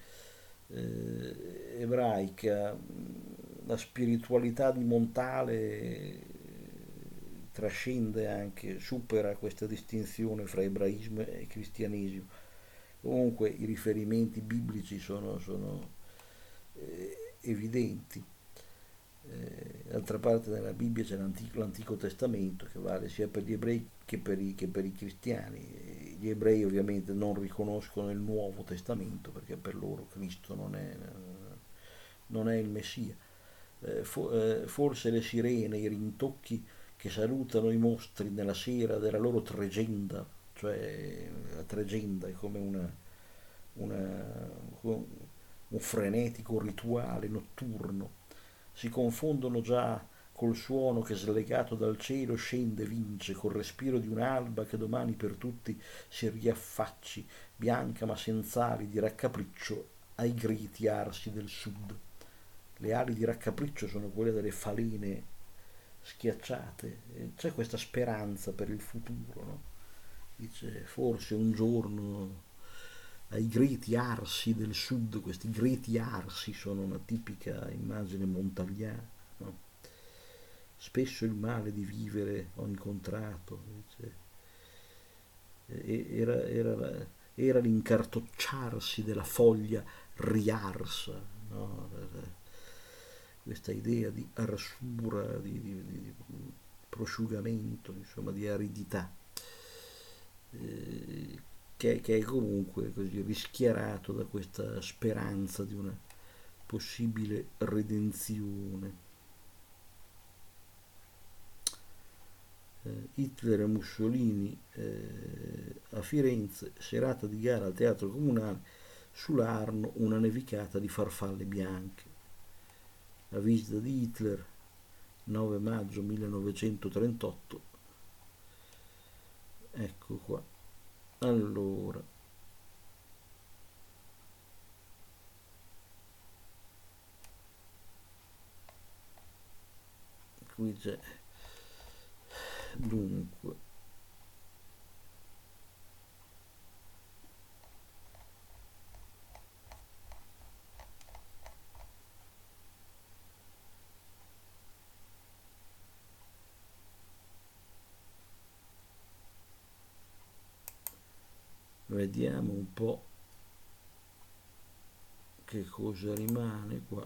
Speaker 1: eh, ebraica. La spiritualità di Montale trascende anche, supera questa distinzione fra ebraismo e cristianesimo. Comunque i riferimenti biblici sono, sono eh, evidenti. Eh, d'altra parte nella Bibbia c'è l'Antico, l'Antico Testamento che vale sia per gli ebrei che per i, che per i cristiani. E gli ebrei ovviamente non riconoscono il Nuovo Testamento perché per loro Cristo non è, non è il Messia. Eh, for, eh, forse le sirene, i rintocchi che salutano i mostri nella sera della loro tregenda, cioè la tregenda è come una, una, un frenetico rituale notturno, si confondono già col suono che slegato dal cielo scende e vince col respiro di un'alba che domani per tutti si riaffacci, bianca ma senza ali di raccapriccio ai greti arsi del sud. Le ali di raccapriccio sono quelle delle falene schiacciate, e c'è questa speranza per il futuro, no? Dice forse un giorno ai greti arsi del sud. Questi greti arsi sono una tipica immagine montagliana, no? Spesso il male di vivere ho incontrato, dice, era, era, la- era l'incartocciarsi della foglia riarsa, no? Questa idea di arsura, di, di- di prosciugamento, insomma, di aridità, eh, che, che è comunque così rischiarato da questa speranza di una possibile redenzione. eh, Hitler e Mussolini eh, a Firenze, serata di gara al Teatro Comunale, sulla Arno una nevicata di farfalle bianche. La visita di Hitler, nove maggio millenovecentotrentotto, ecco qua. Allora, qui c'è, dunque, vediamo un po' che cosa rimane qua.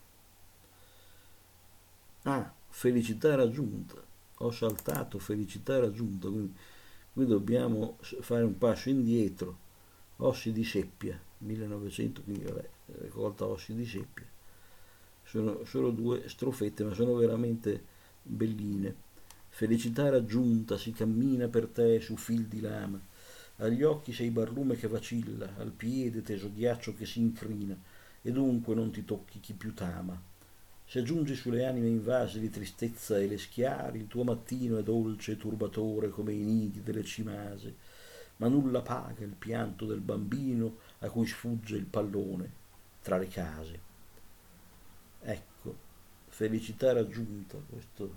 Speaker 1: Ah, felicità raggiunta. Ho saltato felicità raggiunta, quindi qui dobbiamo fare un passo indietro. Ossi di seppia, millenovecento, quindi vabbè, raccolta ossi di seppia. Sono solo due strofette, ma sono veramente belline. Felicità raggiunta, si cammina per te su fil di lama. Agli occhi sei barlume che vacilla, al piede teso ghiaccio che si incrina, e dunque non ti tocchi chi più t'ama. Se giungi sulle anime invase di tristezza e le schiari, il tuo mattino è dolce e turbatore come i nidi delle cimase, ma nulla paga il pianto del bambino a cui sfugge il pallone tra le case. Ecco, felicità raggiunta, questo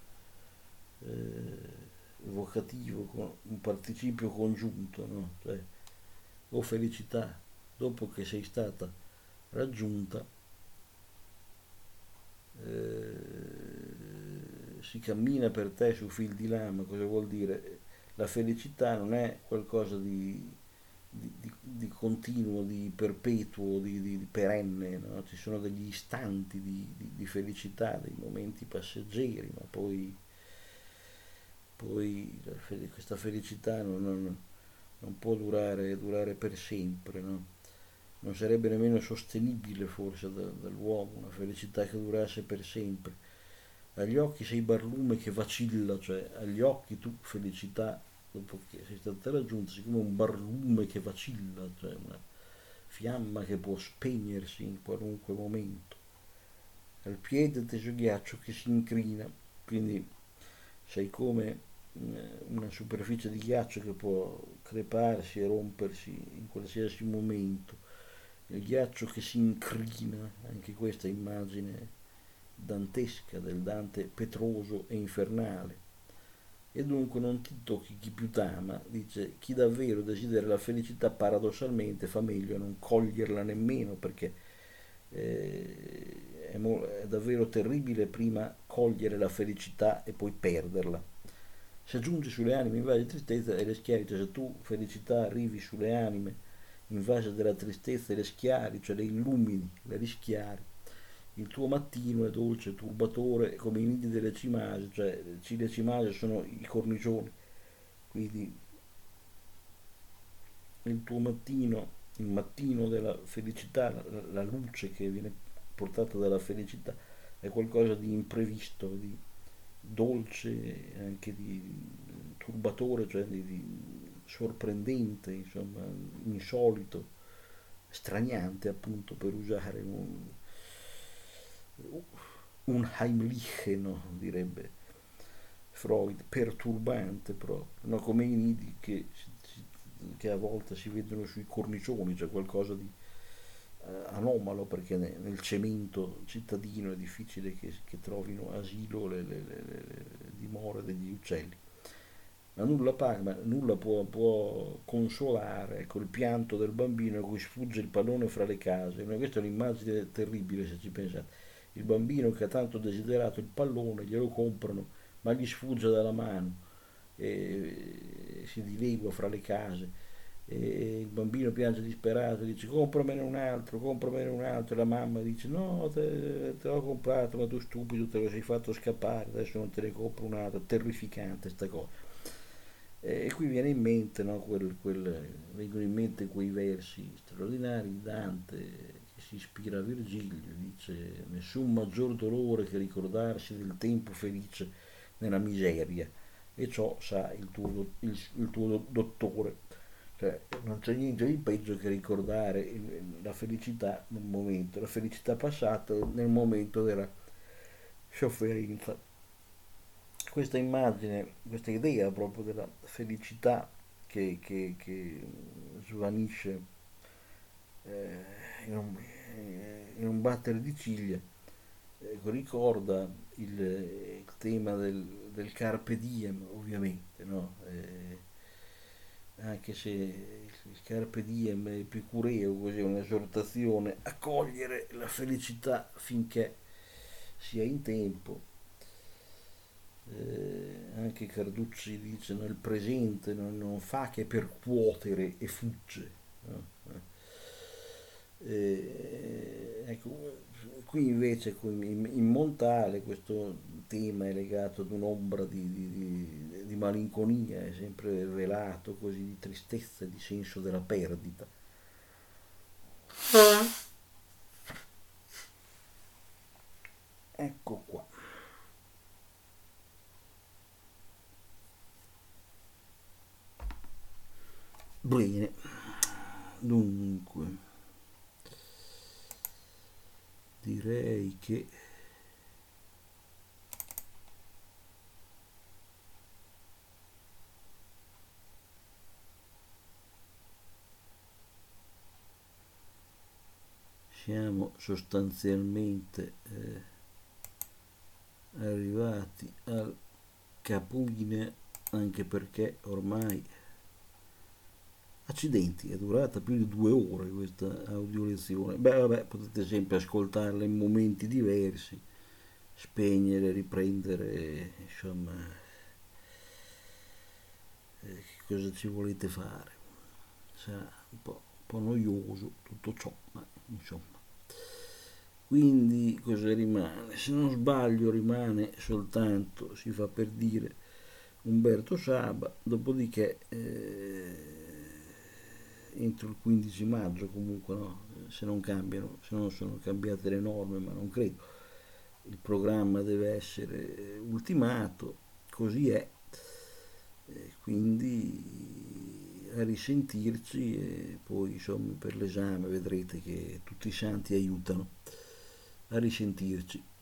Speaker 1: eh, vocativo con un participio congiunto, no? Cioè, o felicità, dopo che sei stata raggiunta, eh, si cammina per te su fil di lama. Cosa vuol dire? La felicità non è qualcosa di, di, di, di continuo, di perpetuo, di, di, di perenne, no? Ci sono degli istanti di, di, di felicità, dei momenti passeggeri, ma poi, poi questa felicità non, non, non può durare, durare per sempre, no? Non sarebbe nemmeno sostenibile forse da, dall'uomo una felicità che durasse per sempre. Agli occhi sei barlume che vacilla, cioè agli occhi tu felicità dopo che sei stata raggiunta, sei come un barlume che vacilla, cioè una fiamma che può spegnersi in qualunque momento. Al piede teso ghiaccio che si incrina, quindi sei come una superficie di ghiaccio che può creparsi e rompersi in qualsiasi momento. Il ghiaccio che si incrina, anche questa immagine dantesca del Dante petroso e infernale. E dunque non ti tocchi chi più t'ama, dice, chi davvero desidera la felicità paradossalmente fa meglio a non coglierla nemmeno, perché eh, è, mo- è davvero terribile prima cogliere la felicità e poi perderla. Se giungi sulle anime invase di tristezza e le schiari, cioè se tu felicità arrivi sulle anime invase della tristezza e le schiari, cioè le illumini, le rischiari, il tuo mattino è dolce, turbatore, come i nidi delle cimase, cioè le cimase sono i cornicioni, quindi il tuo mattino, il mattino della felicità, la, la luce che viene portata dalla felicità è qualcosa di imprevisto, di dolce, anche di turbatore, cioè di, di sorprendente, insomma, insolito, straniante appunto per usare un, un Heimliche, no? Direbbe Freud, perturbante proprio, no? Come i nidi che, che a volte si vedono sui cornicioni, cioè qualcosa di eh, anomalo, perché ne, nel cemento cittadino è difficile che, che trovino asilo le, le, le, le dimore degli uccelli. ma nulla paga, ma nulla può, può consolare, ecco, il pianto del bambino a cui sfugge il pallone fra le case. Ma questa è un'immagine terribile se ci pensate. Il bambino che ha tanto desiderato il pallone, glielo comprano, ma gli sfugge dalla mano e si dilegua fra le case. E il bambino piange disperato, dice compramene un altro, compramene un altro, e la mamma dice no, te, te l'ho comprato, ma tu stupido te lo sei fatto scappare, adesso non te ne compro un altro, terrificante sta cosa. E qui viene in mente, no, quel, quel, vengono in mente quei versi straordinari di Dante che si ispira a Virgilio, dice nessun maggior dolore che ricordarsi del tempo felice nella miseria, e ciò sa il tuo, il, il tuo dottore. Cioè, non c'è niente di peggio che ricordare il- la felicità nel momento, la felicità passata nel momento della sofferenza. Questa immagine, questa idea proprio della felicità che, che, che svanisce eh, in, un, in un battere di ciglia, ecco, ricorda il, il tema del, del carpe diem, ovviamente, no? Eh, anche se il carpe diem è epicureo, così è un'esortazione a cogliere la felicità finché sia in tempo. Eh, anche Carducci dice no, il presente non, non fa che percuotere e fugge, no? Eh, ecco, qui invece in, in Montale questo tema è legato ad un'ombra di, di, di, di malinconia, è sempre velato così, di tristezza, di senso della perdita. Ecco qua. Bene, dunque direi che siamo sostanzialmente eh, arrivati al capolinea, anche perché ormai, accidenti, è durata più di due ore questa audio lezione. Beh, vabbè, potete sempre ascoltarla in momenti diversi, spegnere, riprendere, insomma, eh, che cosa ci volete fare. Sarà un po', un po' noioso tutto ciò, ma insomma. Quindi cosa rimane? Se non sbaglio rimane soltanto, si fa per dire, Umberto Saba, dopodiché eh, entro il quindici maggio comunque, no? Se non cambiano, se non sono cambiate le norme, ma non credo, il programma deve essere ultimato, così è. E quindi a risentirci e poi insomma per l'esame vedrete che tutti i santi aiutano. A risentirci.